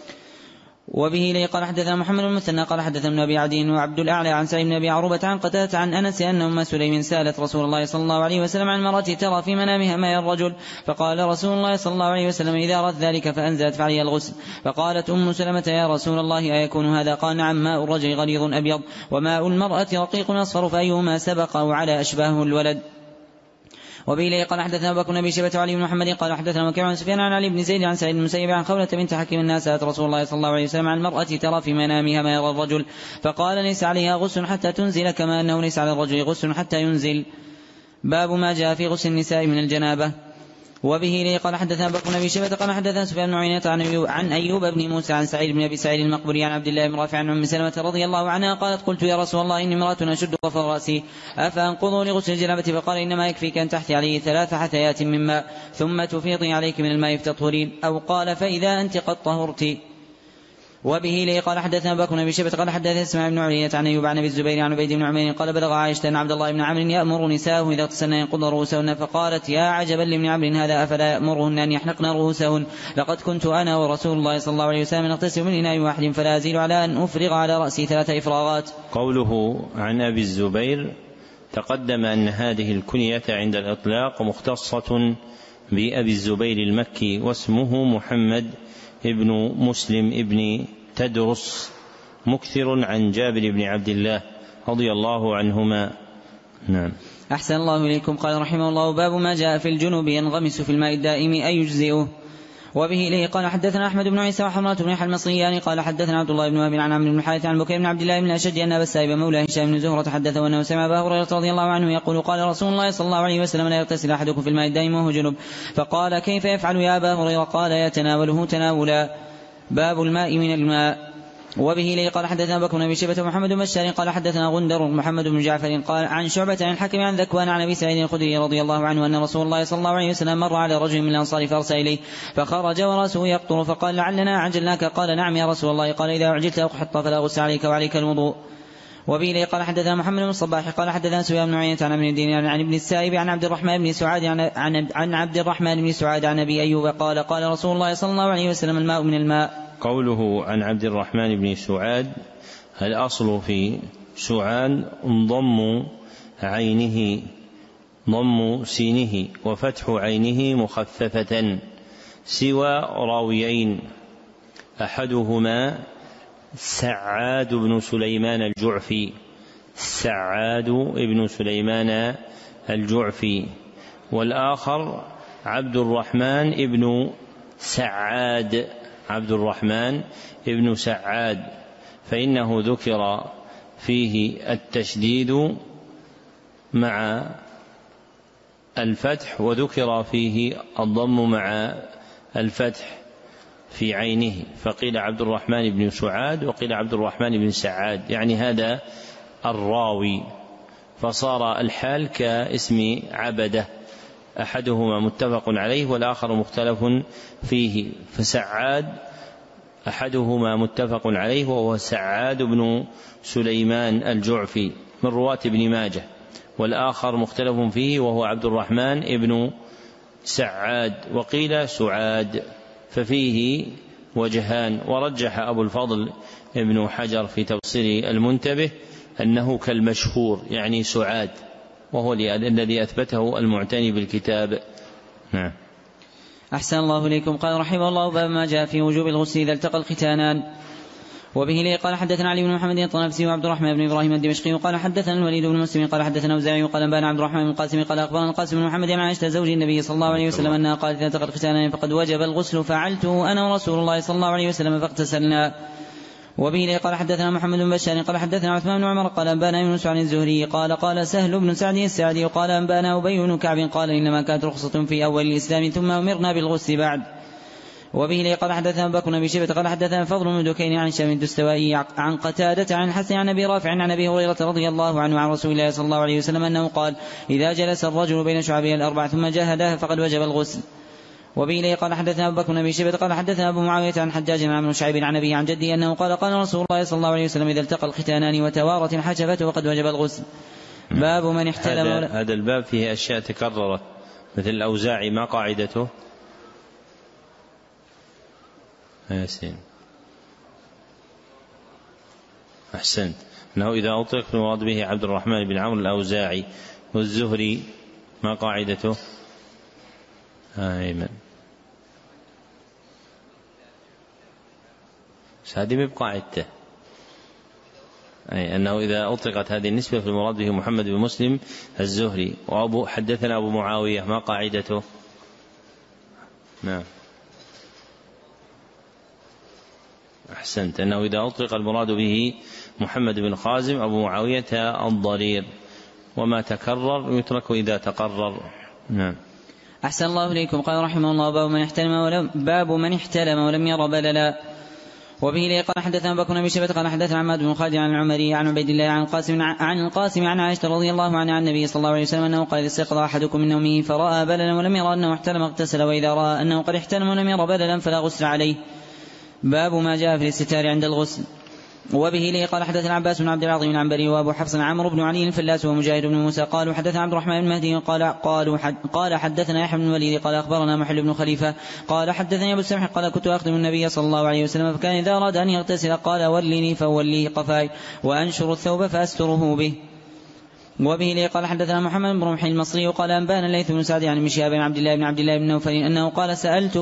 وبه لي قال حدثنا محمد بن المثنى قال حدثنا ابن أبي عدي وعبد الأعلى عن سعيد بن أبي عروبة عن قتادة عن أنس أن أم سليم سألت رسول الله صلى الله عليه وسلم عن المرأة ترى في منامها ما يرى الرجل، فقال رسول الله صلى الله عليه وسلم إذا رأت ذلك فأنزلت فعليها الغسل. فقالت أم سلمة يا رسول الله أيكون هذا؟ قال نعم، ماء الرجل غليظ أبيض وماء المرأة رقيق أصفر، فأيهما سبق أو على أشباهه الولد. وبه لي قال حدثنا أبو بكر بن أبي شيبة وعلي بن محمد قال حدثنا وكيع عن سفيان عن علي بن زيد عن سعيد بن المسيب عن خولة بنت حكيم الناس سألت رسول الله صلى الله عليه وسلم عن المرأة ترى في منامها ما يرى الرجل، فقال ليس عليها غسل حتى تنزل كما أنه ليس على الرجل غسل حتى ينزل. باب ما جاء في غسل النساء من الجنابة. وبه لي قال حدثنا أبو بكر بن أبي شيبة قال حدثنا سفيان بن عيينة عن أيوب بن موسى عن سعيد بن أبي سعيد المقبري عن عبد الله بن رافع عن أم سلمة رضي الله عنها قالت قلت يا رسول الله إني امرأة أشد ظفر رأسي أفأنقضه لغسل الجنابة؟ فقال إنما يكفيك أن تحثي عليه 3 حثيات من ماء ثم تفيضي عليك من الماء فتطهرين، أو قال فإذا أنت قد طهرت. وبه لي قال حدثنا أبو بكر بن أبي شيبة قال حدثنا اسماعيل بن عيينة عن أيوب عن أبي الزبير عن عبيد بن عمير قال بلغ عائشة أن عبد الله بن عمرو يأمر نساءه إذا اغتسلن ينقضن رؤوسهن، فقالت يا عجبا لابن عمرو هذا أفلا يأمرهن أن يحنقن رؤوسهن؟ لقد كنت أنا ورسول الله صلى الله عليه وسلم نغتسل من إناء واحد فلا أزيل على أن أفرغ على رأسي 3 إفراغات. قوله عن أبي الزبير تقدم أن هذه الكنية عند الإطلاق مختصة بأبي الزبير المكي، واسمه محمد ابن مسلم ابن تدرس، مكثر عن جابر بن عبد الله رضي الله عنهما. نعم. أحسن الله إليكم. قال رحمه الله باب ما جاء في الجنوب ينغمس في الماء الدائم أي يجزئه. وبه إليه قال حدثنا أحمد بن عيسى وحمرة بن يحيى المصريان قال حدثنا عبد الله بن وهب عن عمرو بن الحارث عن بكير بن عبد الله بن الأشج أن أبا السائب مولى هشام بن زهرة حدثه أنه سمع أبا هريرة رضي الله عنه يقول قال رسول الله صلى الله عليه وسلم لا يغتسل أحدكم في الماء الدائم وهو جنب، فقال كيف يفعل يا أبا هريرة؟ قال يتناوله تناولا. باب الماء من الماء. وبه لي قال حدثنا بكر بن أبي شيبة ومحمد بن بشار قال حدثنا غندر محمد بن جعفر قال عن شعبة عن الحكم عن ذكوان عن أبي سعيد الخدري رضي الله عنه أن رسول الله صلى الله عليه وسلم مر على رجل من الأنصار فأرسل إليه فخرج ورأسه يقطر فقال لعلنا عجلناك؟ قال نعم يا رسول الله. قال إذا عجلت أو قحطت فلا غسل عليك وعليك الوضوء. وبه لي قال حدثنا محمد بن الصباح قال حدثنا سفيان بن عيينة عن ابن الدينار عن ابن السائب عن عبد الرحمن بن سعاد عن عبد الرحمن بن سعاد عن أبي أيوب قال قال رسول الله صلى الله عليه وسلم الماء من الماء. قوله عن عبد الرحمن بن سعاد الأصل في سعاد ضم عينه ضم سينه وفتح عينه مخففة، سوى راويين أحدهما سعاد بن سليمان الجعفي، سعاد بن سليمان الجعفي، والآخر عبد الرحمن بن سعاد عبد الرحمن ابن سعاد، فإنه ذكر فيه التشديد مع الفتح، وذكر فيه الضم مع الفتح في عينه، فقيل عبد الرحمن بن سعاد وقيل عبد الرحمن بن سعاد، يعني هذا الراوي، فصار الحال كاسم عبده، أحدهما متفق عليه والآخر مختلف فيه، فسعاد أحدهما متفق عليه وهو سعاد بن سليمان الجعفي من رواة ابن ماجه، والآخر مختلف فيه وهو عبد الرحمن ابن سعاد وقيل سعاد، ففيه وجهان. ورجح أبو الفضل ابن حجر في تفسير المنتبه أنه كالمشهور يعني سعاد، وهو الذي أثبته المعتني بالكتاب. نعم. أحسن الله إليكم. قال رحمه الله: باب ما جاء في وجوب الغسل إذا التقى الختانان. وبه لي قال حدثنا علي بن محمد الطنافسي وعبد الرحمن بن إبراهيم الدمشقي قال حدثنا الوليد بن مسلم قال حدثنا أوزاعي قال أنبانا عبد الرحمن بن القاسم قال أخبرنا القاسم بن محمد عن عائشة زوج النبي صلى الله عليه وسلم أنها قالت: إذا التقى الختانان فقد وجب الغسل، فعلته أنا ورسول الله صلى الله عليه وسلم فاغتسلنا. وبه لي قال حدثنا محمد بن بشار قال حدثنا عثمان بن عمر قال أنبانا يونس عن الزهري قال سهل بن سعد السعدي قال أنبانا أبي بن كعب قال: إنما كانت رخصة في أول الإسلام ثم أمرنا بالغسل بعد. وبه لي قال حدثنا بكر بن شيبة قال حدثنا فضل بن دكين عن هشام الدستوائي عن قتادة عن الحسن عن أبي رافع عن أبي هريرة رضي الله عنه عن رسول الله صلى الله عليه وسلم أنه قال: إذا جلس الرجل بين شعبه الأربع ثم جاهدها فقد وجب الغسل. وبه لي قال حدثنا بكر بن شيبة قال حدثنا أبو معاوية عن حجاج عن عمرو بن شعيب عن أبيه عن جده أنه قال: قال رسول الله صلى الله عليه وسلم: إذا التقى الختانان وتوارت الحشفة وقد وجب الغسل. باب من احتلم. هذا الباب فيه أشياء تكررت مثل الأوزاعي، ما قاعدته؟ ياسين أحسنت، أنه إذا أطلق المراد به عبد الرحمن بن عمرو الأوزاعي. والزهري ما قاعدته؟ أيمن هذه بقاعدته، أي أنه إذا أطلقت هذه النسبة في المراد به محمد بن مسلم الزهري. حدثنا أبو معاوية ما قاعدته؟ نعم أحسنت، أنه إذا أطلق المراد به محمد بن خازم أبو معاوية الضرير، وما تكرر يترك إذا تقرر. نعم. أحسن الله إليكم. قال رحمه الله: باب من احتلم ولم ير بللا. وبه لي قال حدثنا بكر بن شيبة قال حدثنا عماد بن خالد عن العمري عن عبيد الله عن القاسم عن عائشة رضي الله عنها عن النبي صلى الله عليه وسلم أنه قال: إذا استيقظ أحدكم من نومه فرأى بللا ولم يرى أنه احتلم اغتسل، وإذا رأى أنه قد احتلم ولم ير بللا فلا غسل عليه. باب ما جاء في الاستتار عند الغسل. وبه لي قال حدثنا عباس بن عبد العظيم العنبري وابو حفص عمرو بن علي الفلاس ومجاهد بن موسى قالوا حدثنا عبد الرحمن بن مهدي قال حدثنا يحيى بن الوليد قال اخبرنا محل بن خليفه قال حدثني ابو السمح قال: كنت اخدم النبي صلى الله عليه وسلم، فكان اذا اراد ان يغتسل قال: ولني فوليه قفاي وانشر الثوب فاستره به. وبه لي قال حدثنا محمد بن رمح المصري وقال أنبانا الليث بن سعد عن مشياب بن عبد الله بن نوفل أنه قال: سألت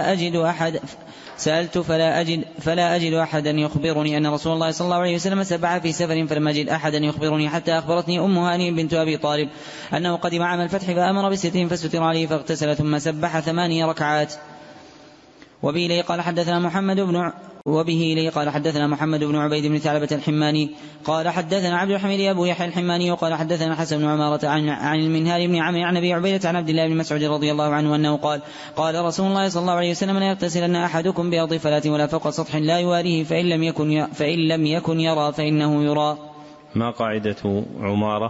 فلا أجد أحدا يخبرني أن رسول الله صلى الله عليه وسلم سبح في سفر فلم أجد أحدا يخبرني، حتى أخبرتني أم هاني بنت أبي طالب أنه قدم عام الفتح فأمر بستر فستر عليه فاغتسل ثم سبح 8 ركعات. وبه لي قال حدثنا محمد بن عبيد بن ثعلبة الحماني قال حدثنا عبد الحميد أبو يحيى الحماني وقال حدثنا حسن بن عمارة عن المنهال بن عمرو عن أبي عبيدة عن عبد الله بن مسعود رضي الله عنه أنه قال: قال رسول الله صلى الله عليه وسلم: لا يغتسلن أحدكم بأرض فلاة ولا فوق سطح لا يواريه، فإن لم يكن يرى فإنه يرى. ما قاعدة عمارة؟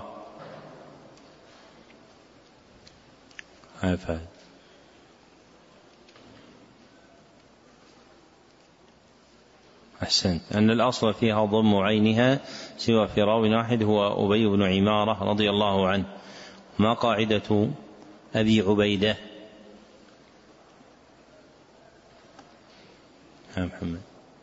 أحسنت، أن الأصل فيها ضم عينها سوى في راو واحد هو أبي بن عمارة رضي الله عنه. ما قاعدة أبي عبيدة؟ محمد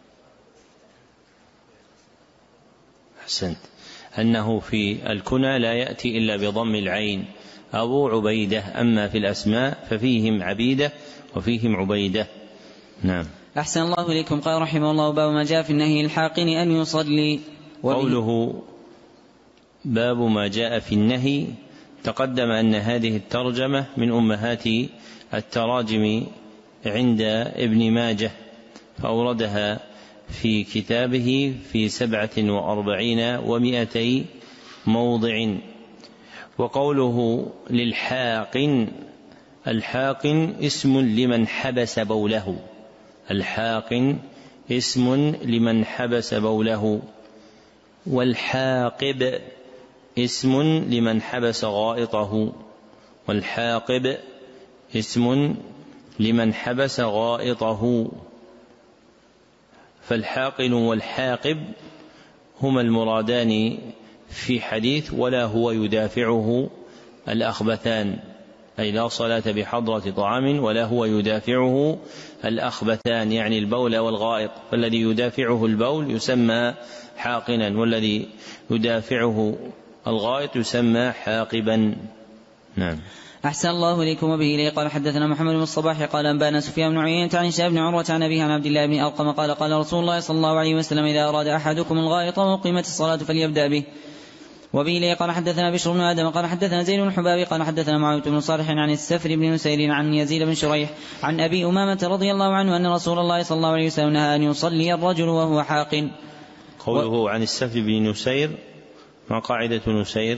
أحسنت، أنه في الكنى لا يأتي إلا بضم العين أبو عبيدة، أما في الأسماء ففيهم عبيدة وفيهم عبيدة. نعم. أحسن الله إليكم. قال رحمه الله: باب ما جاء في النهي الحاقن أن يصلي. قوله باب ما جاء في النهي، تقدم أن هذه الترجمة من أمهات التراجم عند ابن ماجه، فأوردها في كتابه في 47 و200 موضع. وقوله للحاقن، الحاقن اسم لمن حبس بوله، الحاقن اسم لمن حبس بوله. والحاقب اسم لمن حبس غائطه، والحاقب اسم لمن حبس غائطه. فالحاقن والحاقب هما المرادان في حديث ولا هو يدافعه الأخبثان، أي لا صلاة بحضرة طعام ولا هو يدافعه الأخبثان، يعني البول والغائط، فالذي يدافعه البول يسمى حاقنا، والذي يدافعه الغائط يسمى حاقبا. نعم. أحسن الله إليكم. وبه إليه قال حدثنا محمد بن الصباح قال أنبانا سفيان بن عيينة عن هشام بن عروة عن أبيه عن عبد الله بن أرقم قال قال رسول الله صلى الله عليه وسلم إذا أراد أحدكم الغائط وقيمت الصلاة فليبدأ به. وبه إليه قال حدثنا بشر بن آدم قال حدثنا زيد بن حباب قال حدثنا معاوية بن صالح عن السفر بن نسير عن يزيد بن شريح عن أبي أمامة رضي الله عنه أن رسول الله صلى الله عليه وسلم نهى أن يصلي الرجل وهو حاق. قوله عن السفر بن نسير، ما قاعدة نسير؟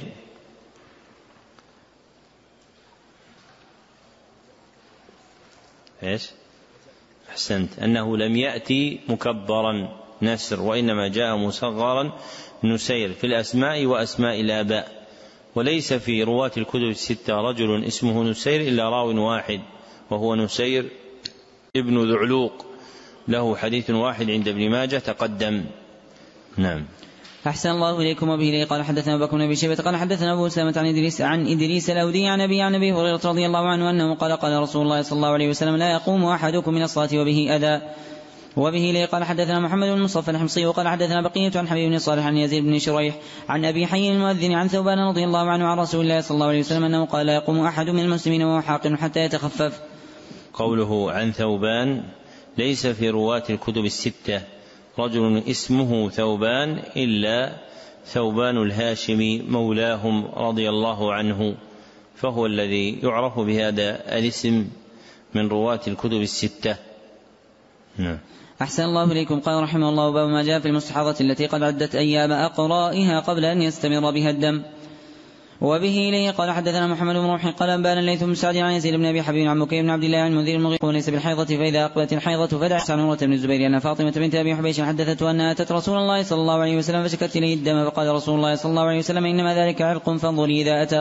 إيش؟ أحسنت، أنه لم يأتي مكبرا نسر، وإنما جاء مصغرا نسير في الأسماء وأسماء الآباء. وليس في رواة الكتب الستة رجل اسمه نسير إلا راو واحد، وهو نسير ابن ذعلوق، له حديث واحد عند ابن ماجه تقدم. نعم. أحسن الله إليكم. وبه إليه قال حدثنا أبو بكر بن أبي شيبة قال حدثنا أبو أسامة عن إدريس الأودي عن أبي هريرة رضي الله عنه أنه قال قال رسول الله صلى الله عليه وسلم لا يقوم أحدكم من الصلاة وبه أذى. وبه إليه قال حدثنا محمد بن مصطفى الحمصي وقال حدثنا بقية عن حبيب بن صالح عن يزيد بن شريح عن أبي حي المؤذن عن ثوبان رضي الله عنه عن رسول الله صلى الله عليه وسلم أنه قال لا يقوم أحد من المسلمين وهو حاقن حتى يتخفف. قوله عن ثوبان، ليس في رواة الكتب الستة رجل اسمه ثوبان إلا ثوبان الهاشمي مولاهم رضي الله عنه، فهو الذي يعرف بهذا الاسم من رواة الكتب الستة. نعم. أحسن الله إليكم. قال رحمه الله باب ما جاء في المستحاضة التي قد عدت أيام أقرائها قبل أن يستمر بها الدم. وبه إليه قال حدثنا محمد بن روح قال أنبانا الليث بن سعد عن يزيد بن أبي حبيب عن مكي بن عبد الله عن منذر المغيرة وليس بالحيضة فإذا أقبلت الحيضة فدعت عن عروة بن الزبير أن فاطمة بنت أبي حبيش حدثته أنها أتت رسول الله صلى الله عليه وسلم فشكت إليه الدم فقال رسول الله صلى الله عليه وسلم إنما ذلك عرق فانظري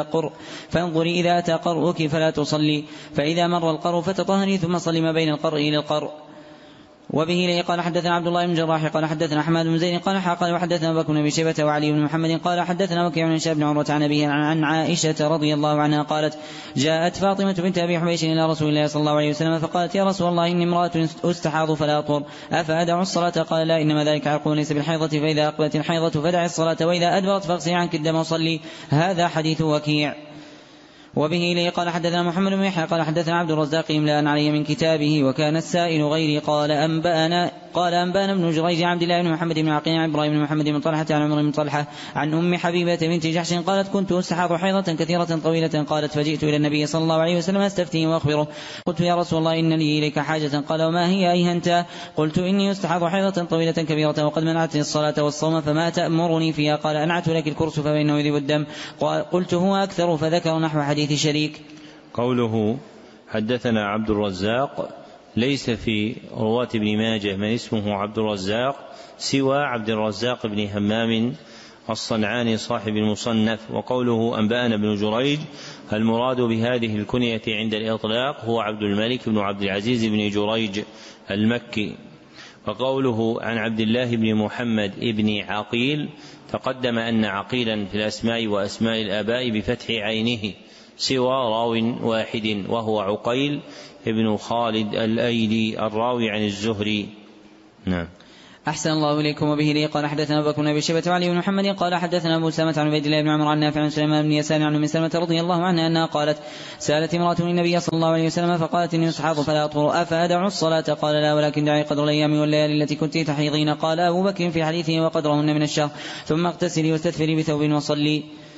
إذا أتى قرؤك فلا تصلي، فإذا مر القرء فتطهري ثم صلي ما بين القرء إلى القرء. وبه إليه قال حدثنا عبد الله بن جراح قال حدثنا حماد بن زيد قال وحدثنا أبو بكر بن أبي شيبة وعلي بن محمد قال حدثنا وكيع بن هشام بن عروة عن أبيه عن عائشة رضي الله عنها قالت جاءت فاطمة بنت أبي حبيش إلى رسول الله صلى الله عليه وسلم فقالت يا رسول الله إني امرأة أستحاض فلا أطهر أفأدع الصلاة؟ قال لا، إنما ذلك عرق ليس بالحيضة، فإذا أقبلت الحيضة فدع الصلاة وإذا أدبرت فاغسلي عنك الدم وصلي. هذا حديث وكيع. وبه إليه قال حدثنا محمد بن يحيى قال حدثنا عبد الرزاق إملاء عليه من كتابه وكان السائل غيري قال أنبانا ابن جريج عبد الله بن محمد بن عقيل عن إبراهيم بن محمد بن طلحة عن عمر بن طلحة عن أم حبيبة بنت جحش قالت كنت أستحاض حيضة كثيرة طويلة قالت فجئت إلى النبي صلى الله عليه وسلم أستفتيه وأخبره قلت يا رسول الله إن لي إليك حاجة قال وما هي أيهنت؟ قلت إني أستحاض حيضة طويلة كبيرة وقد منعتني الصلاة والصوم فما تأمرني فيها؟ قال أنعت لك الكرس فإنه يذهب الدم. قلت هو أكثر، فذكر نحو حديث شريك. قوله حدثنا عبد الرزاق، ليس في رواة ابن ماجه من اسمه عبد الرزاق سوى عبد الرزاق بن همام الصنعاني صاحب المصنف. وقوله أنبانا بن جريج المراد بهذه الكنية عند الإطلاق هو عبد الملك بن عبد العزيز بن جريج المكي. وقوله عن عبد الله بن محمد بن عقيل، تقدم أن عقيلا في الأسماء وأسماء الآباء بفتح عينه سوى راو واحد وهو عقيل ابن خالد الأيلي الراوي عن الزهري. نعم. أحسن الله إليكم. وبه لي قال حدثنا أبو بكر بن أبي شيبة وعلي بن محمد قال حدثنا أبو سلمة عن عبيد الله بن عمر عن نافع عن سليمان بن يسار عن أم سلمة رضي الله عنها أنها قالت سألت امرأة النبي صلى الله عليه وسلم فقالت إني أستحاض فلا أطهر أفأدع الصلاة؟ قال لا، ولكن دعي قدر الأيام والليالي التي كنت تحيضين. قال أبو بكر في حديثه وقدرهن من الشهر ثم اغتسلي واستدفري بثوب وصلي.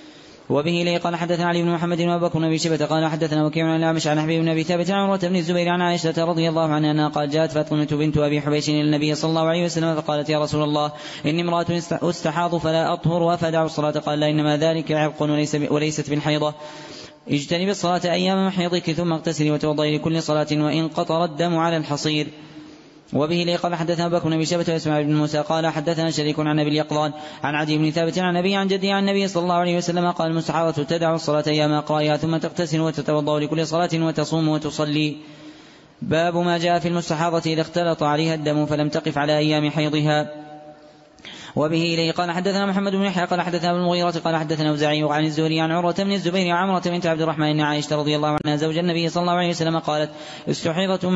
وبه لي قال حدثنا علي بن محمد وابو بكر بن ابي شيبة قال حدثنا وكيع عن الأعمش عن حبيب بن ابي ثابت عن عروة بن الزبير عن عائشة رضي الله عنها انها قال جاءت فاطمة بنت ابي حبيش الى النبي صلى الله عليه وسلم فقالت يا رسول الله اني امرأة استحاض فلا اطهر وافدع الصلاة. قال لا انما ذلك عرق وليست بالحيضة. اجتنب الصلاة ايام محيضك ثم اغتسلي وتوضئي لكل صلاة وان قطر الدم على الحصير. وبه لي قال حدثنا بكر بن ابي شيبة واسماعيل بن موسى قال حدثنا شريك عن ابي اليقظان عن عدي بن ثابت عن ابي عن جدي عن النبي صلى الله عليه وسلم قال المستحاضة تدع الصلاة ايام اقرائها ثم تغتسل وتتوضا لكل صلاة وتصوم وتصلي. باب ما جاء في المستحاضة اذا اختلط عليها الدم فلم تقف على ايام حيضها. وبه إليه قال حدثنا محمد بن يحيى قال حدثنا ابن المغيرة قال حدثنا أوزاعي عن الزهري عن عروة بن الزبير عن عمرة بنت عبد الرحمن أن عائشة رضي الله عنها زوج النبي صلى الله عليه وسلم قالت استحيضت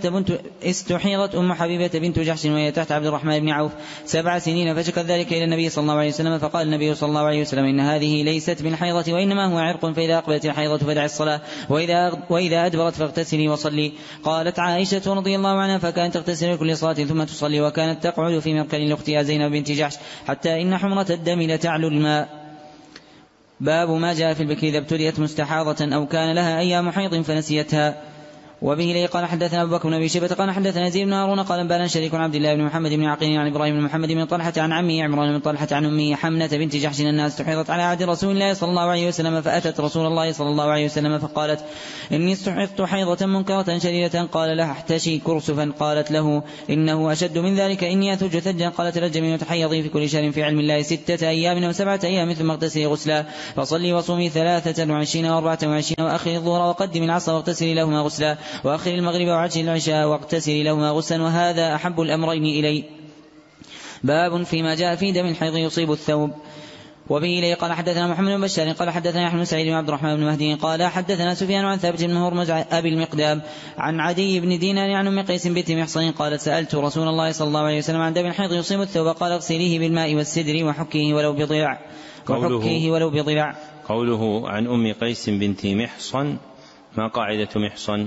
أم حبيبة بنت جحش وهي تحت عبد الرحمن بن عوف 7 سنين فشكت ذلك إلى النبي صلى الله عليه وسلم فقال النبي صلى الله عليه وسلم إن هذه ليست بالحيضة وإنما هو عرق فإذا أقبلت الحيضة فدع الصلاة وإذا أدبرت فاغتسلي وصلي. قالت عائشة رضي الله عنها فكانت تغتسل كل صلاة ثم تصلي وكانت تقعد في مركل لأختها زينب بنت جحش حتى إن حمرة الدم لتعلو الماء. باب ما جاء في البكر إذا ابتليت مستحاضة أو كان لها أيام حيض فنسيتها. وبه لي قال حدثنا أبو بكر بن أبي شيبة قال حدثنا يزيد بن هارون قال أنبانا شريك عبد الله بن محمد بن عقيل عن إبراهيم بن محمد بن طلحة عن عمه عمران بن طلحة عن أمه حمنة بنت جحش أنها استحيضت على عهد رسول الله صلى الله عليه وسلم فأتت رسول الله صلى الله عليه وسلم فقالت إني استحيضت حيضة منكرة شديدة. قال لها احتشي كرسفا. قالت له إنه أشد من ذلك إني أثج ثجا. قالت رجمي وتحيضي في كل شهر في علم الله 6 أيام أو 7 أيام ثم اغتسلي غسلا فصلي وصومي 23 و24 وأخري الظهر وقدم العصر واغتسلي لهما غسلا وأخري المغرب وعجل العشاء واغتسلي لهما غسلا وهذا أحب الأمرين إلي. باب فيما جاء في دم الحيض يصيب الثوب. وبه لي قال حدثنا محمد بن بشار قال حدثنا يحيى بن سعيد بن عبد الرحمن بن مهدي قال حدثنا سفيان عن ثابت بن هرمز أبي المقدام عن عدي بن دينار عن أم قيس بنت محصن قالت سألت رسول الله صلى الله عليه وسلم عن دم الحيض يصيب الثوب قال اغسليه بالماء والسدر وحكيه ولو بضلع. قوله عن أم قيس بنت محصن ما قاعدة محصن؟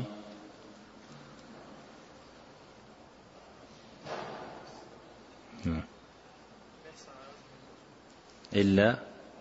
إلا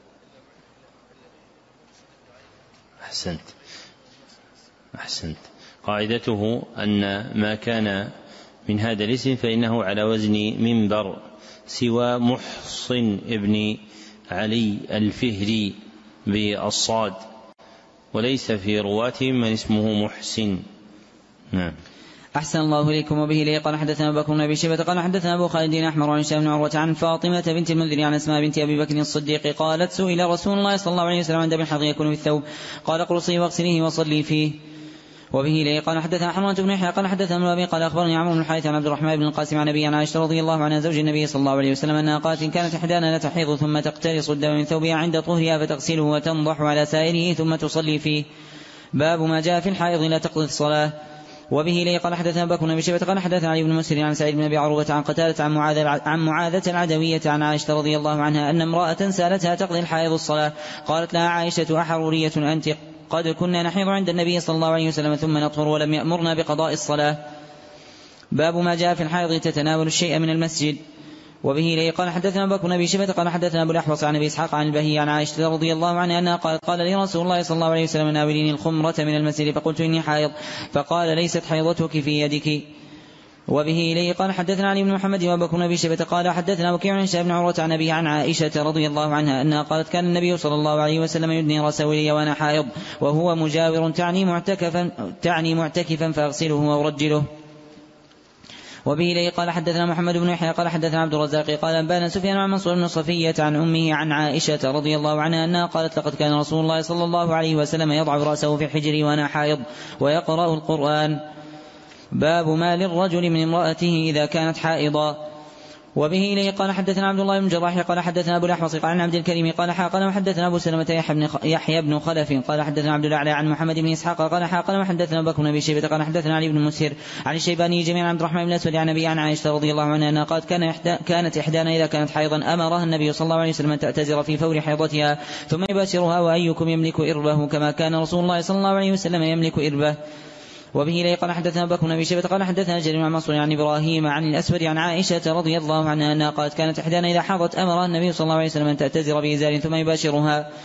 أحسنت. قاعدته أن ما كان من هذا الاسم فإنه على وزن منبر سوى محصن ابن علي الفهري بالصاد وليس في رواتهم من اسمه محسن. نعم. أحسن الله إليكم. وبه لي قال حدثنا أبو بكر بن أبي شيبة قال حدثنا أبو خالد أحمر عن هشام بن عروة عن فاطمة بنت المنذر عن أسماء بنت أبي بكر الصديق قالت سئل رسول الله صلى الله عليه وسلم عن دم الحيض يكون في الثوب قال اقرصيه واغسليه وصلي فيه. وبه لي قال حدثنا حرمة بن يحيى قال حدثنا ابن أبي قال أخبرني عمرو بن الحارث عن عبد الرحمن بن القاسم عن أبي عن عائشة رضي الله عنها زوج النبي صلى الله عليه وسلم أنها قالت إن كانت إحدانا لتحيض ثم تقترص الدم من ثوبها عند طهرها فتغسله وتنضح على سائره ثم تصلي فيه. باب ما جاء في الحائض لا تقضي الصلاة. وبه لي قال حدثنا بكر بن أبي شيبة قال حدثنا علي بن مسهر عن سعيد بن أبي عروبة عن قتادة عن معاذة العدوية عن عائشة رضي الله عنها أن امرأة سألتها تقضي الحائض الصلاة قالت لها عائشة أحرورية أنت قد كنا نحيض عند النبي صلى الله عليه وسلم ثم نطهر ولم يأمرنا بقضاء الصلاة. باب ما جاء في الحائض تتناول الشيء من المسجد. وبه لي قال حدثنا بكر بن أبي شيبة قال حدثنا أبو الأحوص عن أبي إسحاق عن البهي عن عائشة رضي الله عنها أنها قال لي رسول الله صلى الله عليه وسلم ناوليني الخمرة من المسجد فقلت إني حائض فقال ليست حيضتك في يدك. وبه لي قال حدثنا علي بن محمد وبكر بن أبي شيبة قال حدثنا وكيع عن هشام بن عروة عن أبيه عن عائشة رضي الله عنها أنها قالت كان النبي صلى الله عليه وسلم يدني رأسه إلي وأنا حائض وهو مجاور تعني معتكفا فأغسله وأرجله. وبه لي قال حدثنا محمد بن يحيى قال حدثنا عبد الرزاق قال أنبانا سفيان عن منصور بن صفية عن أمه عن عائشة رضي الله عنها أنها قالت لقد كان رسول الله صلى الله عليه وسلم يضع رأسه في حجري وأنا حائض ويقرأ القرآن. باب ما للرجل من امرأته إذا كانت حائضا. وبه إليه قال حدثنا عبد الله بن جراح قال حدثنا أبو الأحوص قال عن عبد الكريم قال حاقنا وحدثنا أبو سلمة يحيى بن خلف قال حدثنا عبد الأعلى عن محمد بن إسحاق قال حاقنا وحدثنا بكر بن أبي شيبة قال حدثنا علي بن مسهر عن الشيباني جميعا عبد الرحمن بن الأسود عن أبي عن عائشة رضي الله عنها أنها قالت كانت إحدانا إذا كانت حيضا أمرها النبي صلى الله عليه وسلم أن تعتذر في فور حيضتها ثم يباشرها وأيكم يملك إربه كما كان رسول الله صلى الله عليه وسلم يملك إربه. وبه لي قال حدثنا بكر بن أبي شيبة قال حدثنا جرير عن منصور عن إبراهيم عن الأسود عن عائشة رضي الله عنها أنها قالت كانت إحدانا إذا حاضت أمرها النبي صلى الله عليه وسلم أن تعتذر بإزار ثم يباشرها.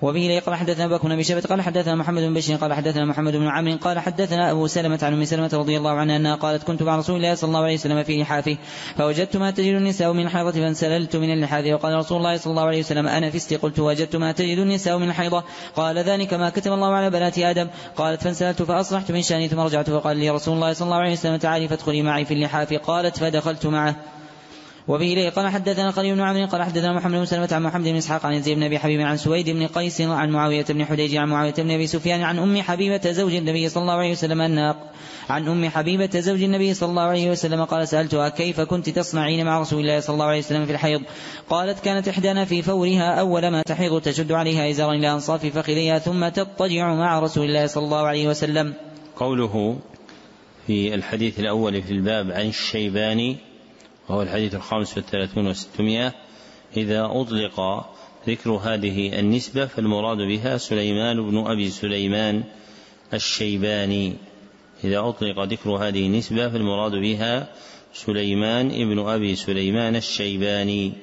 وبه قال حدثنا أبو بكر بن أبي شيبة قال حدثنا محمد بن بشير قال حدثنا محمد بن عمرو قال حدثنا أبو سلمة عن أم سلمة رضي الله عنها أنها قالت كنت مع رسول الله صلى الله عليه وسلم في لحافه فوجدت ما تجد النساء من الحيضة فانسللت من اللحاف وقال رسول الله صلى الله عليه وسلم أنا فستي قلت وجدت ما تجد النساء من الحيضة قال ذلك ما كتب الله على بنات آدم قالت فانسللت فأصلحت من شأني ثم رجعت فقال لي رسول الله صلى الله عليه وسلم تعالي فادخلي معي في اللحاف قالت فدخلت معه. وبه قال حدثنا خليل بن عمرو قال حدثنا محمد بن سلمة عن محمد بن إسحاق عن يزيد بن أبي حبيب عن سويد بن قيس عن معاوية بن حديج عن معاوية بن أبي سفيان عن أم حبيبة زوج النبي صلى الله عليه وسلم عن أم حبيبة زوج النبي صلى الله عليه وسلم قال سألتها كيف كنت تصنعين مع رسول الله صلى الله عليه وسلم في الحيض قالت كانت إحدانا في فورها أول ما تحيض تشد عليها إزارا إلى أنصاف فخذيها ثم تضطجع مع رسول الله صلى الله عليه وسلم. قوله في الحديث الأول في الباب عن الشيباني وهو الحديث 35 و600 إذا أطلق ذكر هذه النسبة فالمراد بها سليمان بن أبي سليمان الشيباني. إذا أطلق ذكر هذه النسبة فالمراد بها سليمان بن أبي سليمان الشيباني.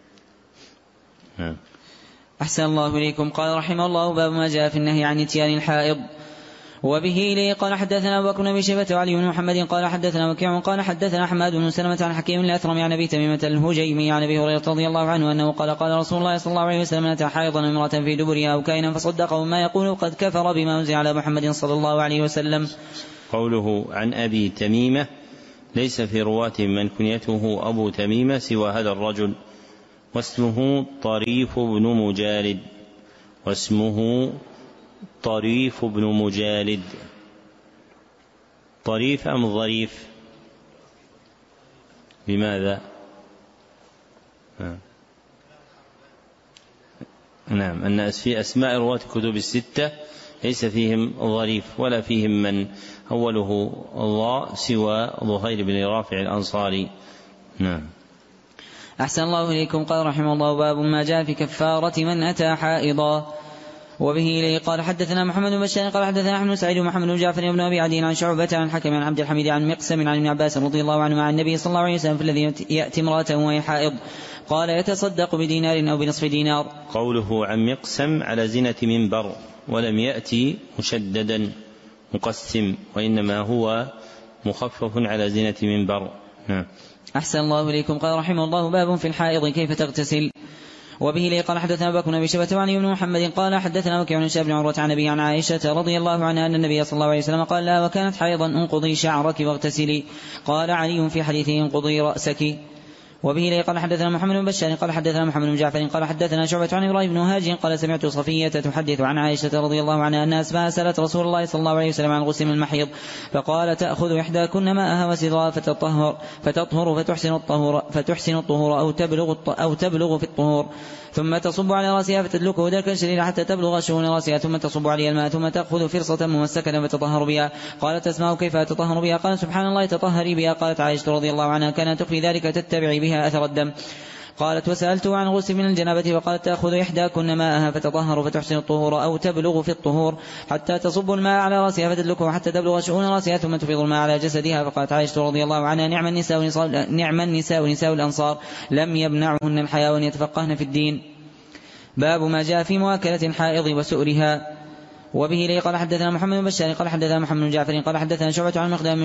أحسن الله إليكم. قال رحمه الله باب ما جاء في النهي عن إتيان الحائض. وبه إليه قال حدثنا أبو بكر بن أبي شيبة وعلي بن محمد قال حدثنا وكيع قال حدثنا حماد بن سلمة عن حكيم الأثرم عن أبي تميمة الهجيمي عن أبي هريرة رضي الله عنه أنه قال قال رسول الله صلى الله عليه وسلم أتى حائضا امرأة في دبرها أو كائنا فصدقه ما يقول قد كفر بما أنزل على محمد صلى الله عليه وسلم. قوله عن أبي تميمة ليس في رواة من كنيته أبو تميمة سوى هذا الرجل واسمه طريف بن مجالد طريف بن مجالد. طريف أم ظريف؟ لماذا؟ نعم أن في أسماء رواة كتب الستة ليس فيهم ظريف ولا فيهم من أوله الله سوى ظهير بن رافع الأنصاري. نعم. أحسن الله إليكم. قال رحمه الله باب ما جاء في كفارة من أتى حائضا. وبه إليه قال حدثنا محمد بن بشار قال حدثنا أحمد سعيد ومحمد بن جعفر بن أبي عدي عن شعبة عن حكم عن عبد الحميد عن مقسم عن ابن عباس رضي الله عنه عن النبي صلى الله عليه وسلم في الذي يأتي امرأته وهي حائض قال يتصدق بدينار أو بنصف دينار. قوله عن مقسم على زنة منبر ولم يأتي مشددا مقسم وإنما هو مخفف على زنة منبر. أحسن الله إليكم. قال رحمه الله باب في الحائض كيف تغتسل. وبه لي قال حدثنا أبو بكر بن أبي شيبة وعلي بن محمد قال حدثنا وكيع بن بن عروة عن أبي عن عائشة رضي الله عنها أن النبي صلى الله عليه وسلم قال لا وكانت حائضا انقضي شعرك واغتسلي. قال علي في حديثه انقضي رأسك. وبه لي قال حدثنا محمد بن بشار قال حدثنا محمد بن جعفر قال حدثنا شعبة عن إبراهيم بن هاجر قال سمعت صفية تحدث عن عائشة رضي الله عنها أن أسماء سألت رسول الله صلى الله عليه وسلم عن غسل من المحيض فقال تأخذ إحداكن ماءها وسدرها فتطهر فتحسن الطهور أو تبلغ في الطهور ثم تصب على رأسها فتدلكه دلكا شديدا حتى تبلغ شؤون رأسها ثم تصب عليها الماء ثم تأخذ فرصة ممسكة فتطهر بها. قالت أسماء كيف تطهر بها؟ قال سبحان الله تطهري بها. قالت عائشة رضي الله عنها كان تخفي ذلك تتبعي بها أثر الدم. قالت وسألته عن غسل من الجنابة فقالت تأخذ إحداكن ماءها فتطهر فتحسن الطهور أو تبلغ في الطهور حتى تصب الماء على رأسها فتدلكه حتى تبلغ شؤون رأسها ثم تفيض الماء على جسدها. فقالت عائشة رضي الله عنها نعم النساء ونساء الأنصار لم يمنعهن الحياء وأن يتفقهن في الدين. باب ما جاء في مواكلة الحائض وسؤرها. وبه لي قال حدثنا محمد بن بشار قال حدثنا محمد بن جعفر قال حدثنا شعبة عن المقدام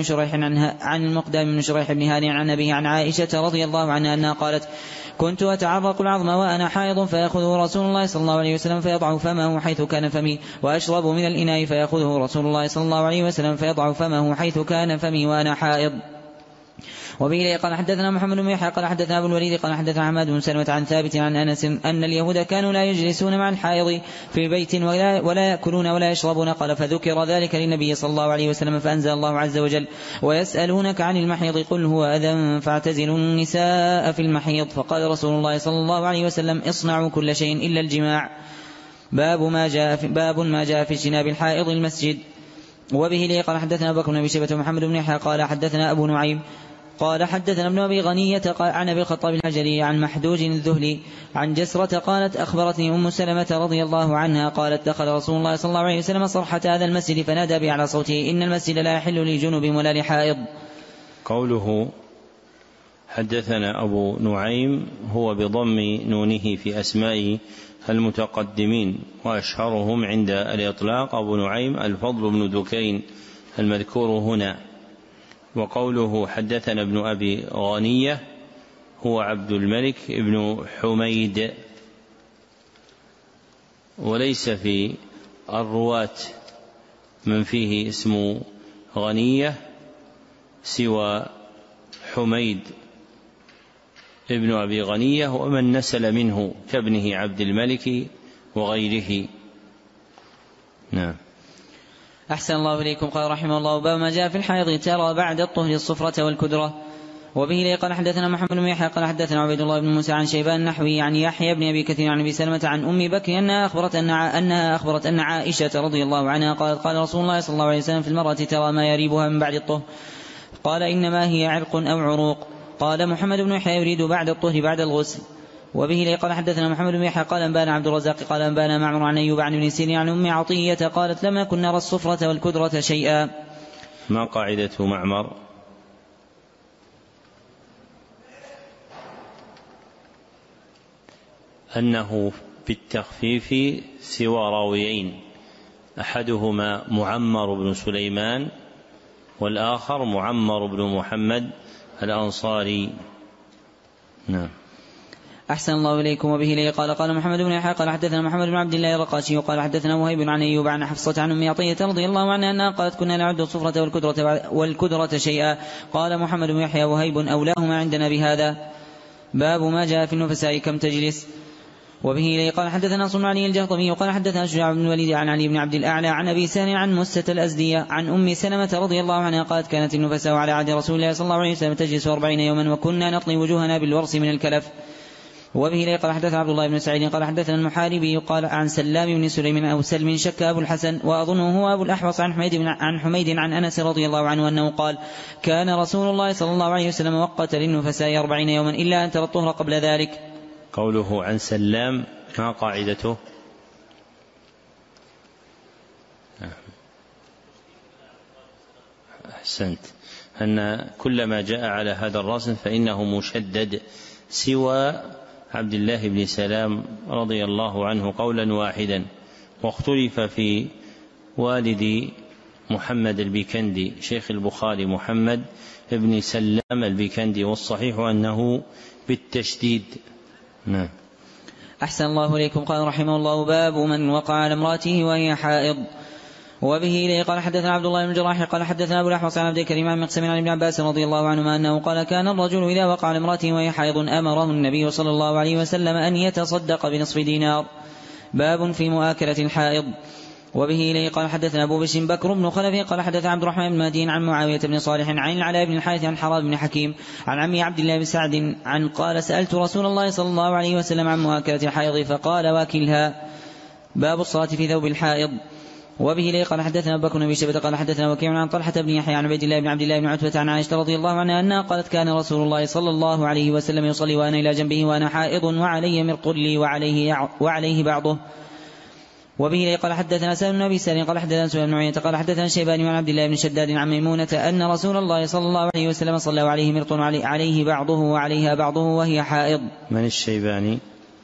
بن شريح بن هاني عن أبيه عن عائشة رضي الله عنها أنها قالت كنت أتعرق العظم وأنا حائض فيأخذه رسول الله صلى الله عليه وسلم فيضع فمه حيث كان فمي وأشرب من الإناء فيأخذه رسول الله صلى الله عليه وسلم فيضع فمه حيث كان فمي وأنا حائض. وبه قال حدثنا محمد بن يحيى قال حدثنا أبو الوليد قال حدثنا حماد بن سلمة عن ثابت عن أنس أن اليهود كانوا لا يجلسون مع الحائض في بيت ولا يأكلون ولا يشربون. قال فذكر ذلك للنبي صلى الله عليه وسلم فأنزل الله عز وجل ويسألونك عن المحيض قل هو أذى فاعتزلوا النساء في المحيض. فقال رسول الله صلى الله عليه وسلم اصنعوا كل شيء إلا الجماع. باب ما جاء في اجتناب الحائض المسجد. وبه لي قال حدثنا أبو بكر بن أبي شيبة ومحمد بن يحيى قال حدثنا أبو نعيم قال حدثنا ابن أبي غنية عن أبي الخطاب الحجري عن محدوج الذهلي عن جسرة قالت أخبرتني أم سلمة رضي الله عنها قالت دخل رسول الله صلى الله عليه وسلم صرحة هذا المسجد فنادى بأعلى صوته إن المسجد لا يحل لجنب ولا لحائض. قوله حدثنا أبو نعيم هو بضم نونه في أسماء المتقدمين، وأشهرهم عند الإطلاق أبو نعيم الفضل بن دكين المذكور هنا. وقوله حدثنا ابن أبي غنية هو عبد الملك بن حميد، وليس في الرواة من فيه اسم غنية سوى حميد ابن أبي غنية ومن نسل منه كابنه عبد الملك وغيره. نعم. أحسن الله إليكم. قال رحمه الله: باب ما جاء في الحيض ترى بعد الطهر الصفرة والكدرة. وبه لي قال حدثنا محمد بن يحيى قال حدثنا عبيد الله بن موسى عن شيبان النحوي عن يحيى بن أبي كثير عن أبي سلمة عن أم بكر أنها أخبرت أن عائشة رضي الله عنها قالت: قال رسول الله صلى الله عليه وسلم في المرأة ترى ما يريبها من بعد الطهر، قال: إنما هي عرق أو عروق. قال محمد بن يحيى: يريد بعد الطهر بعد الغسل. وبه لي قال حدثنا محمد بن يحيى قال أنبانا عبد الرزاق قال أنبانا معمر عن أيوب عن ابن سيرين عن أم عطية قالت: لم نكن نرى الصفرة والكدرة شيئا. ما قاعدة معمر؟ أنه بالتخفيف سوى راويين، أحدهما معمر بن سليمان والآخر معمر بن محمد الأنصاري. نعم. أحسن الله إليكم. وبه لي قال محمد بن يحيى قال حدثنا محمد بن عبد الله الرقاشي وقال حدثنا وهيب عن أيوب عن حفصة عن أم عطية رضي الله عنها أنها قالت: كنا نعد الصفرة والكدرة شيئا. قال محمد بن يحيى: وهيب أولاهما عندنا بهذا. باب ما جاء في النفساء كم تجلس. وبه لي قال حدثنا صنعاني الجهضمي وقال حدثنا شجاع بن الوليد عن علي بن عبد الأعلى عن أبي سهل عن مسة الأزدية عن أم سلمة رضي الله عنها قالت: كانت النفساء على عهد رسول الله صلى الله عليه وسلم تجلس 40 يوما وكنا نطلي وجوهنا بالورس من الكلف. وبه لي قال حدثنا عبد الله بن سعيد قال حدثنا المحاربي قال عن سلام بن سليم أو سلم شك أبو الحسن وأظنه هو أبو الأحوص عن حميد عن أنس رضي الله عنه أنه قال: كان رسول الله صلى الله عليه وسلم وقت للنفساء 40 يوما إلا أن ترى الطهر قبل ذلك. قوله عن سلام ما قاعدته؟ أحسنت، أن كل ما جاء على هذا الرسم فإنه مشدد سوى عبد الله بن سلام رضي الله عنه قولا واحدا. واختلف في والد محمد البيكندي شيخ البخاري محمد بن سلام البيكندي، والصحيح أنه بالتشديد. نعم. أحسن الله إليكم. قال رحمه الله: باب من وقع على امرأته وهي حائض. وبه إليه قال حدثنا عبد الله بن الجراح قال حدثنا أبو الأحوص عن عبد الكريم عن مقسم عن ابن عباس رضي الله عنهما أنه قال: كان الرجل إذا وقع على امرأته وهي حائض أمره النبي صلى الله عليه وسلم أن يتصدق بنصف دينار. باب في مؤاكلة الحائض. وبه إليه قال حدثنا أبو بشر بكر بن خلف قال حدثنا عبد الرحمن بن مهدي عن معاوية بن صالح عن العلاء بن الحارث عن حرام بن حكيم عن عمي عبد الله بن سعد عن قال: سألت رسول الله صلى الله عليه وسلم عن مؤاكلة الحائض فقال: واكلها. باب الصلاة في ثوب الحائض. وبه إليه قال حدثنا أبو بكر بن شيبة قال حدثنا وكيع عن طلحة بن يحيى عن عبيد الله بن عبد الله بن عتبة عن عائشة رضي الله عنها أنها قالت: كان رسول الله صلى الله عليه وسلم يصلي وأنا إلى جنبه وأنا حائض وعلي مرق لي وعليه بعضه. وبه إليه قال حدثنا سالم بن أبي سالم قال حدثنا سفيان بن عيينة قال حدثنا شيبان عن عبد الله بن شداد عن ميمونة أن رسول الله صلى الله عليه وسلم صلى وعليه مرق عليه بعضه وعليها بعضه وهي حائض. من الشيباني؟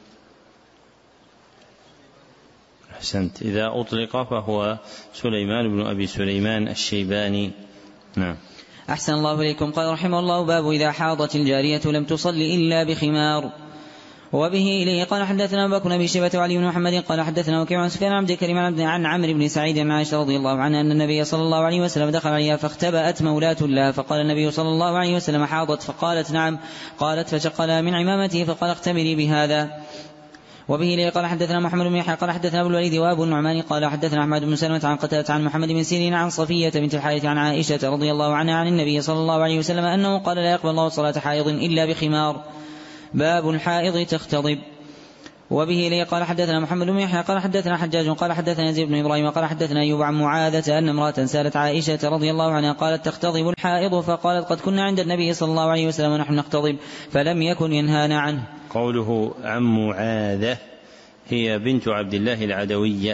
أحسنت، إذا أطلق فهو سليمان بن أبي سليمان الشيباني. نعم. أحسن الله إليكم. قال رحمه الله: باب إذا حاضت الجارية لم تصل إلا بخمار. وبه إليه قال حدثنا أبو بكر بن شيبة وعلي بن محمد قال حدثنا وكيع عن سفيان عبد الكريم عن عمرو بن سعيد عن عائشة رضي الله عنها أن النبي صلى الله عليه وسلم دخل عليها فاختبأت مولاة لها فقال النبي صلى الله عليه وسلم: حاضت؟ فقالت: نعم. قالت: فشق لها من عمامته فقال: اختمري بهذا. وبه إليه قال حدثنا محمد بن يحيى قال حدثنا أبو الوليد وأبو النعمان قال حدثنا أحمد بن سلمة عن قتادة عن محمد بن سيرين عن صفية بنت الحارث عن عائشة رضي الله عنها عن النبي صلى الله عليه وسلم أنه قال: لا يقبل الله صلاة حائض إلا بخمار. باب الحائض تختضب. وبه إليه قال حدثنا محمد بن يحيى قال حدثنا حجاج قال حدثنا يزيد بن إبراهيم قال حدثنا أيوب عن معاذة أن امرأة سألت عائشة رضي الله عنها قالت: تختضب الحائض؟ فقالت: قد كنا عند النبي صلى الله عليه وسلم ونحن نختضب فلم يكن ينهانا عنه. قوله عن معاذة هي بنت عبد الله العدوية،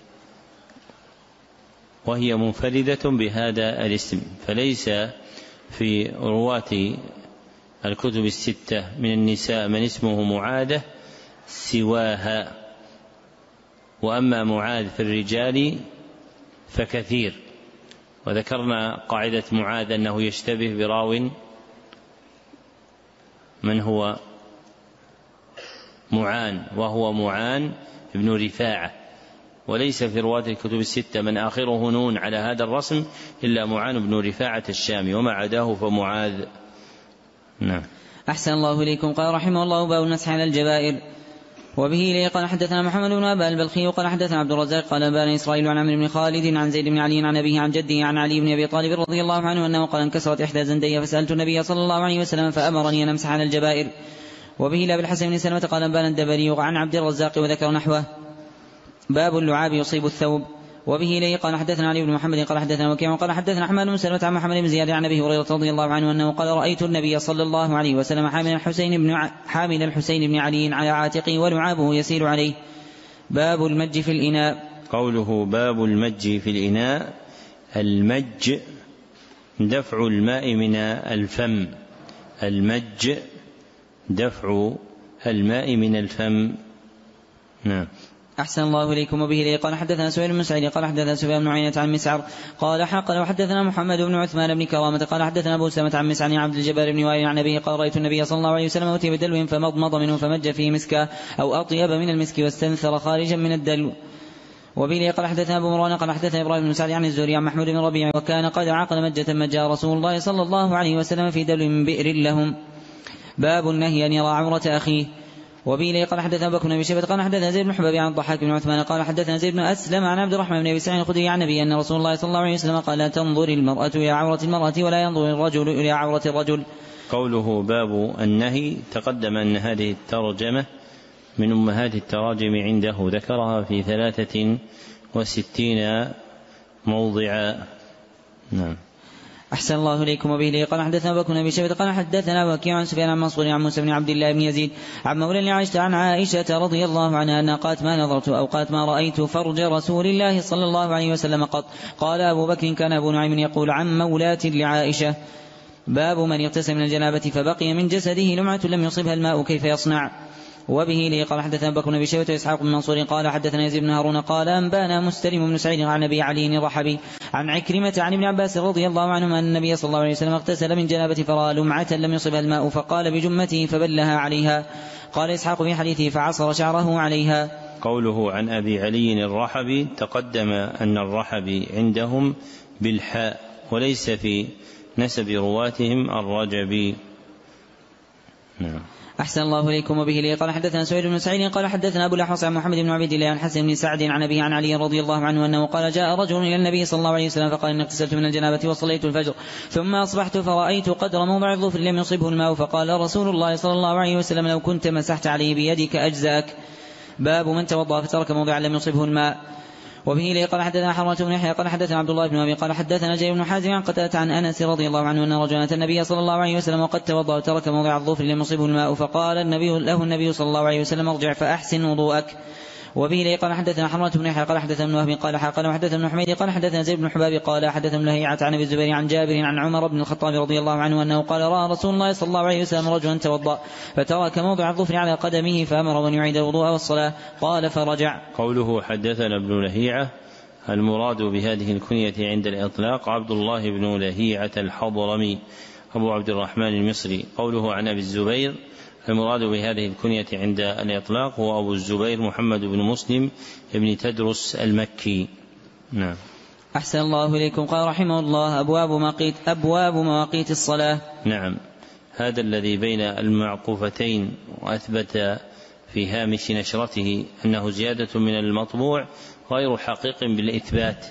وهي منفردة بهذا الاسم، فليس في رواة الكتب الستة من النساء من اسمه معاذة سواها، وأما معاذ في الرجال فكثير. وذكرنا قاعدة معاذ أنه يشتبه براو من هو معان، وهو معان ابن رفاعة، وليس في رواة الكتب الستة من آخره نون على هذا الرسم إلا معان بن رفاعة الشامي، وما عداه فمعاذ. نعم. أحسن الله إليكم. قال رحمه الله: باب المسح على الجبائر. وبه إليه قال حدثنا محمد بن أبا البلخي قال حدثنا عبد الرزاق قال أنبانا إسرائيل عن عمرو بن خالد عن زيد بن علي عن أبيه عن جده عن علي بن أبي طالب رضي الله عنه أنه قال: انكسرت إحدى زندي فسألت النبي صلى الله عليه وسلم فأمرني أن أمسح على الجبائر. وبه إلى بالحسن بن سلمة قال أنبانا الدبري عن عبد الرزاق وذكر نحوه. باب اللعاب يصيب الثوب. وبه إليه قال حدثنا علي بن محمد قال حدثنا وكيع قال حدثنا أحمد بن سلمة عن محمد بن زياد عن أبي هريرة رضي الله عنه أنه قال: رأيت النبي صلى الله عليه وسلم حامل الحسين بن علي على عاتقه ولعابه يسيل عليه. باب المج في الإناء. قوله باب المج في الإناء: المج دفع الماء من الفم، المج دفع الماء من الفم. نعم. أحسن الله إليكم. وبه إليه قال حدثنا سهيل بن سعيد قال حدثنا سفيان بن عيينة عن مسعر قال حقا وحدثنا محمد بن عثمان بن كرامة قال حدثنا أبو سلمة عن مسعر عن عبد الجبار بن وائل عن أبيه قال: رأيت النبي صلى الله عليه وسلم أتي بدلو فمضمض منه فمج فيه مسكا أو أطيب من المسك واستنثر خارجا من الدلو. وبه إليه قال حدثنا أبو مروان قال حدثنا إبراهيم بن سعد عن الزهري عن محمود بن ربيع وكان قد عقل مجة مجا رسول الله صلى الله عليه وسلم في دلو من بئر لهم. باب النهي أن يرى عورة أخيه. وبه إليه قال حدثنا أبو بكر بن أبي شيبة قال حدثنا زيد بن حباب عن الضحاك بن عثمان قال حدثنا زيد بن أسلم عن عبد الرحمن بن أبي سعيد الخدري عن النبي أن رسول الله صلى الله عليه وسلم قال: لا تنظر المرأة إلى عورة المرأة ولا ينظر الرجل إلى عورة الرجل. قوله باب النهي تقدم أن هذه الترجمة من أمهات التراجم عنده، ذكرها في 63 موضعا. نعم. أحسن الله إليكم. وبه إليه قال حدثنا أبو بكر بن أبي شيبة قال حدثنا وكيع عن سفيان عن منصور عن موسى بن عبد الله بن يزيد عن مولى لعائشة عن عائشة رضي الله عنها أن قالت: ما نظرت أو قالت: ما رأيت فرج رسول الله صلى الله عليه وسلم قط. قال أبو بكر: كان أبو نعيم يقول عن مولاة لعائشة. باب من يغتسل من الجنابة فبقي من جسده لمعة لم يصبها الماء كيف يصنع. وبه لي قال حدثنا أبو بكر بن أبي شيبة وإسحاق بن منصور قال حدثنا يزيد بن هارون قال أنبانا مستلم بن سعيد عن أبي علي الرحبي عن عكرمة عن ابن عباس رضي الله عنهما أن النبي صلى الله عليه وسلم اغتسل من جنابة فرأى لمعة لم يصبها الماء فقال بجمته فبلها عليها. قال إسحاق في حديثه فعصر شعره عليها. قوله عن أبي علي الرحبي تقدم أن الرحبي عندهم بالحاء وليس في نسب رواتهم الرجبي. نعم. أحسن الله إليكم. وبه لي قال حدثنا سعيد بن سعيد قال حدثنا أبو الأحوص عن محمد بن عبيد الله عن حسن بن سعد عن أبيه عن علي رضي الله عنه أنه قال: جاء رجل إلى النبي صلى الله عليه وسلم فقال: إن اغتسلت من الجنابة وصليت الفجر ثم أصبحت فرأيت قدر موضع الظفر لم يصبه الماء فقال رسول الله صلى الله عليه وسلم: لو كنت مسحت عليه بيدك أجزاك. باب من توضأ فترك موضعا لم يصبه الماء. وبه لي قال حدثنا حرمة بن يحيى قال حدثنا عبد الله بن أبي قال حدثنا جرير بن حازم عن قتادة عن أنس رضي الله عنه أن رجلا أتى النبي صلى الله عليه وسلم وقد توضأ وترك موضع الظفر لم يصبه الماء فقال النبي صلى الله عليه وسلم: ارجع فأحسن وضوءك. وبه لي قال حدثنا حرمة بن يحيى قال حدثنا ابن وهب قال حقنا وحدثنا ابن حميد قال حدثنا زيد بن حباب قال حدثنا لهيعة عن ابي الزبير عن جابر عن عمر بن الخطاب رضي الله عنه أنه قال: رأى رسول الله صلى الله عليه وسلم رجلا توضأ فترك موضع الظفر على قدمه فأمر أن يعيد الوضوء والصلاة. قال: فرجع. قوله حدثنا ابن لهيعة المراد بهذه الكنية عند الإطلاق عبد الله بن لهيعة الحضرمي أبو عبد الرحمن المصري. قوله عن أبي الزبير المراد بهذه الكنية عند الإطلاق هو أبو الزبير محمد بن مسلم بن تدرس المكي. نعم. أحسن الله إليكم. قال رحمه الله: أبواب مواقيت الصلاة. نعم. هذا الذي بين المعقوفتين وأثبت في هامش نشرته أنه زيادة من المطبوع غير حقيق بالإثبات،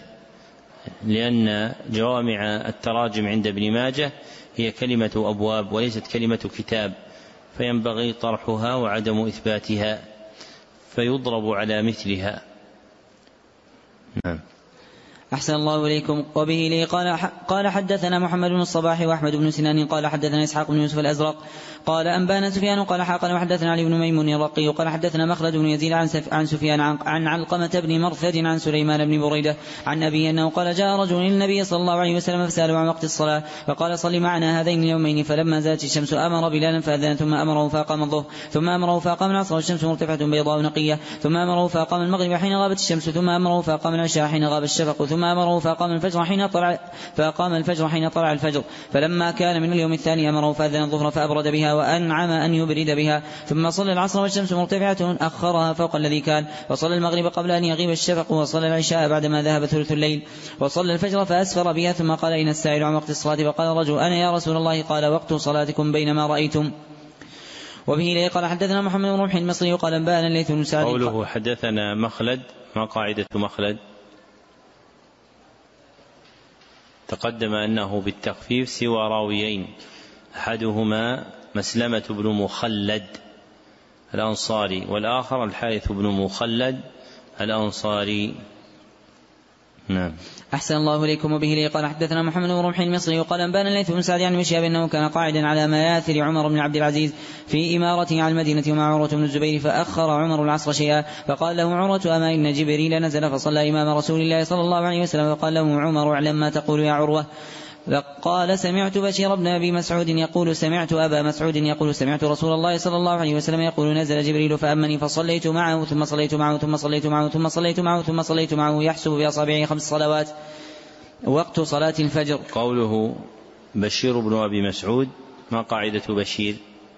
لأن جوامع التراجم عند ابن ماجه هي كلمة أبواب وليست كلمة كتاب، فينبغي طرحها وعدم إثباتها فيضرب على مثلها. نعم. أحسن الله إليكم. وبه لي قال حدثنا محمد بن الصباح وأحمد بن سنان قال حدثنا إسحاق بن يوسف الأزرق قال أنبانا سفيان قال حقنا وحدثنا علي بن ميمون الرقي قال حدثنا مخلد بن يزيد عن سفيان عن علقمة بن مرثد عن سليمان بن بريدة عن أبي أنه قال جاء رجل للنبي صلى الله عليه وسلم فسأله عن وقت الصلاة فقال صل معنا هذين اليومين. فلما زالت الشمس أمر بلالا فأذن ثم أمره فأقام الظهر ثم أمره فأقام العصر والشمس مرتفعة بيضاء نقية ثم أمره فأقام المغرب حين غابت الشمس ثم أمره فأقام العشاء حين غاب الشفق ثم أمره فأقام الفجر حين طلع الفجر. فلما كان من اليوم الثاني أمره فأذن الظهر فأبرد بها وأنعم أن يبرد بها ثم صلى العصر والشمس مرتفعة أخرها فوق الذي كان وصلى المغرب قبل أن يغيب الشفق وصلى العشاء بعدما ذهب ثلث الليل وصلى الفجر فأسفر بها ثم قال إن السائل عن وقت الصلاة فقال الرجل أنا يا رسول الله قال وقت صلاتكم بينما رأيتم. وبه لي قال حدثنا محمد بن رمح المصري قال أنبأنا الليث بن سعد قوله حدثنا مخلد ما قاعدة مخلد؟ تقدم أنه بالتخفيف سوى راويين أحدهما مسلمة بن مخلد الأنصاري والآخر الحارث بن مخلد الأنصاري. نعم. أحسن الله إليكم. وبه لي قال حدثنا محمد بن رمح المصري قال أنبأنا الليث بن سعد عن مشياب أنه كان قاعدا على مياثر عمر بن عبد العزيز في إمارته على المدينة ومع عروة بن الزبير فأخر عمر العصر شيئا فقال له عروة أما إن جبريل نزل فصلى إمام رسول الله صلى الله عليه وسلم فقال له عمر اعلم ما تقول يا عروة. قال سمعت بشير بن أبي مسعود يقول سمعت أبا مسعود يقول سمعت رسول الله صلى الله عليه وسلم يقول نزل جبريل فأمني فصليت معه ثم صليت معه ثم صليت معه ثم صليت معه ثم صليت معه يحسب بأصابعه 5 صلوات وقت صلاة الفجر. قوله بشير بن أبي مسعود ما قاعدة بشير؟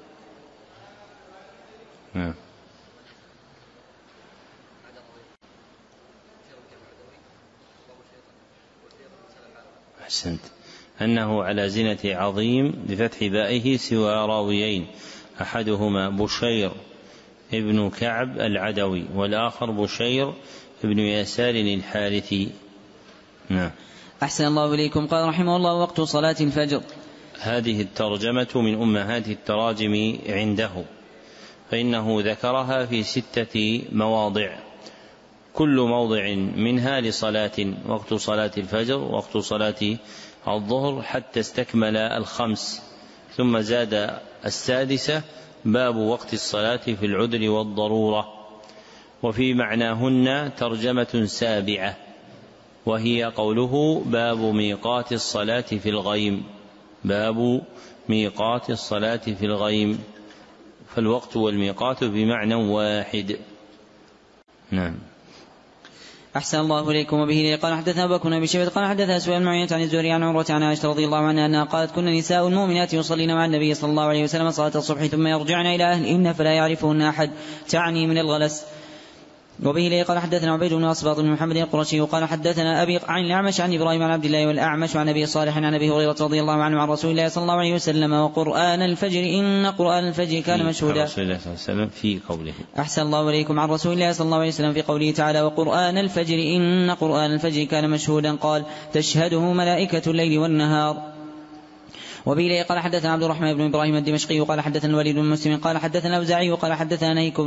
أحسنت. أنه على زنة عظيم بفتح بائه سوى راويين أحدهما بشير ابن كعب العدوي والآخر بشير ابن يسار الحارثي. نعم. أحسن الله إليكم. قال رحمه الله وقت صلاة الفجر. هذه الترجمة من أمهات التراجم عنده فإنه ذكرها في 6 مواضع كل موضع منها لصلاة وقت صلاة الفجر وقت صلاة الظهر حتى استكمل 5 ثم زاد 6 باب وقت الصلاة في العذر والضرورة وفي معناهن ترجمة 7 وهي قوله باب ميقات الصلاة في الغيم باب ميقات الصلاة في الغيم فالوقت والميقات بمعنى واحد. نعم. أحسن الله إليكم. وبه قال حدثنا أبو بكر بن أبي شيبة قال حدثنا سفيان بن عيينة عن الزهري عن عروة عن عائشة رضي الله عنها أنها قالت كنا نساء المؤمنات يصلين مع النبي صلى الله عليه وسلم صلاة الصبح ثم يرجعن إلى أهلهن فلا يعرفهن أحد تعني من الغلس. وبه قال حدثنا عبيد بن أصباط بن محمد القرشي قال حدثنا أبي عن الأعمش عن إبراهيم عن عبد الله والأعمش عن أبي صالح عن أبي هريرة رضي الله عنه عن رسول الله صلى الله عليه وسلم وقرآن الفجر إن قرآن الفجر كان مشهودا. رسول الله صلى الله عليه وسلم في قوله. أحسن الله إليكم. عن رسول الله صلى الله عليه وسلم في قوله تعالى وقرآن الفجر إن قرآن الفجر كان مشهودا قال تشهده ملائكة الليل والنهار. وبه قال حدثنا عبد الرحمن بن إبراهيم الدمشقي قال حدثنا الوليد بن مسلم قال حدثنا الأوزاعي قال حدثنا نهيك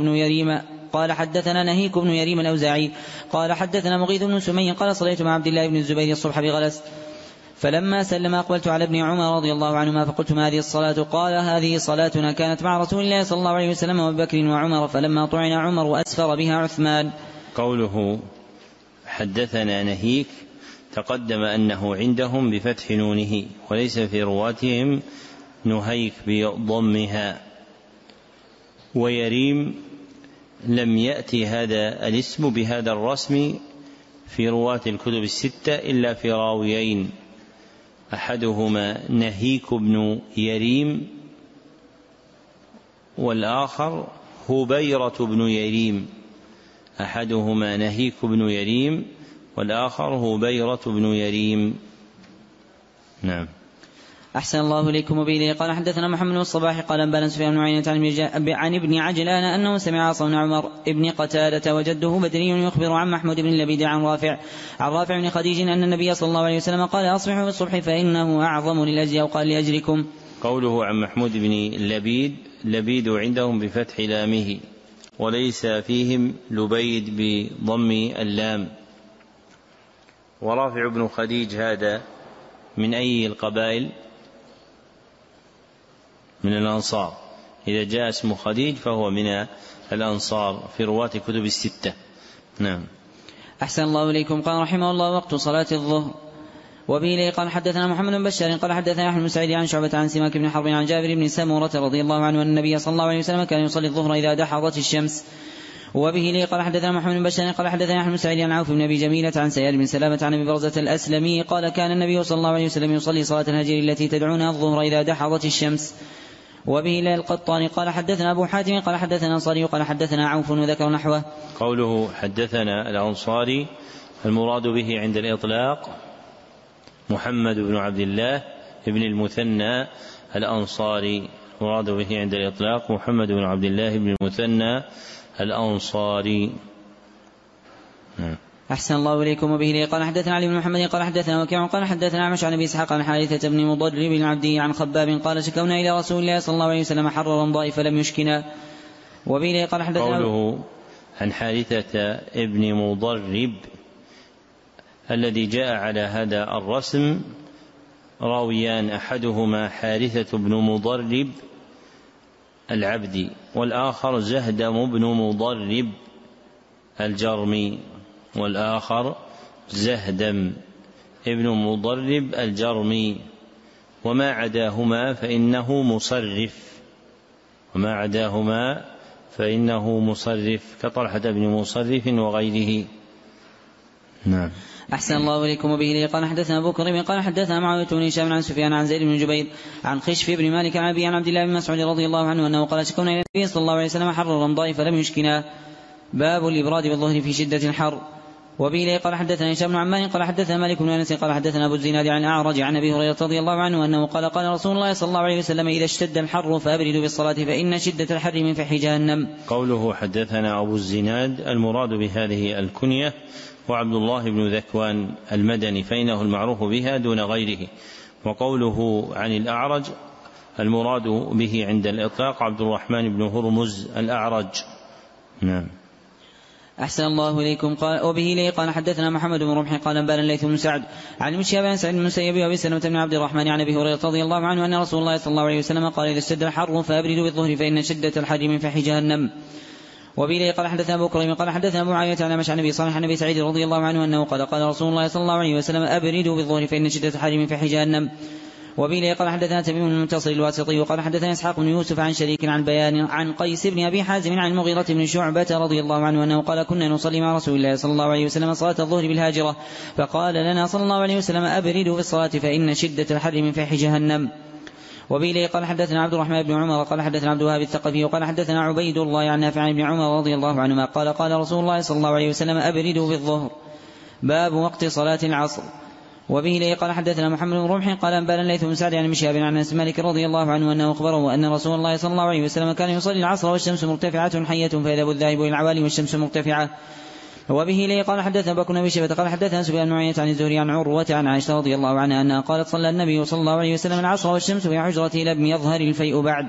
بن يريم الأوزاعي قال حدثنا مغيث بن سمي قال صليت مع عبد الله بن الزبير الصبح بغلس فلما سلم أقبلت على ابن عمر رضي الله عنهما فقلت ما هذه الصلاة؟ قال هذه صلاتنا كانت مع رسول الله صلى الله عليه وسلم وأبي بكر وعمر فلما طعن عمر وأسفر بها عثمان. قوله حدثنا نهيك تقدم أنه عندهم بفتح نونه وليس في رواتهم نهيك بضمها ويريم لم يأتي هذا الاسم بهذا الرسم في رواة الكتب 6 إلا في راويين أحدهما نهيك بن يريم والآخر هبيرة بن يريم أحدهما نهيك بن يريم والآخر هبيرة بن يريم. نعم. أحسن الله إليكم. وبه قال حدثنا محمد بن الصباح قال أنبأنا سفيان بن عيينة عن ابن عجلان أنه سمع عاصم بن عمر ابن قتادة وجده بدري يخبر عن محمود بن لبيد عن رافع بن خديج أن النبي صلى الله عليه وسلم قال أصبحوا بالصبح فإنه أعظم للأجر أو قال لأجركم. قوله عن محمود بن لبيد عندهم بفتح لامه وليس فيهم لبيد بضم اللام. ورافع بن خديج هذا من أي القبائل؟ من الأنصار. إذا جاء اسم خديج فهو من الأنصار في رواة كتب الستة. نعم. أحسن الله إليكم. قال رحمه الله: وقت صلاة الظهر. وبه قال حدثنا محمد بن بشار قال حدثنا أحمد بن سعيد عن شعبة عن سماك بن حرب عن جابر بن سمرة رضي الله عنه أن النبي صلى الله عليه وسلم كان يصلي الظهر إذا دحضت الشمس. وبه قال حدثنا محمد بن بشار قال حدثنا أحمد بن سعيد عن عوف بن أبي جميلة عن سيار بن سلامة عن أبي برزة الأسلمي قال كان النبي صلى الله عليه وسلم يصلي صلاة الهجر التي تدعونها الظهر إذا دحضت الشمس. وبه القطان قال حدثنا أبو حاتم قال حدثنا أنصاري قال حدثنا عوف وذكر نحوه. قوله حدثنا الأنصاري المراد به عند الإطلاق محمد بن عبد الله بن المثنى الأنصاري، المراد به عند الإطلاق محمد بن عبد الله بن المثنى الأنصاري. أحسن الله إليكم. وبه قال حدثنا علي بن محمد قال حدثنا وكيع قال حدثنا عمش عن أبي إسحاق عن حارثة بن مضرب بن عبدي عن خباب قال شكونا إلى رسول الله صلى الله عليه وسلم حر رمضاء فلم يشكنا. وبه قال حدثنا قوله عن حارثة ابن مضرب الذي جاء على هذا الرسم راويان، أحدهما حارثة بن مضرب العبدي والآخر زهدم بن مضرب الجرمي، والآخر زهدم ابن مضرب الجرمي، وما عداهما فإنه مصرف، وما عداهما فإنه مصرف كطلحة بن مصرف وغيره. نعم. أحسن الله إليكم. وبه قال حدثنا أبو كريم قال حدثنا معاوية بن هشام عن سفيان عن زيد بن جبير عن خشف بن مالك عن أبي عن عبد الله بن مسعود رضي الله عنه أنه قال شكونا إلى النبي صلى الله عليه وسلم حر رمضاء فلم يشكنا. باب الإبراد بالظهر في شدة الحر. وبه قال حدثنا هشام بن عمار قال حدثنا مالك بن أنس قال حدثنا أبو الزناد عن أعرج عن أبي هريرة رضي الله عنه أنه قال قال رسول الله صلى الله عليه وسلم إذا اشتد الحر فأبردوا بالصلاة فإن شدة الحر من فحي جهنم. قوله حدثنا أبو الزناد المراد بهذه الكنية وعبد الله بن ذكوان المدني فإنه المعروف بها دون غيره. وقوله عن الأعرج المراد به عند الإطلاق عبد الرحمن بن هرمز الأعرج. نعم. أحسن الله إليكم. قال وبه لي قال حدثنا محمد بن رمح قال أنبانا الليث بن سعد عن المشياب عن سعيد بن المسيب وأبي سلمة بن عبد الرحمن عن أبي هريرة رضي الله عنه أن رسول الله صلى الله عليه وسلم قال إذا اشتد الحر فأبردوا بالظهر فإن شدة الحر من فحي جهنم. وبه قال حدثنا أبو كريم قال حدثنا أبو معاوية عن أمش عن أبي صالح عن أبي سعيد رضي الله عنه أنه قال قال رسول الله صلى الله عليه وسلم أبردوا بالظهر فإن شدة الحر من فحي جهنم. وبه قال حدثنا تميم بن المنتصر الواسطي وقال حدثنا إسحاق بن يوسف عن شريك عن بيان عن قيس بن أبي حازم عن المغيرة بن شعبة رضي الله عنه أنه قال كنا نصلي مع رسول الله صلى الله عليه وسلم صلاة الظهر بالهاجرة فقال لنا صلى الله عليه وسلم أبردوا في الصلاة فإن شدة الحر من فحي جهنم. وبه قال حدثنا عبد الرحمن بن عمر قال حدثنا عبد الوهاب الثقفي وقال حدثنا عبيد الله عن نافع عن ابن عمر رضي الله عنهما قال قال رسول الله صلى الله عليه وسلم أبردوا بالظهر. باب وقت صلاة العصر. وبه قال حدثنا محمد بن رمح قال أنبانا الليث بن سعد عن المشياب عن أنس مالك رضي الله عنه أنه أخبره أن رسول الله صلى الله عليه وسلم كان يصلي العصر والشمس مرتفعة حية فيذهب الذاهب إلى العوالي والشمس مرتفعة. وبه قال حدثنا بكر بن أبي شيبة قال حدثنا سفيان بن عيينة عن الزهري عن عروة عن عائشة رضي الله عنها أنها قالت صلى النبي صلى الله عليه وسلم العصر والشمس في حجرته لم يظهر الفيء بعد.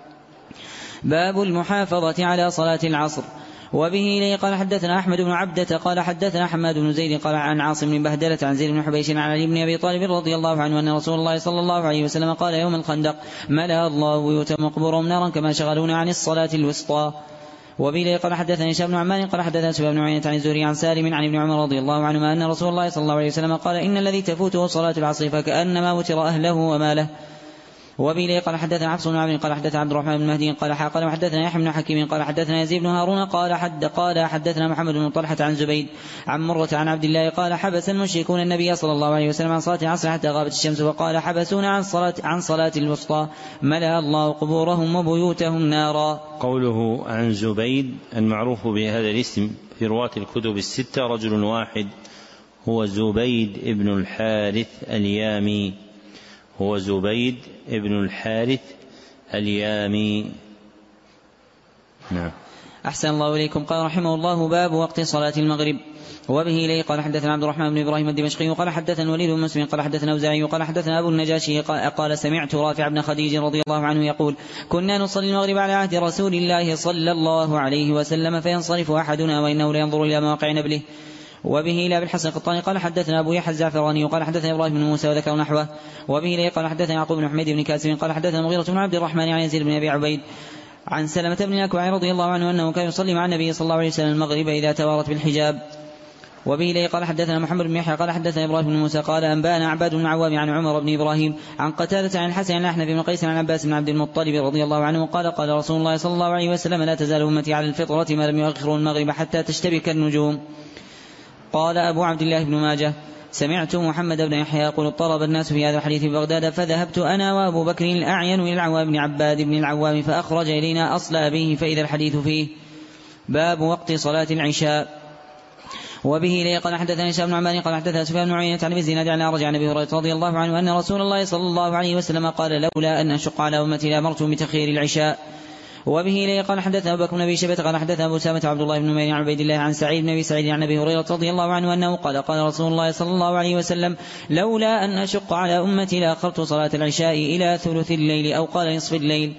باب المحافظة على صلاة العصر. وبه قال حدثنا أحمد بن عبدة قال حدثنا حماد بن زيد قال عن عاصم بن بهدلة عن زيد بن حبيش عن علي بن أبي طالب رضي الله عنه أن رسول الله صلى الله عليه وسلم قال يوم الخندق ملأ الله بيوتهم وقبورهم نارا كما شغلونا عن الصلاة الوسطى. وبه قال حدثنا هشام بن عمار قال حدثنا سفيان بن عيينة عن الزهري عن سالم عن ابن عمر رضي الله عنهما أن رسول الله صلى الله عليه وسلم قال إن الذي تفوته صلاة العصر فكأنما وتر أهله وماله. وبه قال حدثنا حفص بن عبد قال حدثنا عبد الرحمن بن مهدي قال حدثنا يحيى بن حكيم قال حدثنا يزيد بن هارون قال حدثنا محمد بن طلحة عن زبيد عن مرة عن عبد الله قال حبس المشركون النبي صلى الله عليه وسلم عن صلاة العصر حتى غابت الشمس وقال حبسونا عن صلاة الوسطى ملأ الله قبورهم وبيوتهم نارا. قوله عن زبيد المعروف بهذا الاسم في رواة الكتب الستة رجل واحد هو زبيد ابن الحارث اليامي، هو زبيد ابن الحارث اليامي. نعم. أحسن الله إليكم. قال رحمه الله باب وقت صلاة المغرب. وبه إليه قال حدثنا عبد الرحمن بن إبراهيم الدمشقي قال حدثنا الوليد بن مسلم قال حدثنا أوزاعي قال حدثنا أبو النجاشي قال سمعت رافع بن خديج رضي الله عنه يقول كنا نصلي المغرب على عهد رسول الله صلى الله عليه وسلم فينصرف أحدنا وإنه لينظر إلى مواقع نبله وبه لا بالحسن القطاني قال حدثنا أبو يحيى الزعفراني وقال حدثنا إبراهيم بن موسى وذكر نحوه. وبه لا قال حدثنا يعقوب بن حميد بن كاسب قال حدثنا مغيرة بن عبد الرحمن عن يزيد بن أبي عبيد عن سلمة بن الأكوع رضي الله عنه أنه كان يصلي مع النبي صلى الله عليه وسلم المغرب إذا توارت بالحجاب. وبه لي قال حدثنا محمد بن يحيى قال حدثنا إبراهيم بن موسى قال أنبانا عباد بن عوام عن عمر بن إبراهيم عن قتادة عن الحسن عن أحنف بن قيس عن عباس بن عبد المطلب رضي الله عنه قال قال رسول الله صلى الله عليه وسلم لا تزال أمتي على الفطرة ما لم يؤخروا المغرب حتى تشتبك النجوم. قال أبو عبد الله بن ماجه سمعت محمد بن يحيى يقول اضطرب الناس في هذا الحديث في بغداد فذهبت أنا وأبو بكر الأعين إلى العوام بن عباد بن العوام فأخرج إلينا أصل أبيه فإذا الحديث فيه باب وقت صلاة العشاء. وبه لي قال حدثنا هشام بن عمار قال حدثنا سفيان بن عيينة عن ابي الزناد عن أعرج عن ابي هريرة رضي الله عنه أن رسول الله صلى الله عليه وسلم قال لولا أن أشق على أمتي لأمرت بتخيير العشاء. وبه لي قال حدثنا أبو بكر بن أبي شيبة قال حدثنا أبو أسامة عبد الله بن نمير عن عبيد الله عن سعيد بن أبي سعيد عن أبي هريرة رضي الله عنه أنه قال قال رسول الله صلى الله عليه وسلم لولا أن أشق على أمتي لأخرت صلاة العشاء إلى ثلث الليل أو قال نصف الليل.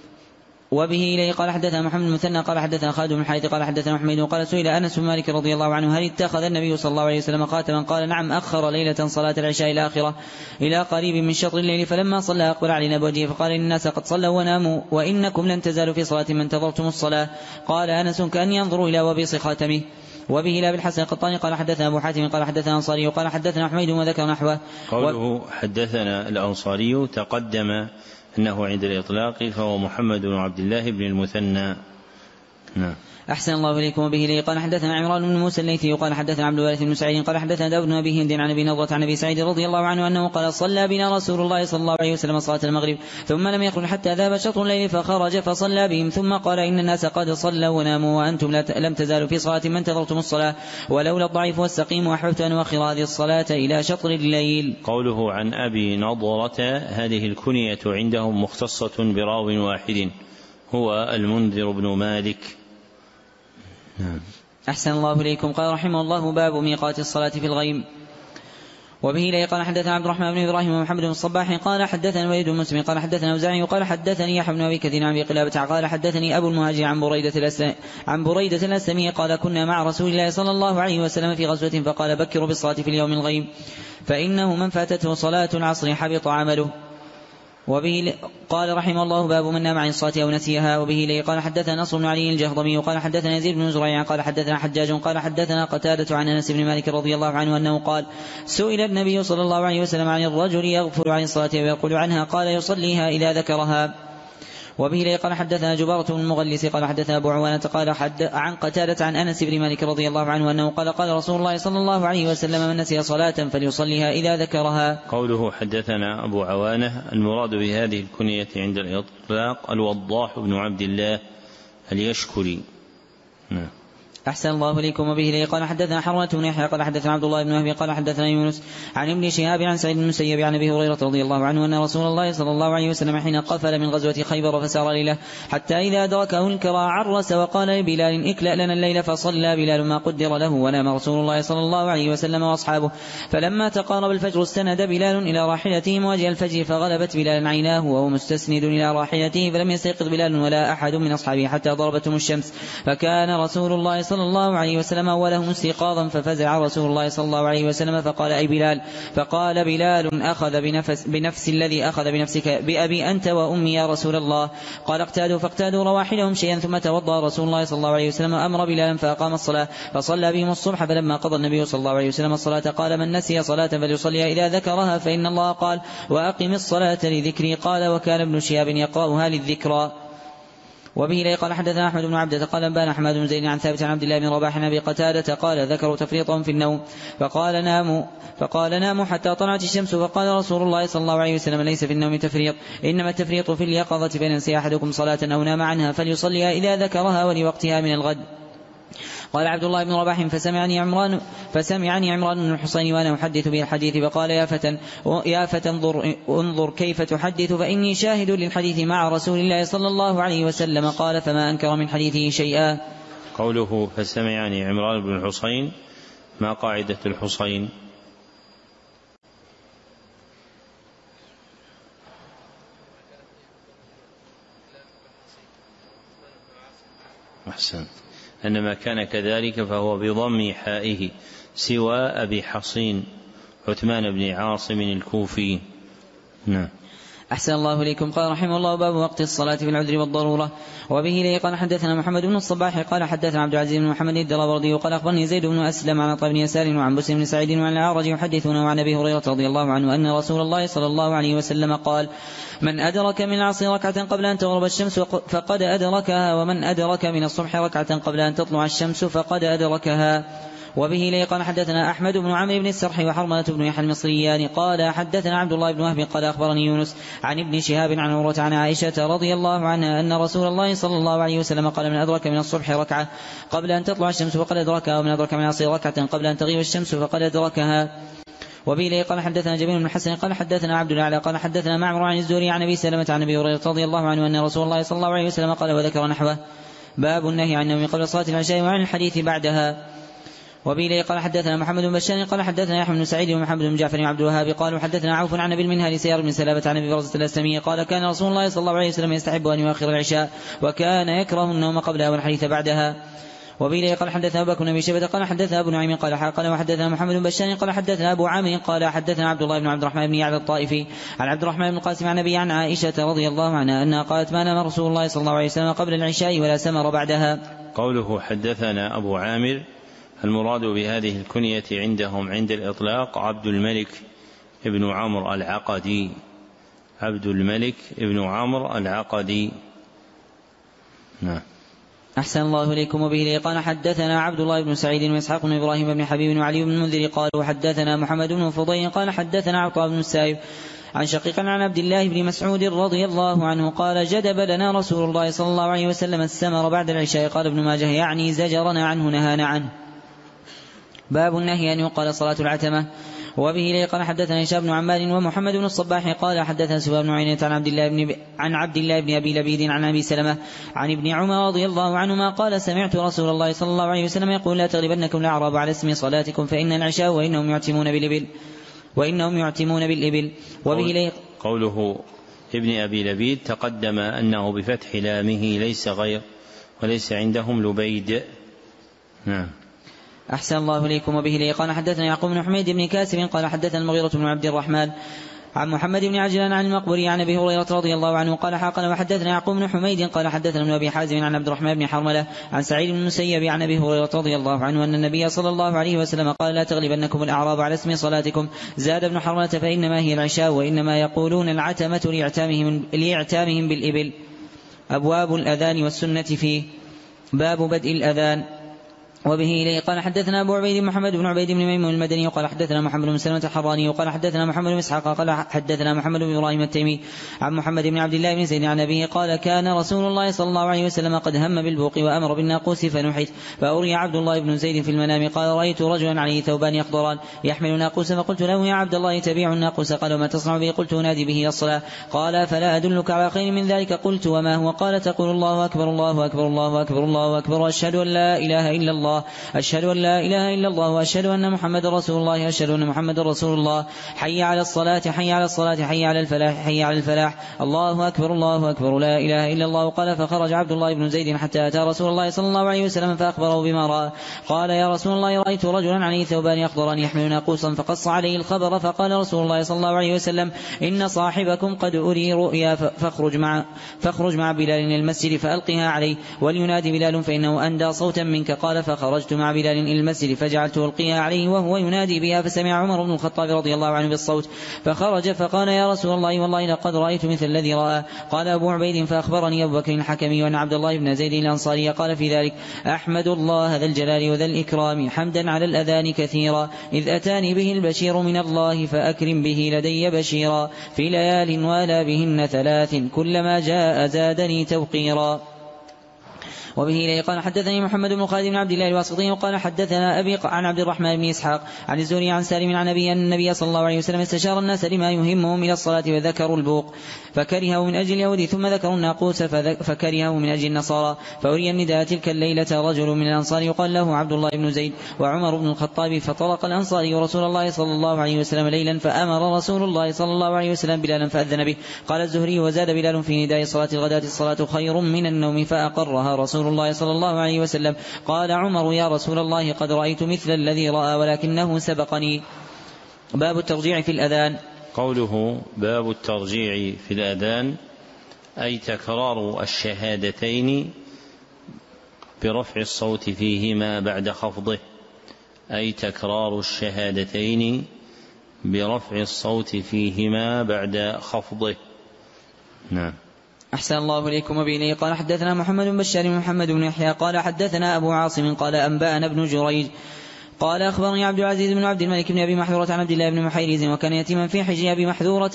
وبه إليه قال حدثنا محمد المثنى قال حدثنا خالد بن الحارث قال حدثنا محمد قال سئل أنس بن مالك رضي الله عنه هل اتخذ النبي صلى الله عليه وسلم خاتما قال نعم أخر ليلة صلاة العشاء الآخرة إلى قريب من شطر الليل فلما صلى أقبل علينا بوجهه فقال إن الناس قد صلوا وناموا وإنكم لن تزالوا في صلاة ما انتظرتم الصلاة. قال أنس كأن ينظر إلى وبيص خاتمه. وبه لا بالحسن القطاني قال حدثنا أبو حاتم قال حدثنا الأنصاري قال حدثنا حميد وذكر نحوه. قوله حدثنا الأنصاري تقدم أنه عند الإطلاق فهو محمد بن عبد الله بن المثنى. نعم. أحسن الله إليكم. وبه لي قال حدثنا عمران بن موسى الليثي قال حدثنا عبد الوارث بن سعيد قال حدثنا داود بن أبي هند عن أبي نضرة عن أبي سعيد رضي الله عنه أنه قال صلى بنا رسول الله صلى الله عليه وسلم صلاة المغرب ثم لم يخرج حتى ذهب شطر الليل فخرج فصلى بهم ثم قال إن الناس قد صلوا وناموا وأنتم لم تزالوا في صلاة ما انتظرتم الصلاة ولولا الضعيف والسقيم أحببت أن أؤخر هذه الصلاة إلى شطر الليل. قوله عن أبي نضرة هذه الكنية عندهم مختصة براو واحد هو المنذر بن مالك. أحسن الله إليكم. قال رحمه الله باب ميقات الصلاة في الغيم. وبه لي قال حدثنا عبد الرحمن بن إبراهيم ومحمد بن الصباح قال حدثنا الوليد بن مسلم قال حدثنا أوزاعي قال حدثني يحيى بن أبي كثير عن أبي قلابة قال حدثني أبو المهاجر عن بريدة الأسلمي قال كنا مع رسول الله صلى الله عليه وسلم في غزوة فقال بكروا بالصلاة في اليوم الغيم فإنه من فاتته صلاة العصر حبط عمله. وبه قال رحمه الله باب من نام عن الصلاة أو نسيها. وبه لي قال حدثنا نصر بن علي الجهضمي قال حدثنا يزيد بن زريع قال حدثنا حجاج قال حدثنا قتادة عن أنس بن مالك رضي الله عنه أنه قال سئل النبي صلى الله عليه وسلم عن الرجل يغفل عن الصلاة ويقول عنها قال يصليها إذا ذكرها. وبه لي قال حدثنا جبارة بن المغلس قال حدثنا أبو عوانة قال عن قتادة عن أنس بن مالك رضي الله عنه أنه قال قال رسول الله صلى الله عليه وسلم من نسي صلاة فليصليها إذا ذكرها. قوله حدثنا أبو عوانة المراد بهذه الكنية عند الإطلاق الوضاح بن عبد الله اليشكري. نعم. أحسن الله إليكم. وبه لي قال حدثنا حرملة بن يحيى قال حدثنا عبد الله بن وهب قال حدثنا يونس عن ابن شهاب عن سعيد بن المسيب عن أبي هريرة رضي الله عنه أن رسول الله صلى الله عليه وسلم حين قفل من غزوة خيبر فسار ليلة حتى إذا أدركه الكرى عرس وقال لبلال اكلأ لنا الليل فصلى بلال ما قدر له ونام رسول الله صلى الله عليه وسلم وأصحابه. فلما تقارب الفجر استند بلال إلى راحلته مواجه الفجر فغلبت بلال عيناه وهو مستسند إلى راحلته فلم يستيقظ بلال ولا أحد من أصحابه حتى ضربتهم الشمس فكان رسول الله صلى الله عليه وسلم أولهم استيقاظا ففزع رسول الله صلى الله عليه وسلم فقال أي بلال فقال بلال أخذ بنفس الذي أخذ بنفسك بأبي أنت وأمي يا رسول الله. قال اقتادوا فاقتادوا رواحلهم شيئا ثم توضأ رسول الله صلى الله عليه وسلم أمر بلالا فأقام الصلاة فصلى بهم الصبح فلما قضى النبي صلى الله عليه وسلم الصلاة قال من نسي صلاة فليصليها إذا ذكرها فإن الله قال وأقم الصلاة لذكري. قال وكان ابن شهاب يقرأها للذكرى. وبه لي قال حدثنا أحمد بن عبدة قال أنبانا حماد بن زيد عن ثابت عن عبد الله بن رباح عن أبي قتادة قال ذكروا تفريطهم في النوم فقال ناموا حتى طلعت الشمس فقال رسول الله صلى الله عليه وسلم ليس في النوم تفريط إنما التفريط في اليقظة فإن نسي أحدكم صلاة أو نام عنها فليصليها إذا ذكرها ولوقتها من الغد. قال عبد الله بن رباح فسمعني عمران بن الحصين وأنا أحدث به الحديث فقال يا فتى انظر كيف تحدث فإني شاهد للحديث مع رسول الله صلى الله عليه وسلم. قال فما أنكر من حديثه شيئا. قوله فسمعني عمران بن الحصين ما قاعدة الحصين؟ أحسن. أن ما كان كذلك فهو بضم حائه سوى أبي حصين عثمان بن عاصم الكوفي. نعم. أحسن الله إليكم. قال رحمه الله: باب وقت الصلاة في العذر والضرورة. وبه لي قال حدثنا محمد بن الصباح قال حدثنا عبد العزيز بن محمد الدراوردي قال أخبرني زيد بن أسلم عن عطاء بن يسار وعن بسر بن سعيد وعن الأعرج يحدثنا عن أبي هريرة رضي الله عنه أن رسول الله صلى الله عليه وسلم قال: من أدرك من العصر ركعة قبل أن تغرب الشمس فقد أدركها، ومن أدرك من الصبح ركعة قبل أن تطلع الشمس فقد أدركها. وبه لي قال حدثنا أحمد بن عمرو بن السرح وحرملة بن يحيى المصريان قال حدثنا عبد الله بن وهب قال أخبرني يونس عن ابن شهاب عن عروة عن عائشة رضي الله عنها أن رسول الله صلى الله عليه وسلم قال: من أدرك من الصبح ركعة قبل أن تطلع الشمس فقد أدركها، ومن أدرك من العصر ركعة قبل أن تغيب الشمس فقد أدركها. وبه لي قال حدثنا جميل بن حسن قال حدثنا عبد الأعلى قال حدثنا معمر عن الزهري عن أبي سلمة عن أبي هريرة رضي الله عنه أن رسول الله صلى الله عليه وسلم قال وذكر نحوه. باب النهي عن النوم قبل صلاة العشاء وعن الحديث بعدها. وبه لي قال حدثنا محمد بن بشار قال حدثنا يحيى بن سعيد ومحمد بن جعفر وعبد الوهاب قالوا حدثنا عوف عن ابي المنهل سيار بن سلابة عن ابي برزة الاسلمي قال كان رسول الله صلى الله عليه وسلم يستحب ان يؤخر العشاء وكان يكره النوم قبلها والحديث بعدها. وبه لي قال حدثنا ابو بكر بن ابي شيبة قال حدثنا ابو نعيم قال وحدثنا محمد بن بشار قال حدثنا ابو عامر قال حدثنا عبد الله بن عبد الرحمن بن يعلى الطائفي عن عبد الرحمن بن القاسم عن ابي عن عائشة رضي الله عنها انها قالت ما نام رسول الله صلى الله عليه وسلم قبل العشاء ولا سمر بعدها. قوله حدثنا ابو عامر المراد بهذه الكنية عندهم عند الإطلاق عبد الملك ابن عمرو العقدي، عبد الملك ابن عمرو العقدي. نعم. أحسن الله إليكم. وبه لي قال حدثنا عبد الله بن سعيد وإسحاق بن إبراهيم بن حبيب وعلي بن المنذر قالوا حدثنا محمد بن فضيل قال حدثنا عطاء بن السائب عن شقيق عن عبد الله بن مسعود رضي الله عنه قال جدب لنا رسول الله صلى الله عليه وسلم السمر بعد العشاء. قال ابن ماجه يعني زجرنا عنه نهانا عنه. باب النهي أن يقال صلاة العتمة. وبه لي قال حدثنا هشام بن عمار ومحمد بن الصباح قال حدثنا سفيان بن عيينة عن عبد الله بن أبي لبيد عن أبي سلمة عن ابن عمر رضي الله عنهما قال سمعت رسول الله صلى الله عليه وسلم يقول لا تغلبنكم الأعراب على اسم صلاتكم فإن العشاء وإنهم يعتمون بالإبل. وبه لي قوله ابن أبي لبيد تقدم أنه بفتح لامه ليس غير وليس عندهم لبيد. نعم. أحسن الله إليكم. وبه لي قال حدثنا يعقوب بن حميد بن كاسب قال حدثنا المغيرة بن عبد الرحمن عن محمد بن عجلان عن المقبري عن أبي هريرة رضي الله عنه قال حقنا وحدثنا يعقوب بن حميد قال حدثنا ابن أبي حازم عن عبد الرحمن بن حرملة عن سعيد بن المسيب عن أبي هريرة رضي الله عنه أن النبي صلى الله عليه وسلم قال لا تغلبنكم الأعراب على اسم صلاتكم. زاد ابن حرملة فإنما هي العشاء وإنما يقولون العتمة لإعتامهم بالإبل. أبواب الأذان والسنة فيه. باب بدء الأذان. وبه إليه قال حدثنا أبو عبيد محمد بن عبيد بن ميمون المدني وقال حدثنا محمد بن سلمة الحراني وقال حدثنا محمد بن إسحاق قال حدثنا محمد بن إبراهيم التيمي عن محمد بن عبد الله بن زيد عن أبيه قال كان رسول الله صلى الله عليه وسلم قد هم بالبوق وأمر بالناقوس فنحت فأري عبد الله بن زيد في المنام قال رأيت رجلا عليه ثوبان يخضران يحمل ناقوسا فقلت له يا عبد الله تبيع الناقوس قال وما تصنع به قلت نادي به الصلاة قال فلا أدلك على خير من ذلك قلت وما هو قال تقول الله أكبر الله أكبر الله أكبر الله أكبر أشهد أن لا إله إلا الله أشهد أن لا إله إلا الله وأشهد أن محمد رسول الله أشهد أن محمد رسول الله حي على الصلاة حي على الصلاة حي على الفلاح حي على الفلاح الله أكبر الله أكبر لا إله إلا الله. قال فخرج عبد الله بن زيد حتى أتى رسول الله صلى الله عليه وسلم فأخبره بما رأى قال يا رسول الله رأيت رجلا عليه ثوبان يخضران يحمل ناقوسا فقص عليه الخبر فقال رسول الله صلى الله عليه وسلم إن صاحبكم قد أري رؤيا فاخرج مع بلال المسجد فألقها عليه ولينادي بلال فإنه أندى صوتا منك. قال فخرجت مع بلال المسجد فجعلت ألقيها عليه وهو ينادي بها فسمع عمر بن الخطاب رضي الله عنه بالصوت فخرج فقال يا رسول الله والله لقد رأيت مثل الذي رأى. قال أبو عبيد فأخبرني أبو بكر الحكمي وأن عبد الله بن زيد الأنصاري قال في ذلك أحمد الله ذا الجلال وذا الإكرام حمدا على الأذان كثيرا إذ أتاني به البشير من الله فأكرم به لدي بشيرا في ليال ولا بهن 3 كلما جاء زادني توقيرا. وبه إليه قال حدثني محمد بن خالد بن عبد الله الواسطي وقال حدثنا أبي عن عبد الرحمن بن إسحاق عن الزهري عن سالم عن أبي أن النبي صلى الله عليه وسلم استشار الناس لما يهمهم إلى الصلاة وذكروا البوق فكرهه من أجل اليهود ثم ذكروا الناقوس فكرهه من أجل النصارى فأري النداء تلك الليلة رجل من الأنصار يقال له عبد الله بن زيد وعمر بن الخطاب فطرق الأنصاري رسول الله صلى الله عليه وسلم ليلا فأمر رسول الله صلى الله عليه وسلم بلالا فأذن به. قال الزهري وزاد بلال في نداء صلاة الغداة الصلاة خير من النوم فأقرها رسول رسول الله صلى الله عليه وسلم. قال عمر: يا رسول الله قد رأيت مثل الذي رأى ولكنه سبقني. باب الترجيع في الأذان. قوله باب الترجيع في الأذان أي تكرار الشهادتين برفع الصوت فيهما بعد خفضه، أي تكرار الشهادتين برفع الصوت فيهما بعد خفضه. نعم. أحسن الله إليكم. وبه قال حدثنا محمد بن بشار محمد بن يحيى قال حدثنا أبو عاصم قال أنبأنا ابن جريج قال أخبرني عبد العزيز بن عبد الملك بن أبي محذورة عن عبد الله بن محيريز وكان يتيما في حجر أبي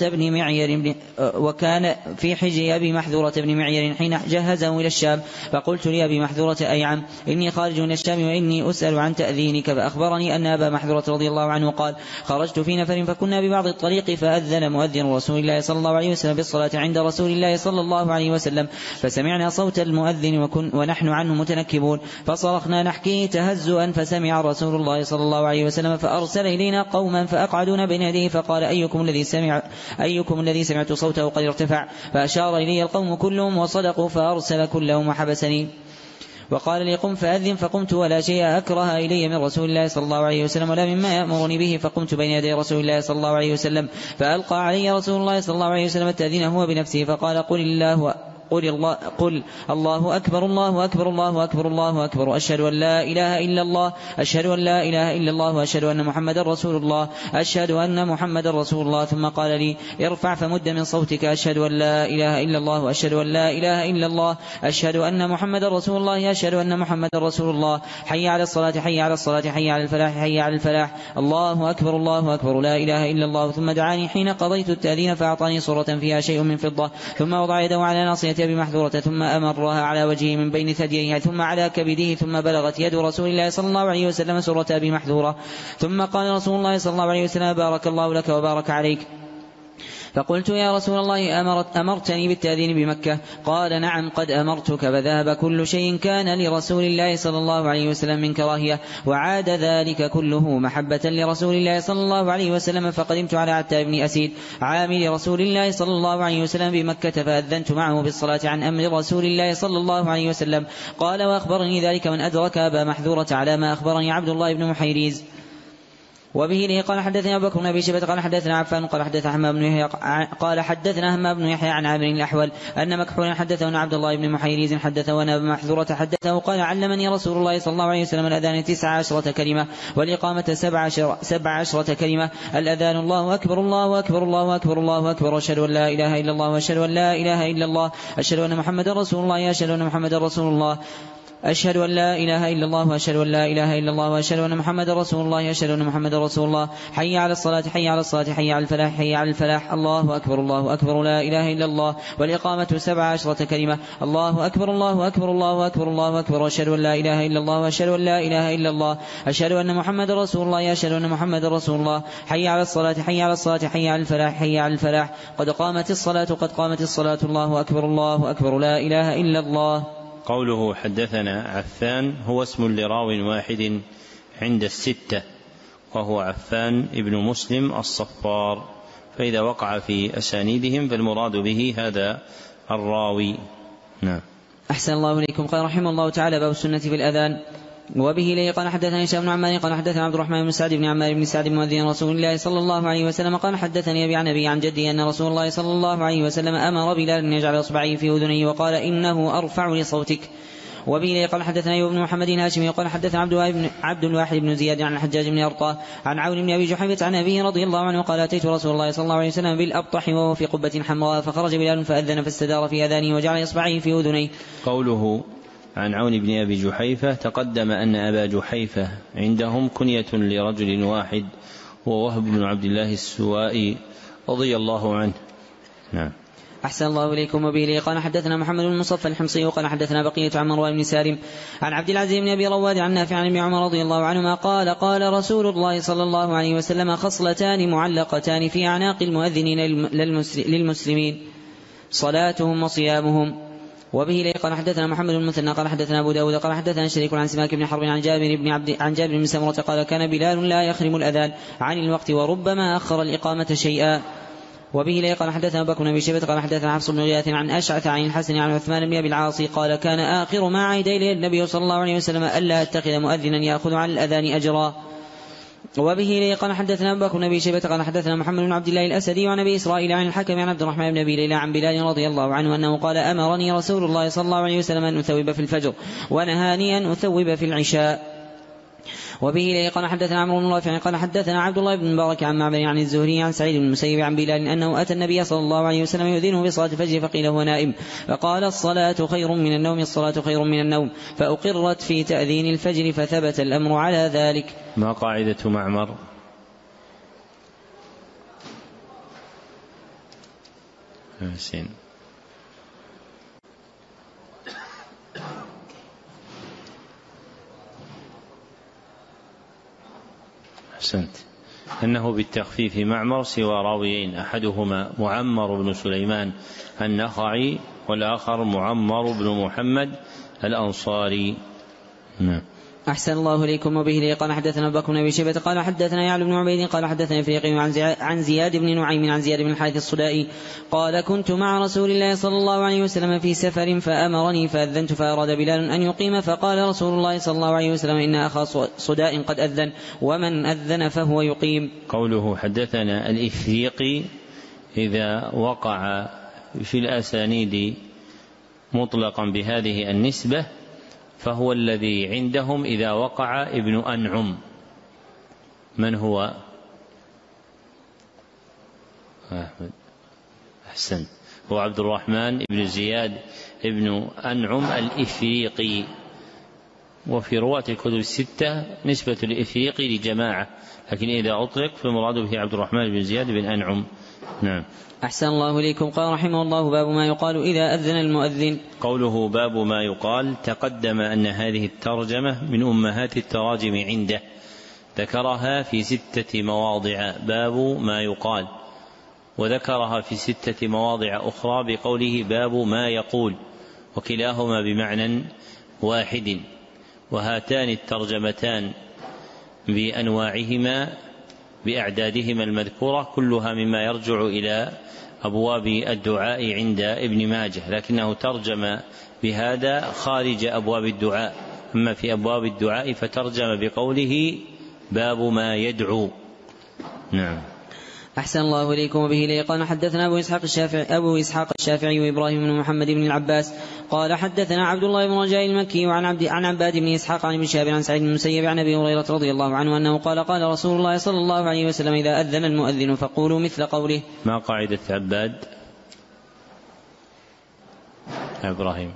محذورة بن معير حين جهزه إلى الشام. فقلت لأبي محذورة: أي عم، إني خارج إلى الشام وإني أسأل عن تأذينك. فأخبرني أن أبا محذورة رضي الله عنه قال: خرجت في نفر فكنا ببعض الطريق فأذن مؤذن رسول الله صلى الله عليه وسلم بالصلاة عند رسول الله صلى الله عليه وسلم، فسمعنا صوت المؤذن ونحن عنه متنكبون، فصرخنا نحكي تهزؤا، فسمع رسول الله صلى الله عليه وسلم فأرسل إلينا قوما فأقعدونا بين يديه فقال: أيكم الذي سمعت صوته قد ارتفع؟ فأشار إلي القوم كلهم وصدقوا، فأرسل كلهم وحبسني وقال لي: قم فأذن. فقمت ولا شيء أكره إلي من رسول الله صلى الله عليه وسلم ولا مما يأمرني به، فقمت بين يدي رسول الله صلى الله عليه وسلم فألقى علي رسول الله صلى الله عليه وسلم التأذين هو بنفسه فقال: قل الله أكبر الله أكبر الله أكبر الله أكبر، أشهد أن لا إله إلا الله، أشهد أن لا إله إلا الله، وأشهد أن محمد رسول الله، أشهد أن محمد رسول الله. ثم قال لي: ارفع فمد من صوتك: أشهد أن لا إله إلا الله، وأشهد أن لا إله إلا الله، أشهد أن محمد رسول الله، أشهد أن محمد رسول الله، حي على الصلاة حي على الصلاة حي على الفلاح حي على الفلاح، الله أكبر الله أكبر، لا إله إلا الله. ثم دعاني حين قضيت التأذين فأعطاني صورة فيها شيء من فضة، ثم وضع يده على ناصية أبي محذورة ثم أمرها على وجهه من بين ثدييه ثم على كبده، ثم بلغت يد رسول الله صلى الله عليه وسلم صورة أبي محذورة، ثم قال رسول الله صلى الله عليه وسلم: بارك الله لك وبارك عليك. فقلت: يا رسول الله أمرتني بالتأذين بمكة؟ قال: نعم قد أمرتك. فذهب كل شيء كان لرسول الله صلى الله عليه وسلم من كراهية، وعاد ذلك كله محبة لرسول الله صلى الله عليه وسلم. فقدمت على عتاب بن أسيد عامل رسول الله صلى الله عليه وسلم بمكة فأذنت معه بالصلاة عن أمر رسول الله صلى الله عليه وسلم. قال: وأخبرني ذلك من أدرك أبا محذورة على ما أخبرني عبد الله بن محيريز. وبه لي قال حدثنا أبو بكر بن أبي شيبة قال حدثنا عفان قال حدثنا همام بن يحيى عن عامر الأحول أن مكحولا حدثه أن عبد الله بن محيريز حدثه أن أبا محذورة حدثه قال: علمني رسول الله صلى الله عليه وسلم الأذان 19 كلمة والإقامة 17 كلمة. الأذان: الله أكبر الله أكبر الله أكبر الله أكبر، أشهد أن لا إله إلا الله وأشهد أن لا إله إلا الله، أشهد أن محمد رسول الله، أشهد أن محمد رسول الله، أشهد أن لا إله إلا الله وأشهد أن لا إله إلا الله، وأشهد أن محمد رسول الله، أشهد أن محمد رسول الله، حي على الصلاة حي على الصلاة حي على الفلاح حي على الفلاح، الله أكبر الله أكبر، لا إله إلا الله. والإقامة 17 كلمة: الله أكبر الله أكبر الله أكبر الله أكبر، أشهد أن لا إله إلا الله وأشهد أن لا إله إلا الله، أشهد أن محمد رسول الله، أشهد أن محمد رسول الله، حي على الصلاة حي على الصلاة حي على الفلاح حي على الفلاح، قد قامت الصلاة قد قامت الصلاة، الله أكبر لا إله إلا الله. قوله حدثنا عفان هو اسم لراو واحد عند الستة، وهو عفان ابن مسلم الصفار، فإذا وقع في أسانيدهم فالمراد به هذا الراوي. نعم. أحسن الله إليكم. قال رحمه الله تعالى: باب السنة في الأذان. وبه لي قال حدثنا هشام بن عمار قال حدثنا عبد الرحمن بن سعد بن عمار بن سعد مؤذن رسول الله صلى الله عليه وسلم قال: حدثني أبي عن أبي عن جدي أن رسول الله صلى الله عليه وسلم أمر بلال أن يجعل إصبعيه في أذنيه وقال: إنه أرفع لصوتك. وبه لي قال حدثنا أيوب بن محمد الهاشمي قال حدثنا عبد الواحد بن زياد عن الحجاج بن أرطاه عن عون بن أبي جحيفة عن أبيه رضي الله عنه قال: أتيت رسول الله صلى الله عليه وسلم بالأبطح وهو في قبة حمراء، فخرج بلال فأذن فاستدار في أذانه وجعل إصبعيه في أذنيه. قوله عن عون بن أبي جحيفة تقدم أن أبا جحيفة عندهم كنية لرجل واحد هو وهب بن عبد الله السوائي رضي الله عنه. نعم. أحسن الله إليكم. وبه قال حدثنا محمد بن مصطفى الحمصي قال حدثنا بقية عن مروان بن سالم عن عبد العزيز بن أبي رواد عن نافع عن ابن عمر رضي الله عنهما قال: قال رسول الله صلى الله عليه وسلم: خصلتان معلقتان في أعناق المؤذنين للمسلمين: صلاتهم وصيامهم. وبه قال حدثنا محمد بن المثنى قال حدثنا أبو داود قال حدثنا شريك عن سماك بن حرب عن جابر بن سمرة قال: كان بلال لا يخرم الأذان عن الوقت وربما أخر الإقامة شيئا. وبه لي قال حدثنا أبو بكر بن أبي شيبة قال حدثنا حفص بن غياث عن أشعث عن الحسن عن عثمان بن أبي العاص قال كان آخر ما عهد إليه النبي صلى الله عليه وسلم ألا أتخذ مؤذنا يأخذ على الأذان أجرا. وبه لي قال حدثنا أبو بكر بن أبي شيبة قال حدثنا محمد بن عبد الله الأسدي وعن أبي إسرائيل عن الحكم عن عبد الرحمن بن أبي ليلى عن بلال رضي الله عنه أنه قال أمرني رسول الله صلى الله عليه وسلم أن أثوب في الفجر ونهاني أن أثوب في العشاء. وبه لي قال حدثنا عمرو بن رافع قال حدثنا عبد الله بن مبارك عن معبد عن الزهري عن سعيد بن المسيب عن بلال أنه أتى النبي صلى الله عليه وسلم يؤذنه بصلاة الفجر فقيل هو نائم فقال الصلاة خير من النوم الصلاة خير من النوم فأقرت في تأذين الفجر فثبت الأمر على ذلك. ما قاعدة معمر؟ حسين. أحسنت. أنه بالتخفيف معمر سوى راويين أحدهما معمر بن سليمان النخعي والآخر معمر بن محمد الأنصاري. نعم. أحسن الله إليكم. وبه لي قال حدثنا أبو بكر بن أبي شيبة قال حدثنا يعلى بن عبيد قال حدثنا فريقي عن زياد بن نعيم عن زياد بن الحارث الصدائي قال كنت مع رسول الله صلى الله عليه وسلم في سفر فأمرني فأذنت فأراد بلال أن يقيم فقال رسول الله صلى الله عليه وسلم إن أخا صداء قد أذن ومن أذن فهو يقيم. قوله حدثنا الإفريقي إذا وقع في الأسانيد مطلقا بهذه النسبة فهو الذي عندهم إذا وقع ابن أنعم. من هو؟ أحمد. أحسن. هو عبد الرحمن بن زياد ابن أنعم الإفريقي. وفي رواة الكتب الستة نسبة الإفريقي لجماعة لكن إذا أطلق فالمراد به عبد الرحمن بن زياد بن أنعم. نعم. أحسن الله إليكم. قال رحمه الله باب ما يقال إذا أذن المؤذن. قوله باب ما يقال تقدم أن هذه الترجمة من أمهات التراجم عنده ذكرها في 6 مواضع باب ما يقال وذكرها في 6 مواضع أخرى بقوله باب ما يقول وكلاهما بمعنى واحد. وهاتان الترجمتان بأنواعهما بأعدادهما المذكورة كلها مما يرجع إلى أبواب الدعاء عند ابن ماجه لكنه ترجم بهذا خارج أبواب الدعاء. أما في أبواب الدعاء فترجم بقوله باب ما يدعو. نعم. أحسن الله إليكم. وبه لي قال حدثنا أبو إسحاق الشافعي وإبراهيم بن محمد بن العباس قال حدثنا عبد الله بن رجاء المكي عن عباد بن إسحاق عن ابن شهاب عن سعيد بن المسيب عن أبي هريرة رضي الله عنه أنه قال قال رسول الله صلى الله عليه وسلم إذا أذن المؤذن فقولوا مثل قوله. ما قاعدة عباد؟ إبراهيم.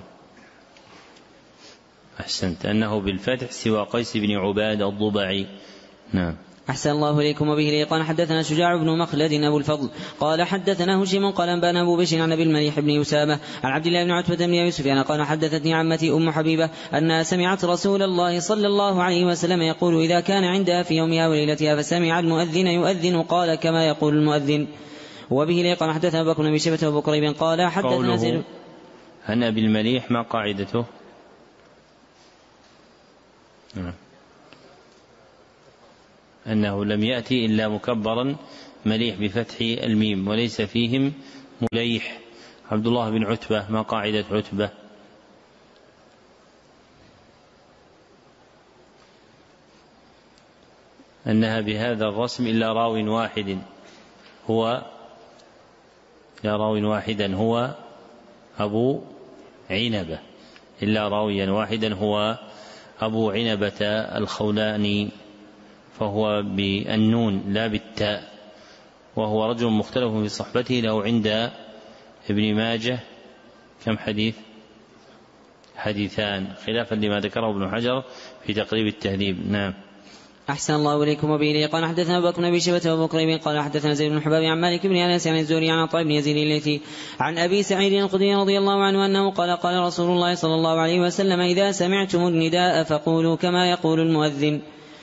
أحسنت. أنه بالفتح سوى قيس بن عباد الضبعي. نعم. أحسن الله إليكم. وبه لي قال حدثنا شجاع بن مخلد أبو الفضل قال حدثنا هشيم قال أنبانا أبو بشر عن أبي المليح بن يسامة عن عبد الله بن عتبة بن أبي سفيان قال حدثتني عمتي أم حبيبة أنها سمعت رسول الله صلى الله عليه وسلم يقول إذا كان عندها في يومها وليلتها فسمع المؤذن يؤذن قال كما يقول المؤذن. وبه لي قال حدثنا أبو بكر بن أبي شيبة وأبو كريب قال حدثنا زيد عن أبي المليح. ما قاعدته؟ أنه لم يأتي إلا مكبرا مليح بفتح الميم وليس فيهم مليح. عبد الله بن عتبة. ما قاعدة عتبة؟ أنها بهذا الرسم إلا راو واحد هو لا راو واحدا هو أبو عنبة إلا راويا واحدا هو أبو عنبة الخولاني فهو بالنون لا بالتاء وهو رجل مختلف في صحبته له عند ابن ماجه كم حديث؟ حديثان خلافا لما ذكره ابن حجر في تقريب التهذيب. نعم. أحسن الله إليكم. وبه قال حدثنا أبو بكر بن أبي شيبة وأبو كريب قال حدثنا زيد بن حباب عن مالك بن أنس عن الزهري عن عطاء بن يزيد الليثي عن أبي سعيد الخدري رضي الله عنه أنه قال قال رسول الله صلى الله عليه وسلم إذا سمعتم النداء فقولوا كما يقول المؤذن.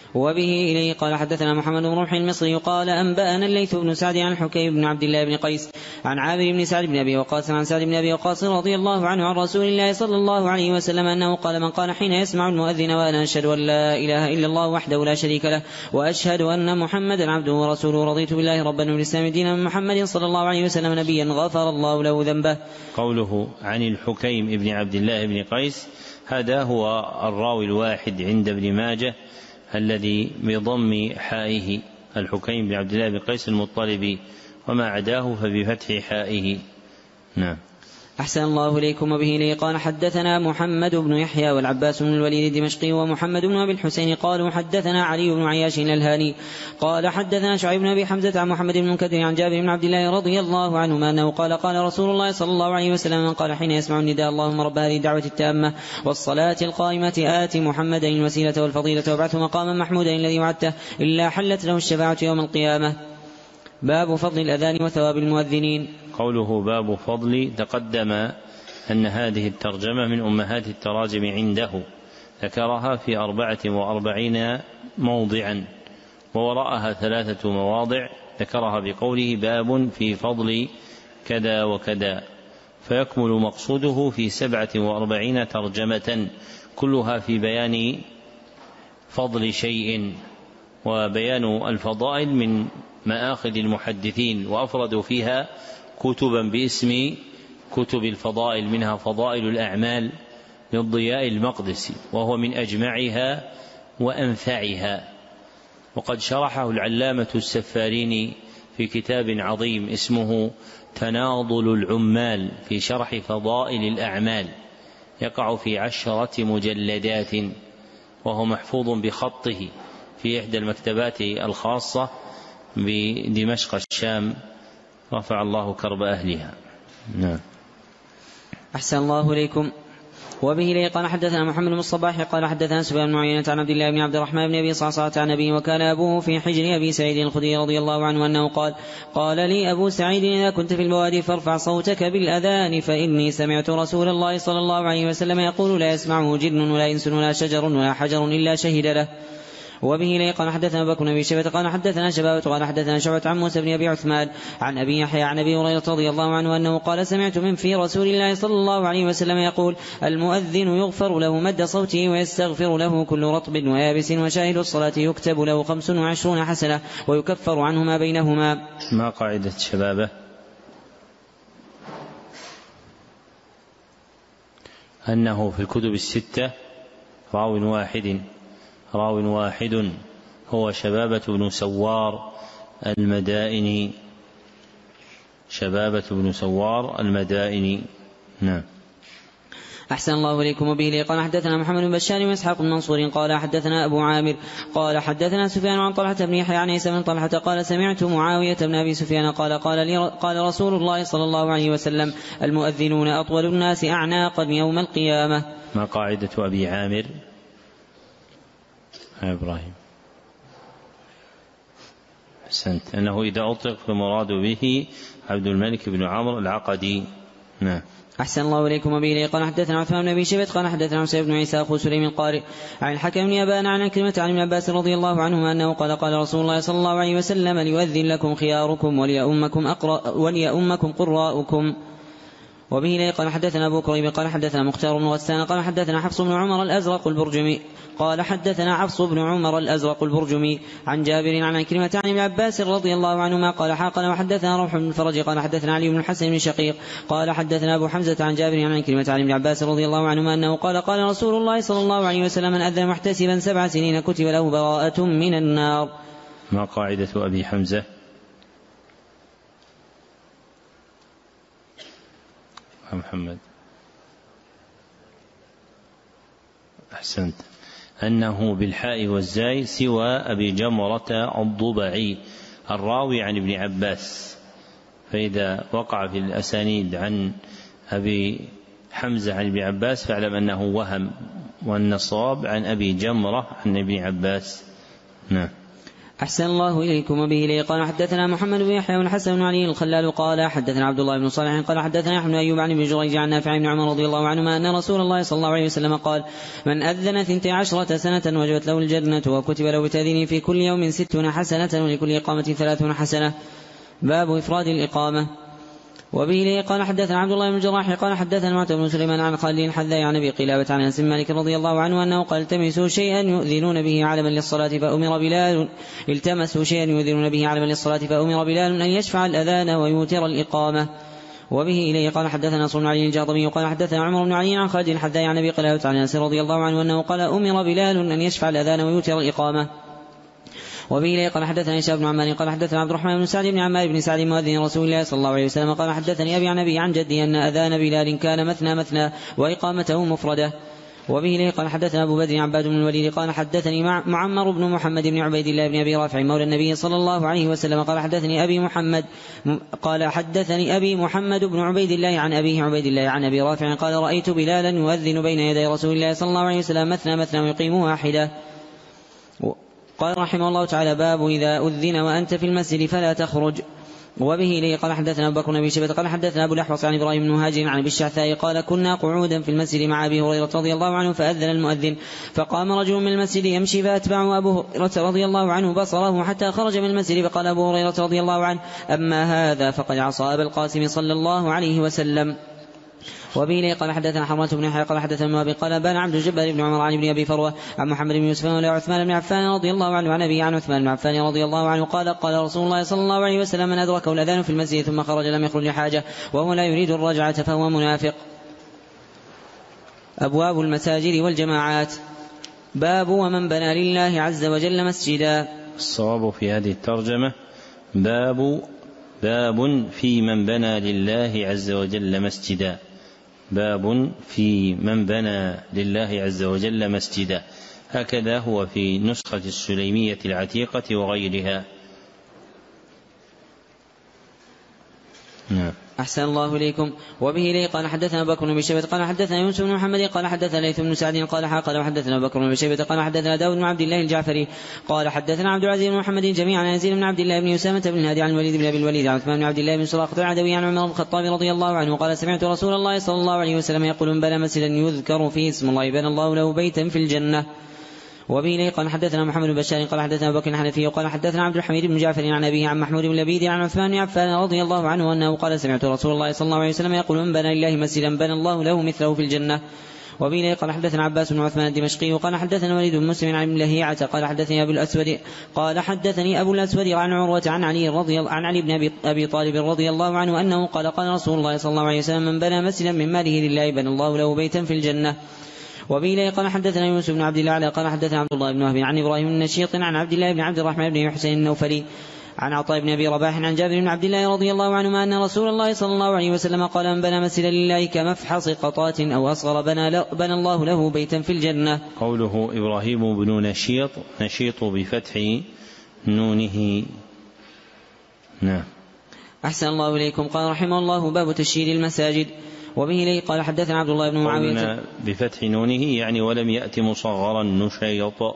وبه إليه قال حدثنا محمد بن رمح المصري قال أنبأنا الليث بن سعد عن حكيم بن عبد الله بن قيس عن عامر بن سعد بن أبي وقاص عن سعد بن أبي وقاص رضي الله عنه عن رسول الله صلى الله عليه وسلم أنه قال من قال حين يسمع المؤذن وأنا أشهد أن لا إله إلا الله وحده لا شريك له وأشهد أن محمدا عبده ورسوله رضيت بالله ربا وبالإسلام دينا من محمد صلى الله عليه وسلم نبيا غفر الله له ذنبه. قوله عن الحكيم بن عبد الله بن قيس هذا هو الراوي الواحد عند ابن ماجه الذي بضم حائه، الحكيم بن عبد الله بن قيس المطلبي، وما عداه فبفتح حائه. نعم. أحسن الله إليكم. وبه إليه قال حدثنا محمد بن يحيى والعباس بن الوليد الدمشقي ومحمد بن أبي الحسين قالوا حدثنا علي بن عياش الهاني قال حدثنا شعيب بن أبي حمزة عن محمد بن المنكدر عن جابر بن عبد الله رضي الله عنهما أنه قال قال رسول الله صلى الله عليه وسلم من قال حين يسمع النداء اللهم رب هذه الدعوة التامة والصلاة القائمة آت محمدا الوسيلة والفضيلة وابعثه مقاما محمودا الذي وعدته إلا حلت له الشفاعة يوم القيامة. باب فضل الأذان وثواب المؤذنين. قوله باب فضل، تقدم أن هذه الترجمة من أمهات التراجم عنده، ذكرها في 44 موضعا، ووراءها 3 مواضع ذكرها بقوله باب في فضل كذا وكذا، فيكمل مقصوده في 47 ترجمة كلها في بيان فضل شيء وبيان الفضائل من مآخذ المحدثين، وأفردوا فيها كتبا باسم كتب الفضائل، منها فضائل الأعمال للضياء المقدسي وهو من أجمعها وأنفعها، وقد شرحه العلامة السفاريني في كتاب عظيم اسمه تناضل العمال في شرح فضائل الأعمال، يقع في 10 مجلدات، وهو محفوظ بخطه في إحدى المكتبات الخاصة بدمشق الشام، رفع الله كرب أهلها. نعم. أحسن الله إليكم. وبه لي قال حدثنا محمد بن الصباح قال حدثنا سفيان بن عيينة عن عبد الله بن عبد الرحمن بن أبي صعصعة عن أبيه وكان أبوه في حجر أبي سعيد الخدري رضي الله عنه أنه قال لي أبو سعيد إذا كنت في البوادي فارفع صوتك بالأذان فإني سمعت رسول الله صلى الله عليه وسلم يقول لا يسمعه جن ولا إنس ولا شجر ولا حجر إلا شهد له. وبه لي قال حدثنا بكر بن أبي شيبة قال حدثنا شبابة قال حدثنا شعبة عن موسى بن أبي عثمان عن أبي يحيى عن أبي هريرة رضي الله عنه أنه قال سمعت من في رسول الله صلى الله عليه وسلم يقول المؤذن يغفر له مد صوته ويستغفر له كل رطب ويابس وشاهد الصلاة يكتب له 25 حسنة ويكفر عنه ما بينهما. ما قاعدة شبابة؟ أنه في الكتب 6 راو واحد هو شبابة بن سوار المدائني، شبابة بن سوار المدائني. نعم. أحسن الله إليكم. وبه لي قال حدثنا محمد بن بشار وإسحاق بن منصور قال حدثنا أبو عامر قال حدثنا سفيان عن طلحة بن يحيى عن عيسى بن طلحة قال سمعت معاوية بن أبي سفيان قال رسول الله صلى الله عليه وسلم المؤذنون أطول الناس أعناقا يوم القيامة. ما قاعدة أبي عامر؟ إبراهيم أحسنت، أنه إذا أطلق فالمراد به عبد الملك بن عمرو العقدي. نعم. أحسن الله إليكم. وبه لي قال حدثنا عثمان بن أبي شيبة قال حدثنا حسين بن عيسى أخو سليم القارئ عن الحكم بن أبان عن كلمة عن ابن عباس رضي الله عنهما أنه قال رسول الله صلى الله عليه وسلم ليؤذن لكم خياركم وليؤمكم قراءكم. وبه لي قال حدثنا أبو كريب قال حدثنا مختار بن غسان قال حدثنا حفص بن عمر الأزرق البرجمي قال حدثنا حفص بن عمر الأزرق البرجمي عن جابر عن كلمة عن ابن عباس رضي الله عنهما قال حاقنا وحدثنا روح بن الفرج قال حدثنا علي بن الحسن بن شقيق قال حدثنا أبو حمزة عن جابر عن كلمة عن ابن عباس رضي الله عنهما أنه قال رسول الله صلى الله عليه وسلم من أذن محتسبا 7 سنين كتب له براءة من النار. ما قاعدة أبي حمزة؟ محمد أحسنت، أنه بالحاء والزاي سوى أبي جمرة الضبعي الراوي عن ابن عباس، فإذا وقع في الأسانيد عن أبي حمزة عن ابن عباس فاعلم أنه وهم، وأن الصواب عن أبي جمرة عن ابن عباس. نعم. أحسن الله إليكم. وبه لي قال حدثنا محمد بن يحيى والحسن بن علي الخلال قال حدثنا عبد الله بن صالح قال حدثنا أحمد بن أيوب عن ابن جريج عن نافع بن عمر رضي الله عنهما أن رسول الله صلى الله عليه وسلم قال من أذن 12 سنة وجبت له الجنة وكتب له بتأذينه في كل يوم 60 حسنة ولكل إقامة 30 حسنة. باب إفراد الإقامة. وبه لي قال حدثنا عبد الله بن الجراح قال حدثنا معتمر بن سليمان عن خالد الحذاء عن ابي قلابة عن انس بن مالك رضي الله عنه انه قال التمسوا شيئا يؤذنون به علما للصلاة فأمر بلال ان يشفع الأذان ويوتر الإقامة. وبه إليه قال حدثنا صلى الله عليه الجهضمي قال حدثنا عمر بن علي عن خالد الحذاء عن ابي قلابة عن انس رضي الله عنه انه قال أمر بلال ان يشفع الأذان ويوتر الإقامة. وبه إليه قال حدثنا هشام بن عمار قال حدثنا عبد الرحمن بن سعد بن عمار بن سعد مؤذن رسول الله صلى الله عليه وسلم قال حدثني أبي عن أبي عن جدي أن أذان بلال كان مثنى وإقامته مفردة. وبه إليه قال حدثنا أبو بدر عباد بن الوليد قال حدثني معمر بن محمد بن عبيد الله بن أبي رافع مولى النبي صلى الله عليه وسلم قال حدثني أبي محمد بن عبيد الله عن أبيه عبيد الله عن أبي رافع قال رأيت بلالا يؤذن بين يدي رسول الله صلى الله عليه وسلم مثنى ويقيم واحدة. قال رحمه الله تعالى باب إذا أذن وأنت في المسجد فلا تخرج. وبه إليه قال حدثنا أبو بكر بن أبي شيبة قال حدثنا أبو الأحوص عن إبراهيم بن مهاجر عن أبي الشعثاء قال كنا قعودا في المسجد مع أبي هريرة رضي الله عنه فأذن المؤذن فقام رجل من المسجد يمشي فأتبعه أبو هريرة رضي الله عنه بصره حتى خرج من المسجد فقال أبو هريرة رضي الله عنه أما هذا فقد عصى أبا القاسم صلى الله عليه وسلم. وبه لي قال حدثنا حرمة بن يحيى قال حدثنا النوابي قال بان عبد الجبار بن عمر عن ابن أبي فروة عن محمد بن يوسف ولا عثمان بن عفان رضي الله عنه عن أبي عن عثمان بن عفان رضي الله عنه قال رسول الله صلى الله عليه وسلم من أدركه الأذان في المسجد ثم خرج لم يخرج لحاجة وهو لا يريد الرجعة فهو منافق. أبواب المساجد والجماعات. باب ومن بنى لله عز وجل مسجدا. الصواب في هذه الترجمة باب في من بنى لله عز وجل مسجدا. باب في من بنى لله عز وجل مسجدا. هكذا هو في نسخة السليمية العتيقة وغيرها. نعم. أحسن الله إليكم. وبه لي قال حدثنا بكر بن شيبة قال حدثنا يونس بن محمد قال حدثنا ليث بن سعد قال وحدثنا بكر بن شيبة قال حدثنا داود بن عبد الله الجعفري قال حدثنا عبد العزيز بن محمد جميعا عن يزيد بن عبد الله بن أسامة بن الهادي عن الوليد بن أبي الوليد عن عثمان بن عبد الله بن سراقة العدوي عن عمر بن الخطاب رضي الله عنه قال سمعت رسول الله صلى الله عليه وسلم يقول من بنى مسجدا يذكر فيه اسم الله بنى الله له بيتا في الجنة. وبه لي قال حدثنا محمد بن بشار قال حدثنا أبو بكر الحنفي قال حدثنا عبد الحميد بن جعفر عن أبيه عن محمود بن لبيد عن عثمان بن عفان رضي الله عنه أنه قال سمعت رسول الله صلى الله عليه وسلم يقول من بنى لله مسجدا بنى الله له مثله في الجنة. وبه لي قال حدثنا عباس بن عثمان الدمشقي قال حدثنا وليد بن مسلم عن ابن لهيعة قال حدثني أبو الأسود عن عروة عن علي بن أبي طالب رضي الله عنه أنه قال رسول الله صلى الله عليه وسلم من بنى مسجدا من ماله لله بنى الله له بيتا في الجنة. وبه لي قال حدثنا يونس بن عبد الله قال حدثنا عبد الله بن وهب عن إبراهيم بن نشيط عن عبد الله بن عبد الرحمن بن حسين النوفلي عن عطاء بن أبي رباح عن جابر بن عبد الله رضي الله عنهما أن رسول الله صلى الله عليه وسلم قال من بنى مسجدا لله كمفحص قطات أو أصغر بنى الله له بيتا في الجنة. قوله إبراهيم بن نشيط بفتح نونه. نعم. أحسن الله إليكم. قال رحمه الله باب تشييد المساجد. وبه لي قال حدثنا عبد الله بن معاوية بفتح نونه يعني ولم يأت مصغرا نشيط.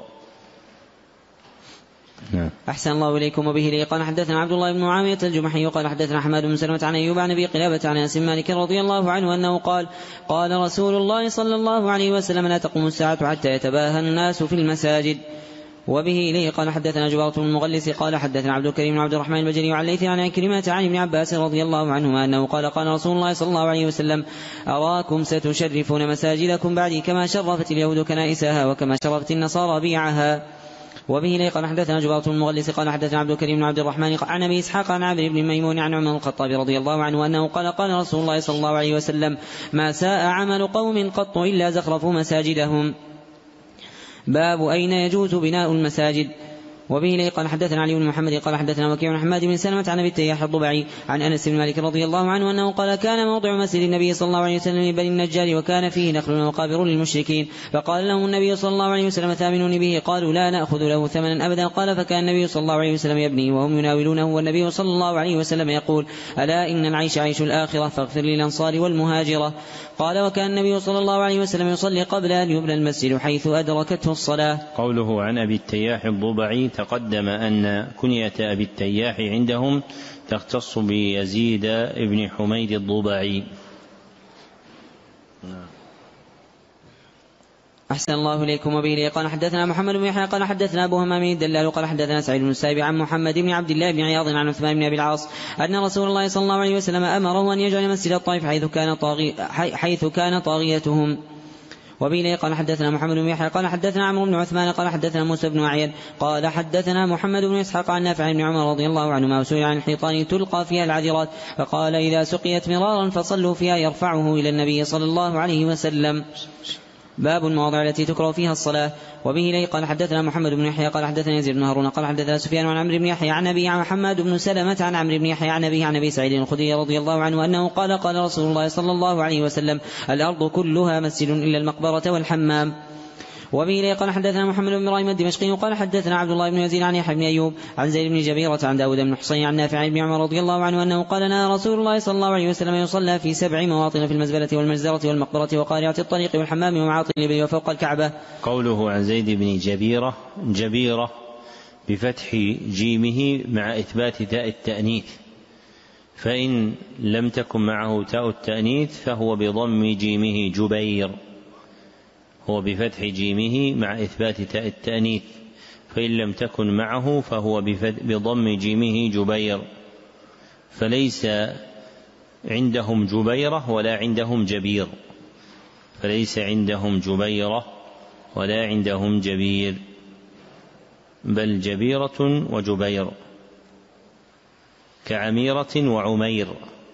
نعم. أحسن الله إليكم. وبه لي قال حدثنا عبد الله بن معاوية الجمحي قال حدثنا حماد بن سلمة عن أيوب عن أبي قلابة عن أنس بن مالك رضي الله عنه أنه قال رسول الله صلى الله عليه وسلم لا تقوم الساعة حتى يتباهى الناس في المساجد. وبه إليه قال حدثنا جبارة بن المغلس قال حدثنا عبد الكريم بن عبد الرحمن البجلي عن ليث عن كلمة عن ابن عباس رضي الله عنهما أنه قال رسول الله صلى الله عليه وسلم أراكم ستشرفون مساجدكم بعدي كما شرفت اليهود كنائسها وكما شرفت النصارى بيعها. وبه إليه قال حدثنا جبارة بن المغلس قال حدثنا عبد الكريم بن عبد الرحمن عن أبي إسحاق عن عامر بن ميمون عن عمر الخطاب رضي الله عنه أنه قال رسول الله صلى الله عليه وسلم ما ساء عمل قوم قط إلا زخرفوا مساجدهم. باب أين يجوز بناء المساجد. وبه لي قال حدثنا علي بن محمد قال حدثنا وكيع بن حماد بن سلمة عن أبي التياح الضبعي عن أنس بن مالك رضي الله عنه أنه قال كان موضع مسجد النبي صلى الله عليه وسلم لبني النجار وكان فيه نخل وقابر للمشركين فقال لهم النبي صلى الله عليه وسلم ثامنوني به قالوا لا نأخذ له ثمنا أبدا. قال فكان النبي صلى الله عليه وسلم يبني وهم يناولونه والنبي صلى الله عليه وسلم يقول ألا إن العيش عيش الآخرة فاغفر للأنصار والمهاجرة. قال وكان النبي صلى الله عليه وسلم يصلي قبل أن يبنى المسجد حيث أدركته الصلاة. قوله عن أبي التياح الضبعي تقدم أن كنية أبي التياح عندهم تختص بيزيد ابن حميد الضبعي. أحسن الله إليكم. وبه قال حدثنا محمد بن يحيى قال حدثنا أبو همام الدلال قال حدثنا سعيد بن السائب عن محمد بن عبد الله بن عياض عن عثمان بن أبي العاص أن رسول الله صلى الله عليه وسلم أمره أن يجعل مسجد الطائف حيث كان طاغيتهم. وبه قال حدثنا محمد بن يحيى قال حدثنا عمرو بن عثمان قال حدثنا موسى بن عيان قال حدثنا محمد بن إسحاق عن نافع بن عمر رضي الله عنهما وسئل عن الحيطان تلقى فيها العذرات فقال إذا سقيت مرارا فصلوا فيها يرفعه إلى النبي صلى الله عليه وسلم. باب المواضع التي تكره فيها الصلاة. وبه قال حدثنا محمد بن يحيى قال حدثنا يزيد بن هارون قال حدثنا سفيان عن عمرو بن يحيى عن أبي محمد بن سلمة عن عمرو بن يحيى عن أبي سعيد الخدري رضي الله عنه أنه قال قال رسول الله صلى الله عليه وسلم الأرض كلها مسجد إلا المقبرة والحمام. وبه قال حدثنا محمد بن إبراهيم الدمشقي قال حدثنا عبد الله بن يزيد عن يحيى بن أيوب عن زيد بن جبيرة عن داود بن حصين عن نافع بن عمر رضي الله عنه أنه قال نهى رسول الله صلى الله عليه وسلم يصلى في 7 مواطن في المزبلة والمجزرة والمقبرة وقارعة الطريق والحمام ومعاطي الإبل وفوق الكعبة. قوله عن زيد بن جبيرة بفتح جيمه مع إثبات تاء التأنيث، فإن لم تكن معه تاء التأنيث فهو بضم جيمه جبير، هو بفتح جيمه مع إثبات تاء التأنيث، فإن لم تكن معه فهو بضم جيمه جبير، فليس عندهم جبيرة ولا عندهم جبير، فليس عندهم جبيرة ولا عندهم جبير، بل جبيرة وجبير كعميرة وعمير،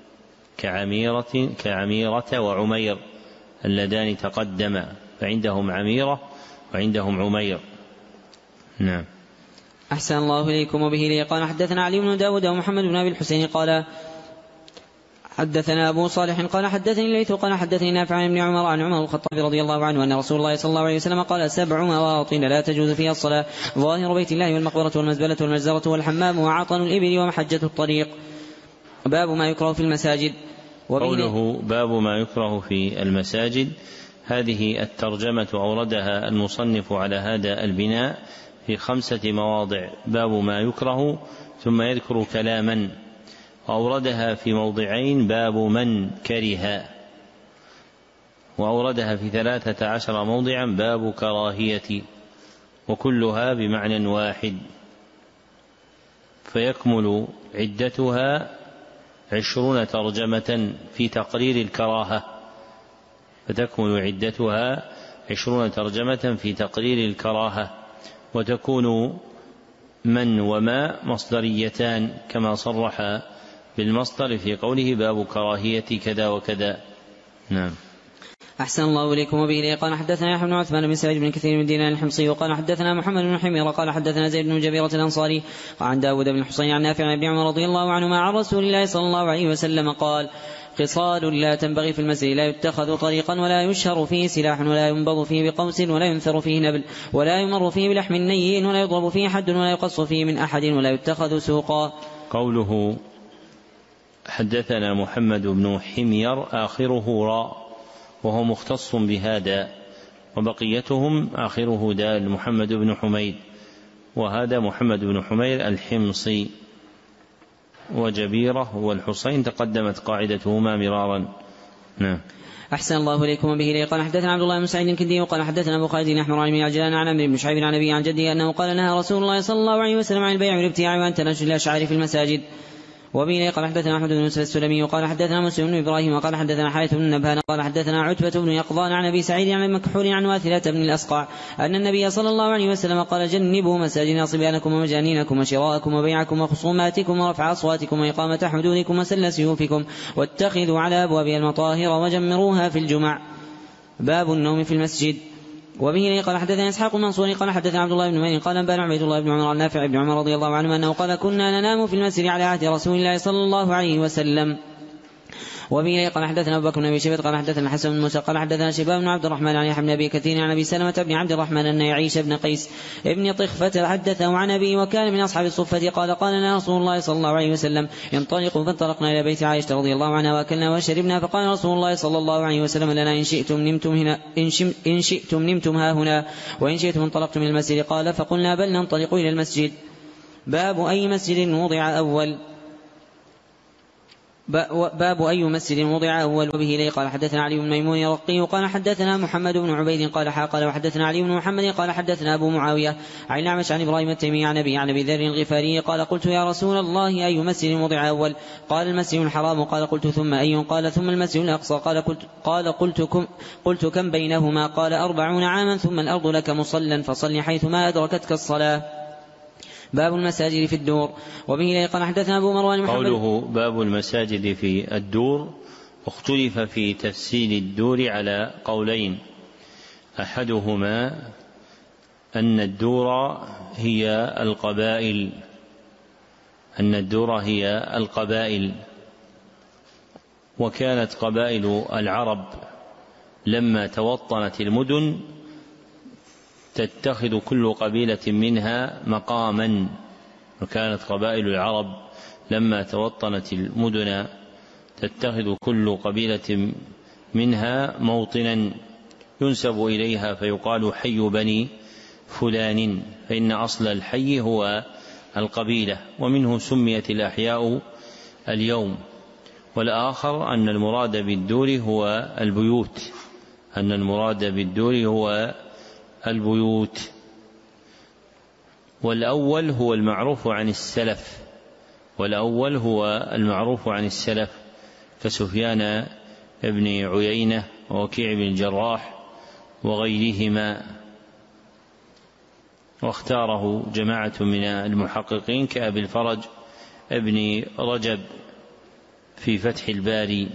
كعميرة وعمير اللذان تقدما، فعندهم عميرة وعندهم عمير. نعم. أحسن الله إليكم. وبه قال حدثنا علي بن داود ومحمد بن أبي الحسين قال حدثنا أبو صالح قال حدثني الليث قال حدثني نافع عن ابن عمر عن عمر الخطاب رضي الله عنه أن رسول الله صلى الله عليه وسلم قال 7 مواطن لا تجوز فيها الصلاة: ظاهر بيت الله والمقبرة والمزبلة والمجزرة والحمام وعطن الإبل ومحجة الطريق. باب ما يكره في المساجد. قوله باب ما يكره في المساجد، هذه الترجمة أوردها المصنف على هذا البناء في 5 مواضع، باب ما يكره، ثم يذكر كلاما، وأوردها في موضعين باب من كره، وأوردها في 13 موضعا باب كراهية، وكلها بمعنى واحد، فيكمل عدتها 20 ترجمة في تقرير الكراهة، فتكمل عدتها 20 ترجمة في تقرير الكراهة، وتكون من وما مصدريتان كما صرح بالمصدر في قوله باب كراهية كذا وكذا. نعم. أحسن الله إليكم. وبه قال حدثنا يحيى بن عثمان بن سعيد بن كثير من دينار الحمصي وقال حدثنا محمد بن حمير قال حدثنا زيد بن جبيرة الأنصاري عن داود بن حصين عن نافع بن عمر رضي الله عنهما عن رسول الله صلى الله عليه وسلم قال: خصال لا تنبغي في المسجد: لا يتخذ طريقا، ولا يشهر فيه سلاح، ولا ينبض فيه بقوس، ولا ينثر فيه نبل، ولا يمر فيه بلحم نيء، ولا يضرب فيه حد، ولا يقص فيه من أحد، ولا يتخذ سوقا. قوله حدثنا محمد بن حمير آخره راء وهو مختص بهذا، وبقيتهم آخره دال محمد بن حميد، وهذا محمد بن حمير الحمصي. وجبيرة والحصين تقدمت قاعدتهما مرارا. نعم. أحسن الله إليكم. به قال حدثنا عبد الله بن سعيد الكندي وقال حدثنا أبو خالد أحمر عن عجلان عن عمرو بن شعيب عن أبي عن جدي أنه قال: نهى رسول الله صلى الله عليه وسلم عن البيع والابتياع وأن تنشر الأشعار في المساجد. وبه قال حدثنا أحمد بن يوسف السلمي وقال حدثنا مسلم بن إبراهيم وقال حدثنا حارث بن نبهان قال حدثنا عتبة بن يقظان عن أبي سعيد عن مكحول عن واثلة بن الأسقع أن النبي صلى الله عليه وسلم قال: جنبوا مساجدنا صبيانكم ومجانينكم وشراءكم وبيعكم وخصوماتكم ورفع أصواتكم وإقامة حدودكم وسل سيوفكم، واتخذوا على أبوابها المطاهر وجمروها في الجمع. باب النوم في المسجد. وبه قال حدثنا إسحاق المنصوري قال حدثنا عبد الله بن مين قال أنبأنا عبيد الله بن عمر النافع بن عمر رضي الله عنه أنه قال: كنا ننام في المسجد على عهد رسول الله صلى الله عليه وسلم. وبه قال حدثنا أبو بكر بن أبي شيبة قال حدثنا الحسن بن موسى قال حدثنا شباب بن عبد الرحمن عن يحيى بن أبي كثير عن أبي سلمة بن عبد الرحمن أن يعيش بن قيس ابن طخفة حدثه عن أبيه وكان من أصحاب الصفة قال لنا رسول الله صلى الله عليه وسلم انطلقوا، فانطلقنا إلى بيت عائشة رضي الله عنها وأكلنا وشربنا، فقال رسول الله صلى الله عليه وسلم لنا إن شئتم نمتم ها هنا وإن شئتم انطلقتم من المسجد. قال فقلنا بل ننطلق إلى المسجد. باب أي مسجد وضع أول. وبه لي قال حدثنا علي بن ميمون الرقي قال حدثنا محمد بن عبيد قال وحدثنا علي بن محمد قال حدثنا أبو معاوية عن الأعمش عن إبراهيم التيمي عن أبي ذر الغفاري قال قلت يا رسول الله أي مسجد وضع أول؟ قال المسجد الحرام. قال قلت ثم أي؟ قال ثم المسجد الأقصى. قال قلت كم بينهما؟ قال 40 عاما، ثم الأرض لك مصلى فصل حيثما أدركتك الصلاة. باب المساجد في الدور. وبه قال حدثنا أبو مروان محمد. قوله باب المساجد في الدور اختلف في تفسير الدور على قولين، أحدهما أن الدور هي القبائل، وكانت قبائل العرب لما توطنت المدن تتخذ كل قبيلة منها مقاما، وكانت قبائل العرب لما توطنت المدن تتخذ كل قبيلة منها موطنا ينسب إليها فيقال حي بني فلان، فإن أصل الحي هو القبيلة، ومنه سميت الأحياء اليوم. والآخر أن المراد بالدور هو البيوت، والأول هو المعروف عن السلف كسفيان بن عيينة ووكيع بن الجراح وغيرهما، واختاره جماعة من المحققين كأبي الفرج ابن رجب في فتح الباري.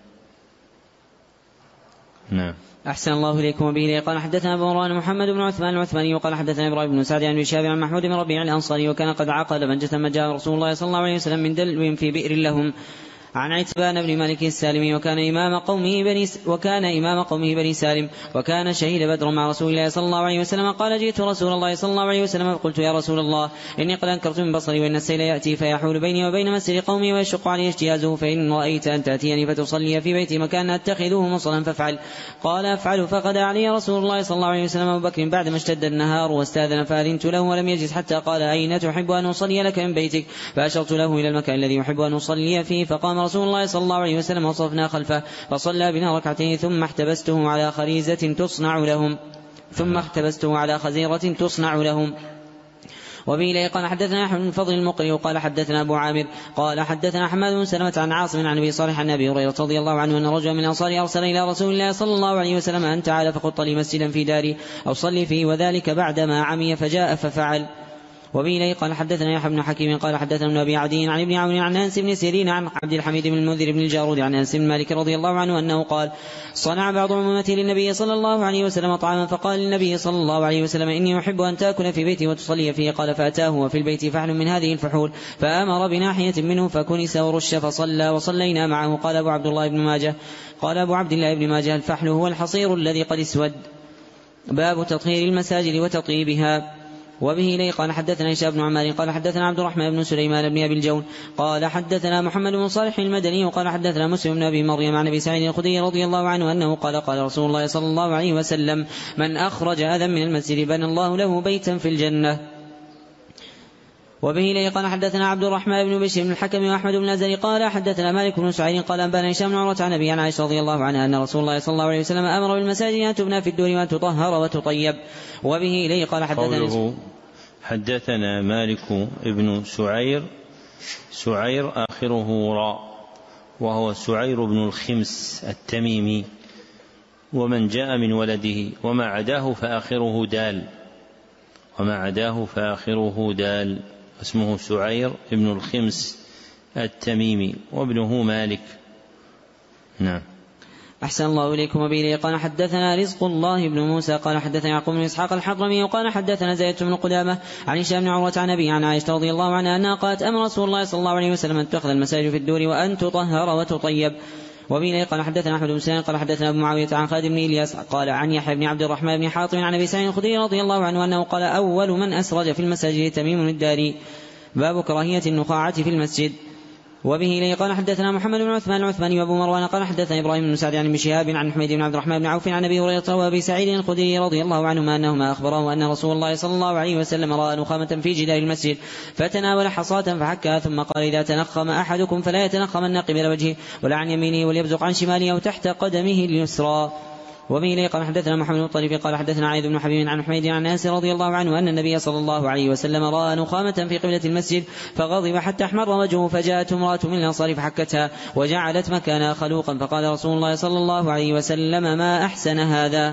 نعم. أحسن الله إليكم. وبه قال حدثنا أبو مروان محمد بن عثمان العثماني وقال حدثنا إبراهيم بن سعد عن شهاب عن محمود بن ربيع الأنصاري وكان قد عقد منجة ما جاء رسول الله صلى الله عليه وسلم من دلو في بئر لهم عن عتبان بن مالك السالمي وكان إمام قومه بني سالم وكان شهيد بدر مع رسول الله صلى الله عليه وسلم. قال جئت رسول الله صلى الله عليه وسلم فقلت يا رسول الله إني قد أنكرت من بصري وإن السيل يأتي فيحول بيني وبين مسجد قومي ويشق علي اجتيازه، فإن رأيت أن تأتيني فتصلي في بيتي مكان أتخذه مصلا فافعل. قال أفعل. فغدا علي رسول الله صلى الله عليه وسلم أبو بكر بعدما اشتد النهار واستاذن فأذنت له ولم يجلس حتى قال أين تحب أن أصلي لك من بيتك؟ فأشرت له إلى المكان الذي يحب أن أصلي فيه، فقام رسول الله صلى الله عليه وسلم وصفنا خلفه فصلى بنا ركعتين ثم احتبسته على خريزة تصنع لهم. وبه قال حدثنا أحمد بن فضل المقري وقال حدثنا أبو عامر قال حدثنا حماد بن سلمة عن عاصم عن أبي صالح عن أبي هريرة رضي الله عنه أن رجلا من الأنصار أرسل إلى رسول الله صلى الله عليه وسلم أن تعالى فقط لي مسجدا في داري أو صلي فيه، وذلك بعدما عمي فجاء ففعل. وبه قال حدثنا يحيى بن حكيم قال حدثنا ابن أبي عدي عن ابن عون عن أنس بن سيرين عن عبد الحميد بن المنذر بن الجارود عن أنس بن مالك رضي الله عنه أنه قال صنع بعض عمومتي للنبي صلى الله عليه وسلم طعاما، فقال للنبي صلى الله عليه وسلم إني أحب أن تأكل في بيتي وتصلي فيه. قال فأتاه وفي البيت فحل من هذه الفحول فأمر بناحية منه فكنس ورش فصلى وصلينا معه. قال أبو عبد الله بن ماجه الفحل هو الحصير الذي قد اسود. باب تطهير المساجد وتطيبها. وبه لي قال حدثنا هشام بن عمار قال حدثنا عبد الرحمن بن سليمان بن أبي الجون قال حدثنا محمد بن صالح المدني وقال حدثنا مسلم بن أبي مريم عن أبي سعيد الخدري رضي الله عنه أنه قال رسول الله صلى الله عليه وسلم من أخرج أذى من المسجد بنى الله له بيتا في الجنة. وبه لي قال حدثنا عبد الرحمن بن بشير بن الحكم وأحمد بن الأزري قال حدثنا مالك بن سعيد قال أنبانا هشام بن عروة عن أبي عن عائشة رضي الله عنها أن رسول الله صلى الله عليه وسلم أمر بالمساجد أن تبنى في الدور وأن تطهر وتطيب. وبه لي قال حدثنا مالك بن سعير آخره راء وهو سعير بن الخمس التميمي، ومن جاء من ولده وما عداه فآخره دال اسمه سعير بن الخمس التميمي وابنه مالك. نعم. أحسن الله إليكم. وبه قال حدثنا رزق الله بن موسى قال حدثنا يعقوب بن إسحاق الحضرمي وقال حدثنا زيد بن قدامة عن هشام بن عروة عن أبي عن عائشة رضي الله عنها أنها قالت أمر رسول الله صلى الله عليه وسلم أن تأخذ المساجد في الدور وأن تطهر وتطيب. وبه قال حدثنا أحمد بن سنان قال حدثنا أبو معاوية عن خالد بن إلياس قال عن يحيى بن عبد الرحمن بن حاطم عن أبي سعيد الخدري رضي الله عنه أنه قال أول من أسرج في المساجد تميم الداري. باب كراهية النخاعة في المسجد. وبه قال حدثنا محمد بن عثمان العثماني وابو مروان قال حدثنا ابراهيم بن سعد عن ابن شهاب عن حميد بن عبد الرحمن بن عوف عن ابي هريره وابي سعيد الخدري رضي الله عنهما انهما اخبراه ان رسول الله صلى الله عليه وسلم راى نخامه في جدار المسجد فتناول حصاة فحكها ثم قال اذا تنخم احدكم فلا يتنخمن قبل وجهه ولا عن يمينه وليبزق عن شماله او تحت قدمه اليسرى. وبه قال حدثنا محمد بن طريف قال حدثنا عيد بن حبيب عن حميد عن انس رضي الله عنه ان النبي صلى الله عليه وسلم راى نخامه في قبله المسجد فغضب حتى احمر وجهه فجاءت امراه من الانصار فحكتها وجعلت مكانها خلوقا فقال رسول الله صلى الله عليه وسلم ما احسن هذا.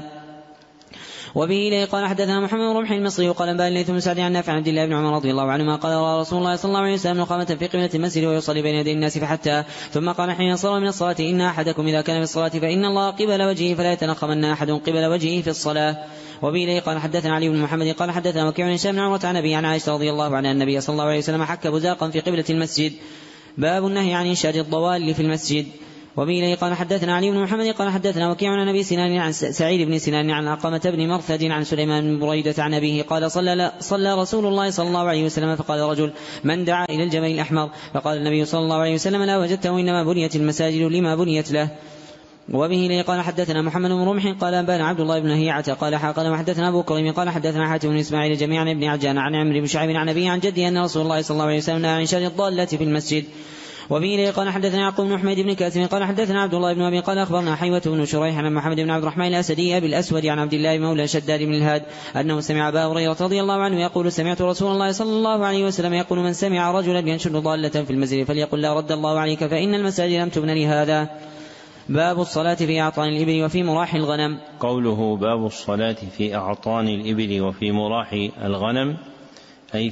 وبه قال حدثنا محمد بن رمح المصري وقال انباء الليث بن سعد عن نافع عن عبد الله بن عمر رضي الله عنهما قال راى رسول الله صلى الله عليه وسلم نخامه في قبله المسجد ويصلي بين يدي الناس فحتى ثم قال حين صار من الصلاه ان احدكم اذا كان في الصلاه فان الله قبل وجهه فلا يتنخمن احد قبل وجهه في الصلاه. وبه قال حدثنا علي بن محمد قال حدثنا وكيع بن هشام بن عمرة عن ابي عن عائشه رضي الله عنها النبي صلى الله عليه وسلم حك بزاقا في قبله المسجد. باب النهي عن انشاد الضوال في المسجد. وبه قال حدثنا علي بن محمد قال حدثنا وكيع عن ابي سنان عن سعيد بن سنان عن علقمة بن مرثد عن سليمان بن بريدة عن أبيه قال صلى رسول الله صلى الله عليه وسلم فقال رجل من دعا إلى الجبل الأحمر فقال النبي صلى الله عليه وسلم لا وجدته إنما بنيت المساجد لما بنيت له. وبه قال حدثنا محمد بن رمح قال أنبانا عبد الله بن هيعة قال وحدثنا أبو كريم قال حدثنا حاتم بن إسماعيل جميعا ابن عجان عن عمرو بن شعيب عن أبيه عن جده أن رسول الله صلى الله عليه وسلم نهى عن إنشاد الضالة في المسجد. وبه قال حدثنا يعقوب بن حميد بن كاسم قال حدثنا عبد الله بن أبي قال أخبرنا حيوة بن شريح عن محمد بن عبد الرحمن الأسدي أبي الأسود عن عبد الله مولى شداد بن الهاد أنه سمع أبا هريرة رضي الله عنه يقول سمعت رسول الله صلى الله عليه وسلم يقول من سمع رجلا ينشد ضالة في المسجد فليقل لا رد الله عليك فإن المساجد لم تبن لهذا. باب الصلاة في أعطان الإبل وفي مراح الغنم. قوله باب الصلاة في أعطان الإبل وفي مراح الغنم أي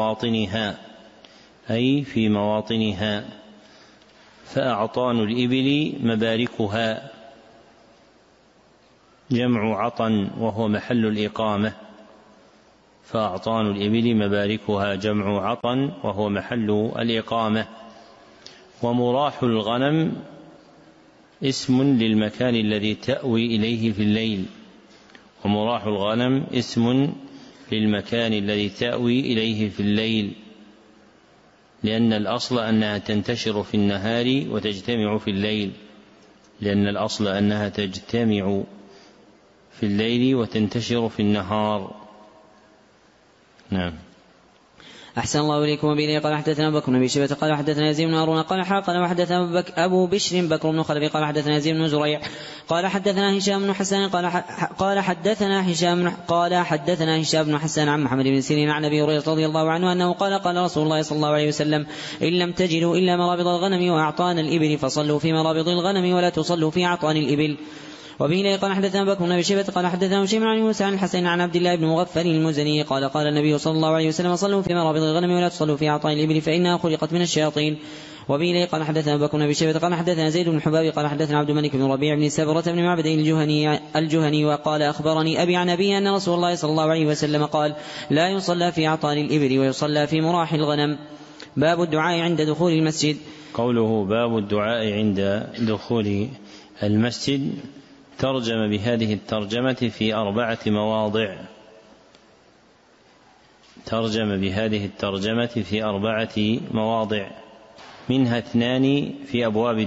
في مواطنها فأعطان الإبل مباركها جمع عطن وهو محل الإقامة فأعطان الإبل مباركها جمع عطن وهو محل الإقامة. ومراح الغنم اسم للمكان الذي تأوي إليه في الليل ومراح الغنم اسم للمكان الذي تأوي إليه في الليل لأن الأصل أنها تنتشر في النهار وتجتمع في الليل وتنتشر في النهار. نعم. أحسن الله إليكم. وبه قال حدثنا بكر بن أبي شيبة قال حدثنا يزيد بن هارون قال وحدثنا أبو بشر بكر بن خلف قال حدثنا يزيد بن زريع قال حدثنا هشام بن حسان قال حدثنا هشام بن حسان عن محمد بن سيرين عن أبي هريرة رضي الله عنه أنه قال رسول الله صلى الله عليه وسلم إن لم تجدوا إلا مرابض الغنم وأعطان الإبل فصلوا في مرابض الغنم ولا تصلوا في أعطان الإبل. وبه قال حدثنا بكر بن أبي شيبة قال حدثنا هشام عن موسى عن الحسين عن عبد الله بن مغفل المزني قال النبي صلى الله عليه وسلم صلوا في مرابض الغنم ولا تصلوا في أعطان الإبل فإنها خلقت من الشياطين. وبه قال حدثنا بكر بن أبي شيبة قال حدثنا زيد بن حباب قال حدثنا عبد الملك بن ربيع بن سبرة بن معبد الجهني وقال أخبرني أبي عن أبي أن رسول الله صلى الله عليه وسلم قال لا يصلى في أعطان الإبل ويصلى في مراح الغنم. باب الدعاء عند دخول المسجد. قوله باب الدعاء عند دخول المسجد ترجم بهذه الترجمة في 4 مواضع منها 2 في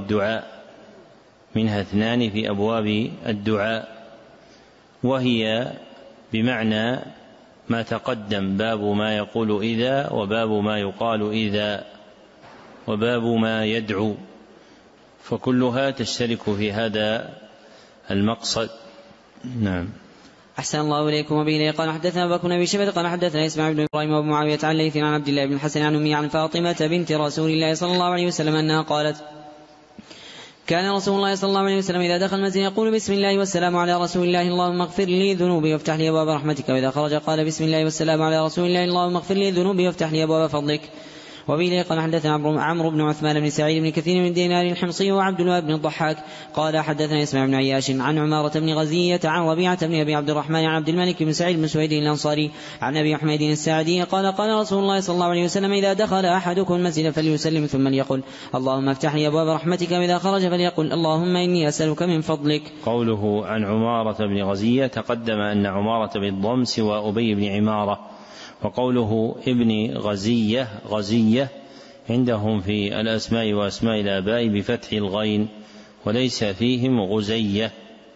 أبواب الدعاء وهي بمعنى ما تقدم باب ما يقول إذا وباب ما يقال إذا وباب ما يدعو فكلها تشترك في هذا المقصد. نعم. أحسن الله إليكم. وبه قال حدثنا بكر بن أبي شيبة قال حدثنا إسماعيل بن إبراهيم وأبو معاوية عن ليث عن عبد الله بن الحسن عن أمي عن فاطمة بنت رسول الله صلى الله عليه وسلم أنها قالت كان رسول الله صلى الله عليه وسلم إذا دخل المسجد يقول بسم الله والسلام على رسول الله اللهم اغفر لي ذنوبي وافتح لي أبواب رحمتك وإذا خرج قال بسم الله والسلام على رسول الله اللهم اغفر لي ذنوبي وافتح لي أبواب فضلك. وبه قال حدثنا عمرو بن عثمان بن سعيد بن كثير من دينار الحمصي وعبد الله بن الضحاك قال حدثنا اسماعيل بن عياش عن عمارة بن غزية عن ربيعة بن أبي عبد الرحمن عن عبد الملك بن سعيد بن سويد الأنصاري عن أبي حميد الساعدي قال قال رسول الله صلى الله عليه وسلم إذا دخل أحدكم المسجد فليسلم ثم ليقل اللهم افتح لي أبواب رحمتك، وإذا خرج فليقل اللهم إني أسألك من فضلك. قوله عن عمارة بن غزية تقدم أن عمارة بالضمس وأبي بن عمارة، وقوله ابن غزية عندهم في الأسماء وأسماء الآباء بفتح الغين وليس فيهم غزية.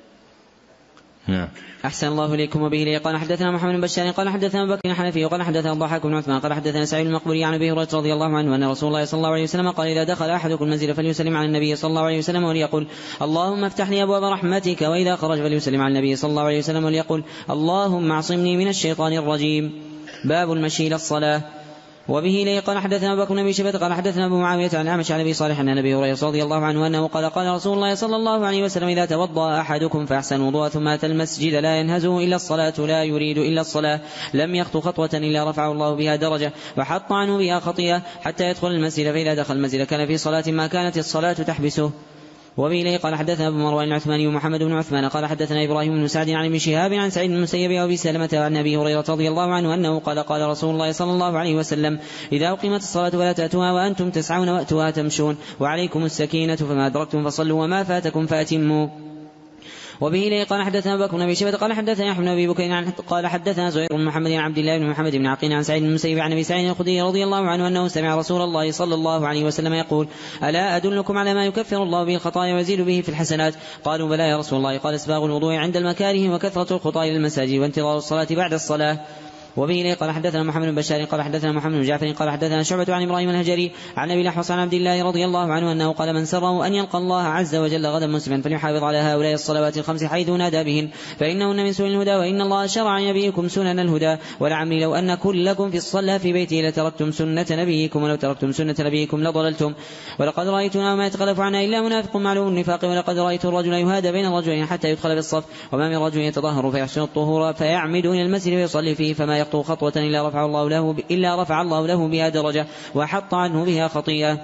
نعم. أحسن الله إليكم. وبه قال حدثنا محمد بن بشار قال حدثنا أبو بكر الحنفي وقال حدثنا الضحاك بن عثمان قال حدثنا سعيد المقبري عن أبي هريرة رضي الله عنه أن رسول الله صلى الله عليه وسلم قال إذا دخل أحدكم المنزل فليسلم على النبي صلى الله عليه وسلم وليقل اللهم افتح لي أبواب رحمتك، وإذا خرج فليسلم على النبي صلى الله عليه وسلم وليقل اللهم اعصمني من الشيطان الرجيم. باب المشي إلى الصلاة. وبه لي قال حدثنا أبو بكر بن أبي شيبة قال حدثنا أبو معاوية عن أعمش عن أبي صالح عن أبي هريرة رضي الله عنه أنه قال قال رسول الله صلى الله عليه وسلم إذا توضأ أحدكم فأحسن وضوء ثم أتى المسجد لا ينهزه إلا الصلاة لا يريد إلا الصلاة لم يخط خطوة إلا رفعه الله بها درجة وحط عنه بها خطيئة حتى يدخل المسجد، فإذا دخل المسجد كان في صلاة ما كانت الصلاة تحبسه. وبه قال حدثنا أبو مروان العثماني ومحمد بن عثمان قال حدثنا إبراهيم بن سعد عن ابن شهاب عن سعيد بن المسيب وأبي سلمة عن أبي هريرة رضي الله عنه أنه قال قال رسول الله صلى الله عليه وسلم إذا أقيمت الصلاة فلا تأتوها وأنتم تسعون وأتوها تمشون، وعليكم السكينة فما أدركتم فصلوا وما فاتكم فأتموا. وبه لي قال حدثنا أبو بكر بن أبي شيبة قال حدثنا يحيى بن أبي بكر قال حدثنا زهير بن محمد عن عبد الله بن محمد بن عقيل عن سعيد بن المسيب عن أبي سعيد الخدري رضي الله عنه أنه سمع رسول الله صلى الله عليه وسلم يقول ألا أدلكم على ما يكفر الله به الخطايا ويزيد به في الحسنات؟ قالوا بلى يا رسول الله قال إسباغ الوضوء عند المكاره وكثرة الخطى إلى المساجد وانتظار الصلاة بعد الصلاة. وبه لي قال حدثنا محمد بن بشار قال حدثنا محمد بن جعفر قال حدثنا شعبة عن إبراهيم الهجري عن أبي الأحوص عن عبد الله رضي الله عنه أنه قال من سره أن يلقى الله عز وجل غدا مسلما فليحافظ على هؤلاء الصلوات الخمس حيث نادى بهن فإنهن من سنن الهدى، وإن الله شرع نبيكم سنن الهدى، ولعمري لو أن كلكم في الصلاة في بيته لتركتم سنة نبيكم ولو تركتم سنة نبيكم لضللتم. ولقد رأيتنا وما يتخلف عنها إلا منافق معلوم النفاق، ولقد رأيت الرجل يهادى بين الرجلين حتى يدخل بالصف، وما من رجل يتطهر فيحسن الطهور فيعمد إلى المسجد ويصلي فيه فما يخطو خطوة إلا رفع الله له بها درجة وحط عنه بها خطيئة.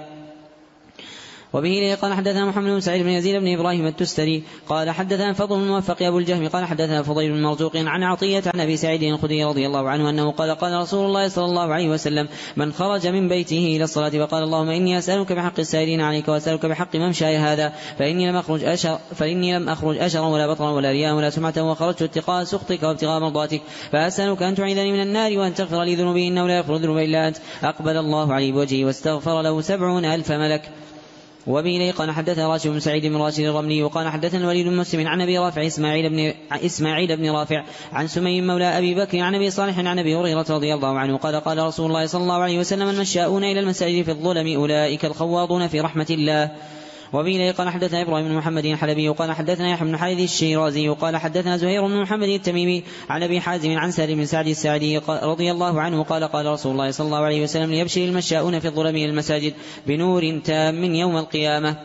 وبه قال حدثنا محمد بن سعيد بن يزيد بن إبراهيم التستري قال حدثنا فضل الموفق أبو الجهم قال حدثنا فضيل بن مرزوق عن عطية عن أبي سعيد الخدري رضي الله عنه أنه قال قال رسول الله صلى الله عليه وسلم من خرج من بيته إلى الصلاة فقال اللهم إني أسألك بحق السائلين عليك وأسألك بحق ممشاي هذا فإني لم أخرج أشرا ولا بطرا ولا رياء ولا سمعة، وخرجت اتقاء سخطك وابتغاء مرضاتك، فأسألك أن تعيذني من النار وأن تغفر لي ذنوبي إنه لا يغفر الذنوب إلا أنت. أقبل الله عليه بوجهه واستغفر له 70,000 ملك. وبه قال حدثنا راشد بن سعيد بن راشد الرملي وقال حدثنا الوليد بن مسلم عن أبي رافع إسماعيل بن رافع عن سمي مولى أبي بكر عن أبي صالح عن أبي هريرة رضي الله عنه قال قال رسول الله صلى الله عليه وسلم المشاؤون إلى المساجد في الظلم أولئك الخواضون في رحمة الله. وبه قال حدثنا إبراهيم بن محمد الحلبي وقال حدثنا يحيى بن حارث الشيرازي وقال حدثنا زهير بن محمد التميمي عن أبي حازم عن سالم بن سعد الساعدي رضي الله عنه قال قال رسول الله صلى الله عليه وسلم ليبشر المشاؤون في الظلم إلى المساجد بنور تام من يوم القيامة.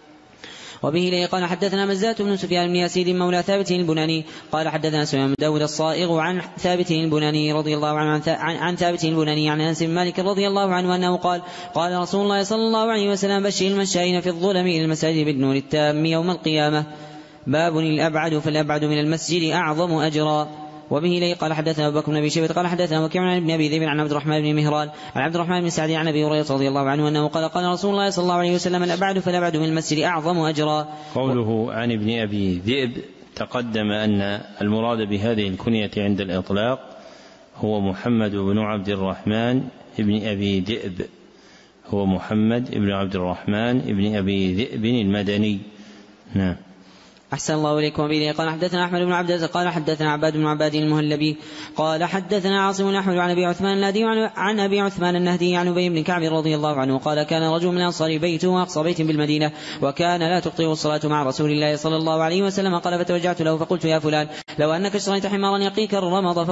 وبه قال حدثنا مزات بن سفيان بن يزيد مولى ثابت البناني قال حدثنا سفيان بن داود الصائغ عن ثابت البناني رضي الله عنه عن ثابت البناني عن أنس بن مالك رضي الله عنه أنه قال قال رسول الله صلى الله عليه وسلم بشر المشائين في الظلم إلى المساجد بالنور التام يوم القيامة. باب الأبعد فالأبعد من المسجد أعظم أجرا. وبه قال حدثنا أبو بكر بن أبي شيبة قال حدثنا وكيع عن ابن أبي ذئب عن عبد الرحمن بن مهران عن عبد الرحمن بن سعد عن أبي هريرة رضي الله عنه أنه قال قال رسول الله صلى الله عليه وسلم الأبعد فالأبعد من المسجد أعظم أجرا. قوله عن ابن أبي ذئب تقدم أن المراد بهذه الكنية عند الإطلاق هو محمد بن عبد الرحمن ابن أبي ذئب، هو محمد بن عبد الرحمن ابن أبي ذئب المدني. نعم. أحسن الله إليكم. به قال حدثنا أحمد بن عبد الرزاق قال حدثنا عباد بن عباد المهلبي قال حدثنا عاصم بن أحمد عن أبي عثمان النهدي عن أبي عثمان النهدي عن أبي بن كعب رضي الله عنه قال كان رجل من الأنصار بيته أقصى بيت بالمدينة وكان لا تقطع الصلاة مع رسول الله صلى الله عليه وسلم قال فتوجعت له فقلت يا فلان لو أنك اشتريت حمارا يقيك الرمض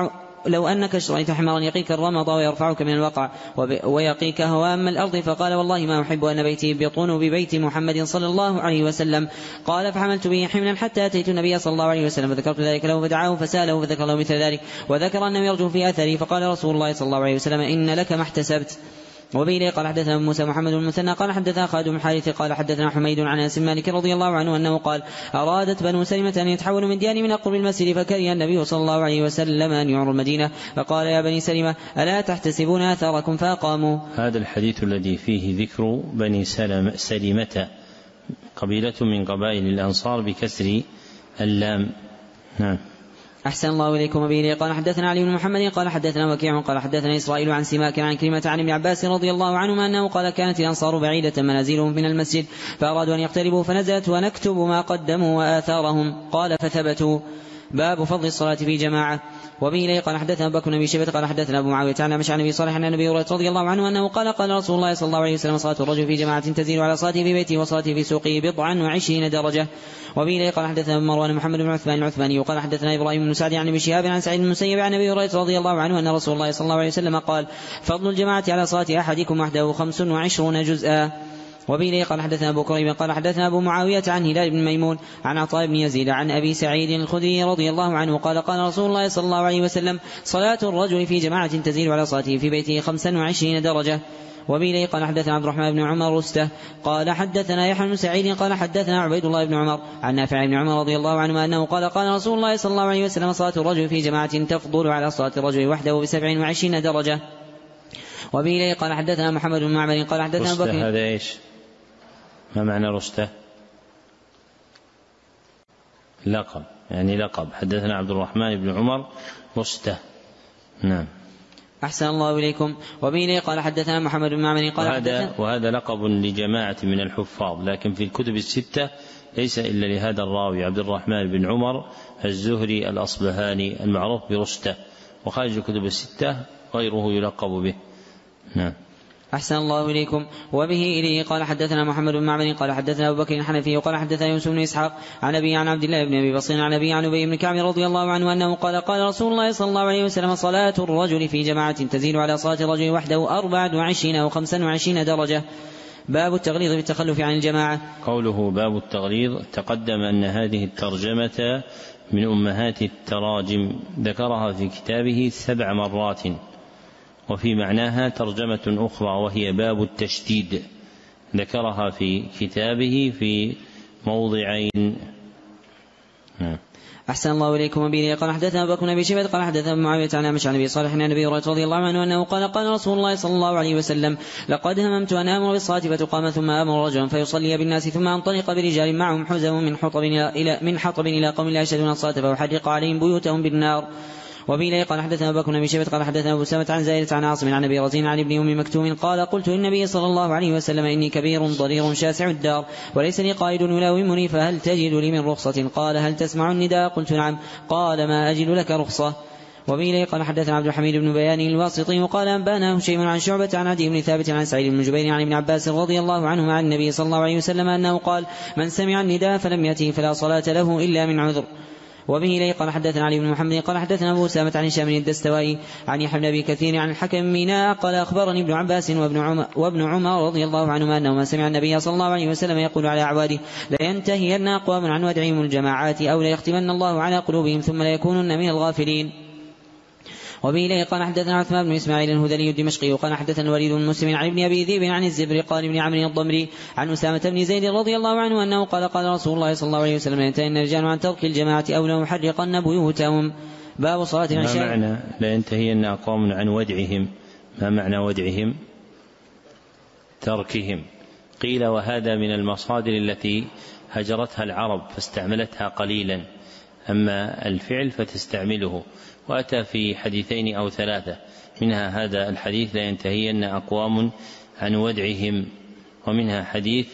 ويرفعك من الوقع ويقيك هوام الأرض، فقال والله ما أحب أن بيتي يبطون ببيت محمد صلى الله عليه وسلم. قال فحملت به حملا حتى أتيت النبي صلى الله عليه وسلم فذكرت ذلك له فدعاه فسأله فذكر له مثل ذلك وذكر أنه يرجو في أثري، فقال رسول الله صلى الله عليه وسلم إن لك ما احتسبت. وبه قال حدثنا موسى محمد بن المثنى قال حدثنا خالد بن الحارث قال حدثنا حميد عن انس بن مالك رضي الله عنه انه قال ارادت بنو سلمة ان يتحولوا من ديار من قرب المسجد فكره النبي صلى الله عليه وسلم ان يعمروا المدينة فقال يا بني سلمة الا تحتسبون اثاركم فاقاموا. هذا الحديث الذي فيه ذكر بني سلمة قبيلة من قبائل الأنصار بكسر اللام. نعم. أحسن الله إليكم. وبه قال حدثنا علي بن محمد قال حدثنا وكيع قال حدثنا إسرائيل عن سماك عن كلمة عن ابن عباس رضي الله عنهما أنه قال كانت الأنصار بعيدة منازلهم من المسجد فأرادوا أن يقتربوا فنزلت ونكتب ما قدموا وآثارهم قال فثبتوا. باب فضل الصلاة في جماعة. وبه قال حدثنا أبو بكر بن أبي شيبة قال حدثنا أبو معاوية عن مشعل النبي صالح عن النبي رضي الله عنه أنه قال قال رسول الله صلى الله عليه وسلم صلاة الرجل في جماعة تزيد على صلاته في بيته وصلاته في سوقه 27 درجة. وبه قال حدثنا مروان محمد بن عثمان العثماني وقال حدثنا إبراهيم بن سعد عن ابن شهاب عن سعيد بن المسيب عن النبي رضي الله عنه أن رسول الله صلى الله عليه وسلم قال فضل الجماعة على صلاة أحدكم وحده 25 جزءا. وبه قال حدثنا أبو كريم قال حدثنا أبو معاوية عن هلال بن ميمون عن عطاء بن يزيد عن أبي سعيد الخدري رضي الله عنه قال قال رسول الله صلى الله عليه وسلم صلاة الرجل في جماعة تزيد على صلاته في بيته 25 درجة. وبه قال حدثنا عبد الرحمن بن عمر رسته قال حدثنا يحيى بن سعيد قال حدثنا عبيد الله بن عمر عن نافع بن عمر رضي الله عنه أنه قال قال رسول الله صلى الله عليه وسلم صلاة الرجل في جماعة تفضل على صلاة الرجل وحده 27 درجة. وبه قال حدثنا محمد بن معمر قال حدثنا أبو بكر. هذا إيش؟ ما معنى رسته؟ لقب، يعني لقب. حدثنا عبد الرحمن بن عمر رسته. نعم. أحسن الله إليكم. وبه قال حدثنا محمد بن معمر قال وهذا لقب لجماعة من الحفاظ، لكن في الكتب الستة ليس إلا لهذا الراوي عبد الرحمن بن عمر الزهري الأصبهاني المعروف برسته، وخارج الكتب الستة غيره يلقب به. نعم. أحسن الله إليكم. وبه إليه قال حدثنا محمد بن معمر قال حدثنا أبو بكر الحنفي وقال حدثنا يوسف بن إسحاق عن أبي عن عبد الله بن أبي بصير عن أبي عن أبي بن كعب رضي الله عنه أنه قال قال رسول الله صلى الله عليه وسلم صلاة الرجل في جماعة تزيد على صلاة الرجل وحده 24 أو 25 درجة. باب التغليظ بالتخلف عن الجماعة. قوله باب التغليظ تقدم أن هذه الترجمة من أمهات التراجم ذكرها في كتابه 7 مرات، وفي معناها ترجمة أخرى وهي باب التشديد ذكرها في كتابه في موضعين. أحسن الله إليكم. وبه قال حدثنا أبو بكر بن أبي شيبة قال حدثنا معاوية عن مشعل النبي صالح عن النبي رضي الله عنه أنه قال قال رسول الله صلى الله عليه وسلم لقد هممت أن آمر بالصلاة فتقام ثم آمر رجلا فيصلي بالناس ثم أنطلق برجال معهم حزم من حطب إلى قوم لا يشهدون الصلاة فأحرق عليهم بيوتهم بالنار. وبه قال حدثنا أبو بكر بن أبي شيبة قال حدثنا أبو سامة عن زائدة عن عاصم عن أبي رزين عن ابن أم مكتوم قال قلت للنبي صلى الله عليه وسلم إني كبير ضرير شاسع الدار وليس لي قائد يلاومني فهل تجد لي من رخصة؟ قال هل تسمع النداء؟ قلت نعم. قال ما أجد لك رخصة. وبه قال حدثنا عبد الحميد بن بيان الواسطي وقال أنبانا هشيم عن شعبة عن عدي بن ثابت عن سعيد بن جبير عن ابن عباس رضي الله عنهما عن النبي صلى الله عليه وسلم أنه قال من سمع النداء فلم يأته فلا صلاة له إلا من عذر. وبه قال حدثنا علي بن محمد قال حدثنا أبو سامة عن هشام الدستوائي عن يحيى بن أبي كثير عن الحكم ميناء قال أخبرني ابن عباس وابن عمر رضي الله عنهما أنهما سمع النبي صلى الله عليه وسلم يقول على أعواده لينتهين أقوام عن ودعهم الجماعات أو ليختمن الله على قلوبهم ثم ليكونن من الغافلين. وبه قال حدثنا عثمان بن إسماعيل الهذلي الدمشقي وقال حدثنا الوليد بن مسلم عن ابن أبي ذئب عن الزبر قال ابن عمرو الضمري عن أسامة بن زيد رضي الله عنه أنه قال قال رسول الله صلى الله عليه وسلم ينتهين الرجال عن ترك الجماعة أو لنحرقن بيوتهم. باب صلاة العشاء. ما معنى لا ينتهين أقوام عن ودعهم؟ ما معنى ودعهم؟ تركهم. قيل وهذا من المصادر التي هجرتها العرب فاستعملتها قليلا، أما الفعل فتستعمله، وأتى في حديثين أو 3 منها هذا الحديث لا ينتهين أقوام عن ودعهم، ومنها حديث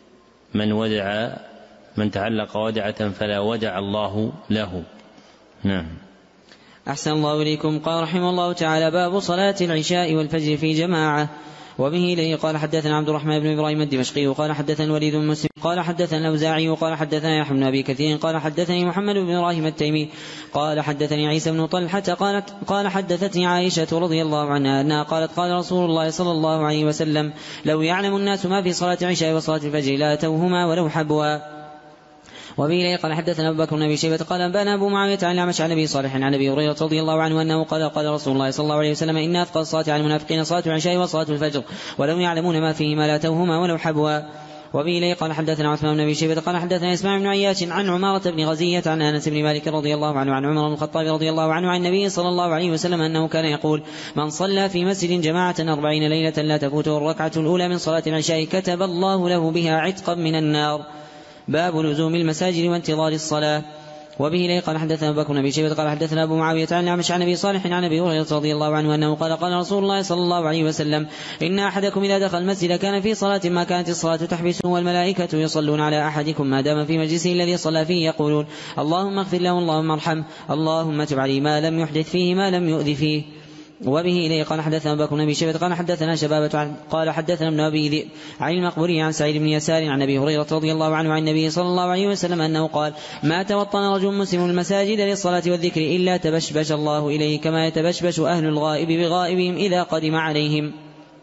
من تعلق ودعة فلا ودع الله له. نعم. أحسن الله إليكم. قال رحمه الله تعالى باب صلاة العشاء والفجر في جماعة. وبه إليه قال حدثنا عبد الرحمن بن إبراهيم الدمشقي وقال حدثنا الوليد بن مسلم قال حدثنا الأوزاعي وقال حدثنا يحيى بن أبي كثير قال حدثني محمد بن إبراهيم التيمي قال حدثني عيسى بن طلحة قال حدثتني عائشة رضي الله عنها أنها قالت قال رسول الله صلى الله عليه وسلم لو يعلم الناس ما في صلاة العشاء وصلاة الفجر لا أتوهما ولو حبوا. وبه قال حدثنا أبو بكر بن أبي شيبة قال أنبأنا أبو معاوية عن الأعمش عن أبي صالح عن أبي هريرة رضي الله عنه أنه قال رسول الله صلى الله عليه وسلم إن أثقل الصلاة على المنافقين صلاة العشاء وصلاة الفجر ولو يعلمون ما فيهما لا أتوهما ولو حبوا. وبه قال حدثنا عثمان بن أبي شيبة قال حدثنا إسماعيل بن عياش عن عمارة بن غزية عن أنس بن مالك رضي الله عنه عن عمر بن الخطاب رضي الله عنه عن النبي صلى الله عليه وسلم أنه كان يقول من صلى في مسجد جماعة 40 ليلة لا تفوته الركعة الأولى من صلاة العشاء كتب الله له بها عتقا من النار. باب لزوم المساجد وانتظار الصلاة. وبه قال حدثنا أبو بكر بن أبي شيبة قال حدثنا أبو معاوية عن الأعمش عن أبي صالح عن أبي هريرة رضي الله عنه أنه قال رسول الله صلى الله عليه وسلم إن أحدكم إذا دخل المسجد كان في صلاة ما كانت الصلاة تحبسه والملائكة يصلون على أحدكم ما دام في مجلسه الذي صلى فيه يقولون اللهم اغفر له اللهم ارحمه اللهم تب عليه ما لم يحدث فيه ما لم يؤذ فيه. وبه إليه قال حدثنا أبو بكر بن أبي شيبة قال حدثنا شبابة قال حدثنا ابن أبي ذئب عن المقبوري عن سعيد بن يسار عن أبي هريرة رضي الله عنه عن النبي صلى الله عليه وسلم أنه قال ما توطن رجل مسلم المساجد للصلاة والذكر إلا تبشبش الله إليه كما يتبشبش أهل الغائب بغائبهم إذا قدم عليهم.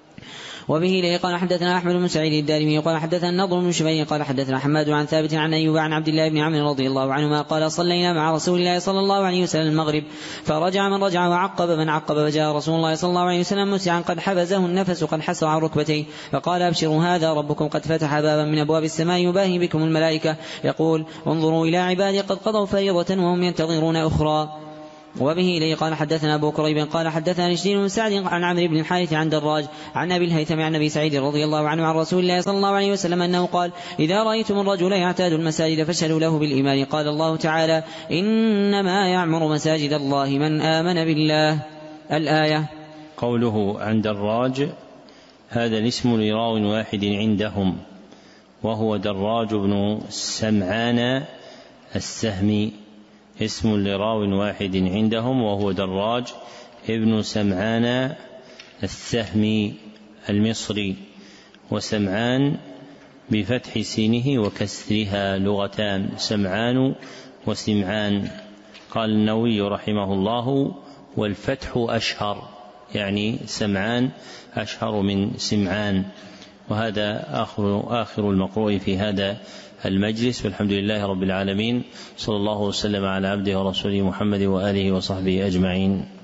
وبه إليه قال حدثنا أحمد بن سعيد الدارمي قال حدثنا النضر بن شبيب قال حدثنا حماد عن ثابت عن أيوب عن عبد الله بن عمرو رضي الله عنهما قال صلينا مع رسول الله صلى الله عليه وسلم المغرب فرجع من رجع وعقب من عقب فجاء رسول الله صلى الله عليه وسلم مسعا قد حبزه النفس قد حسر عن ركبتيه فقال أبشروا هذا ربكم قد فتح بابا من أبواب السماء يباهي بكم الملائكة يقول انظروا إلى عبادي قد قضوا فريضة وهم ينتظرون أخرى. وبه إليه قال حدثنا أبو كريب قال حدثنا رشدين بن سعد عن عمرو بن الحارث عن دراج عن أبي الهيثم عن أبي سعيد رضي الله عنه عن رسول الله صلى الله عليه وسلم أنه قال إذا رأيتم الرجل يعتاد المساجد فاشهدوا له بالإيمان. قال الله تعالى إنما يعمر مساجد الله من آمن بالله. الآية. قوله عن دراج هذا الاسم لراو واحد عندهم وهو دراج بن سمعان السهمي اسم لراو واحد عندهم وهو دراج ابن سمعان السهمي المصري وسمعان بفتح سينه وكسرها لغتان سمعان وسمعان. قال النووي رحمه الله والفتح أشهر يعني سمعان أشهر من سمعان. وهذا آخر المقروء في هذا المجلس والحمد لله رب العالمين صلى الله وسلم على عبده ورسوله محمد وآله وصحبه أجمعين.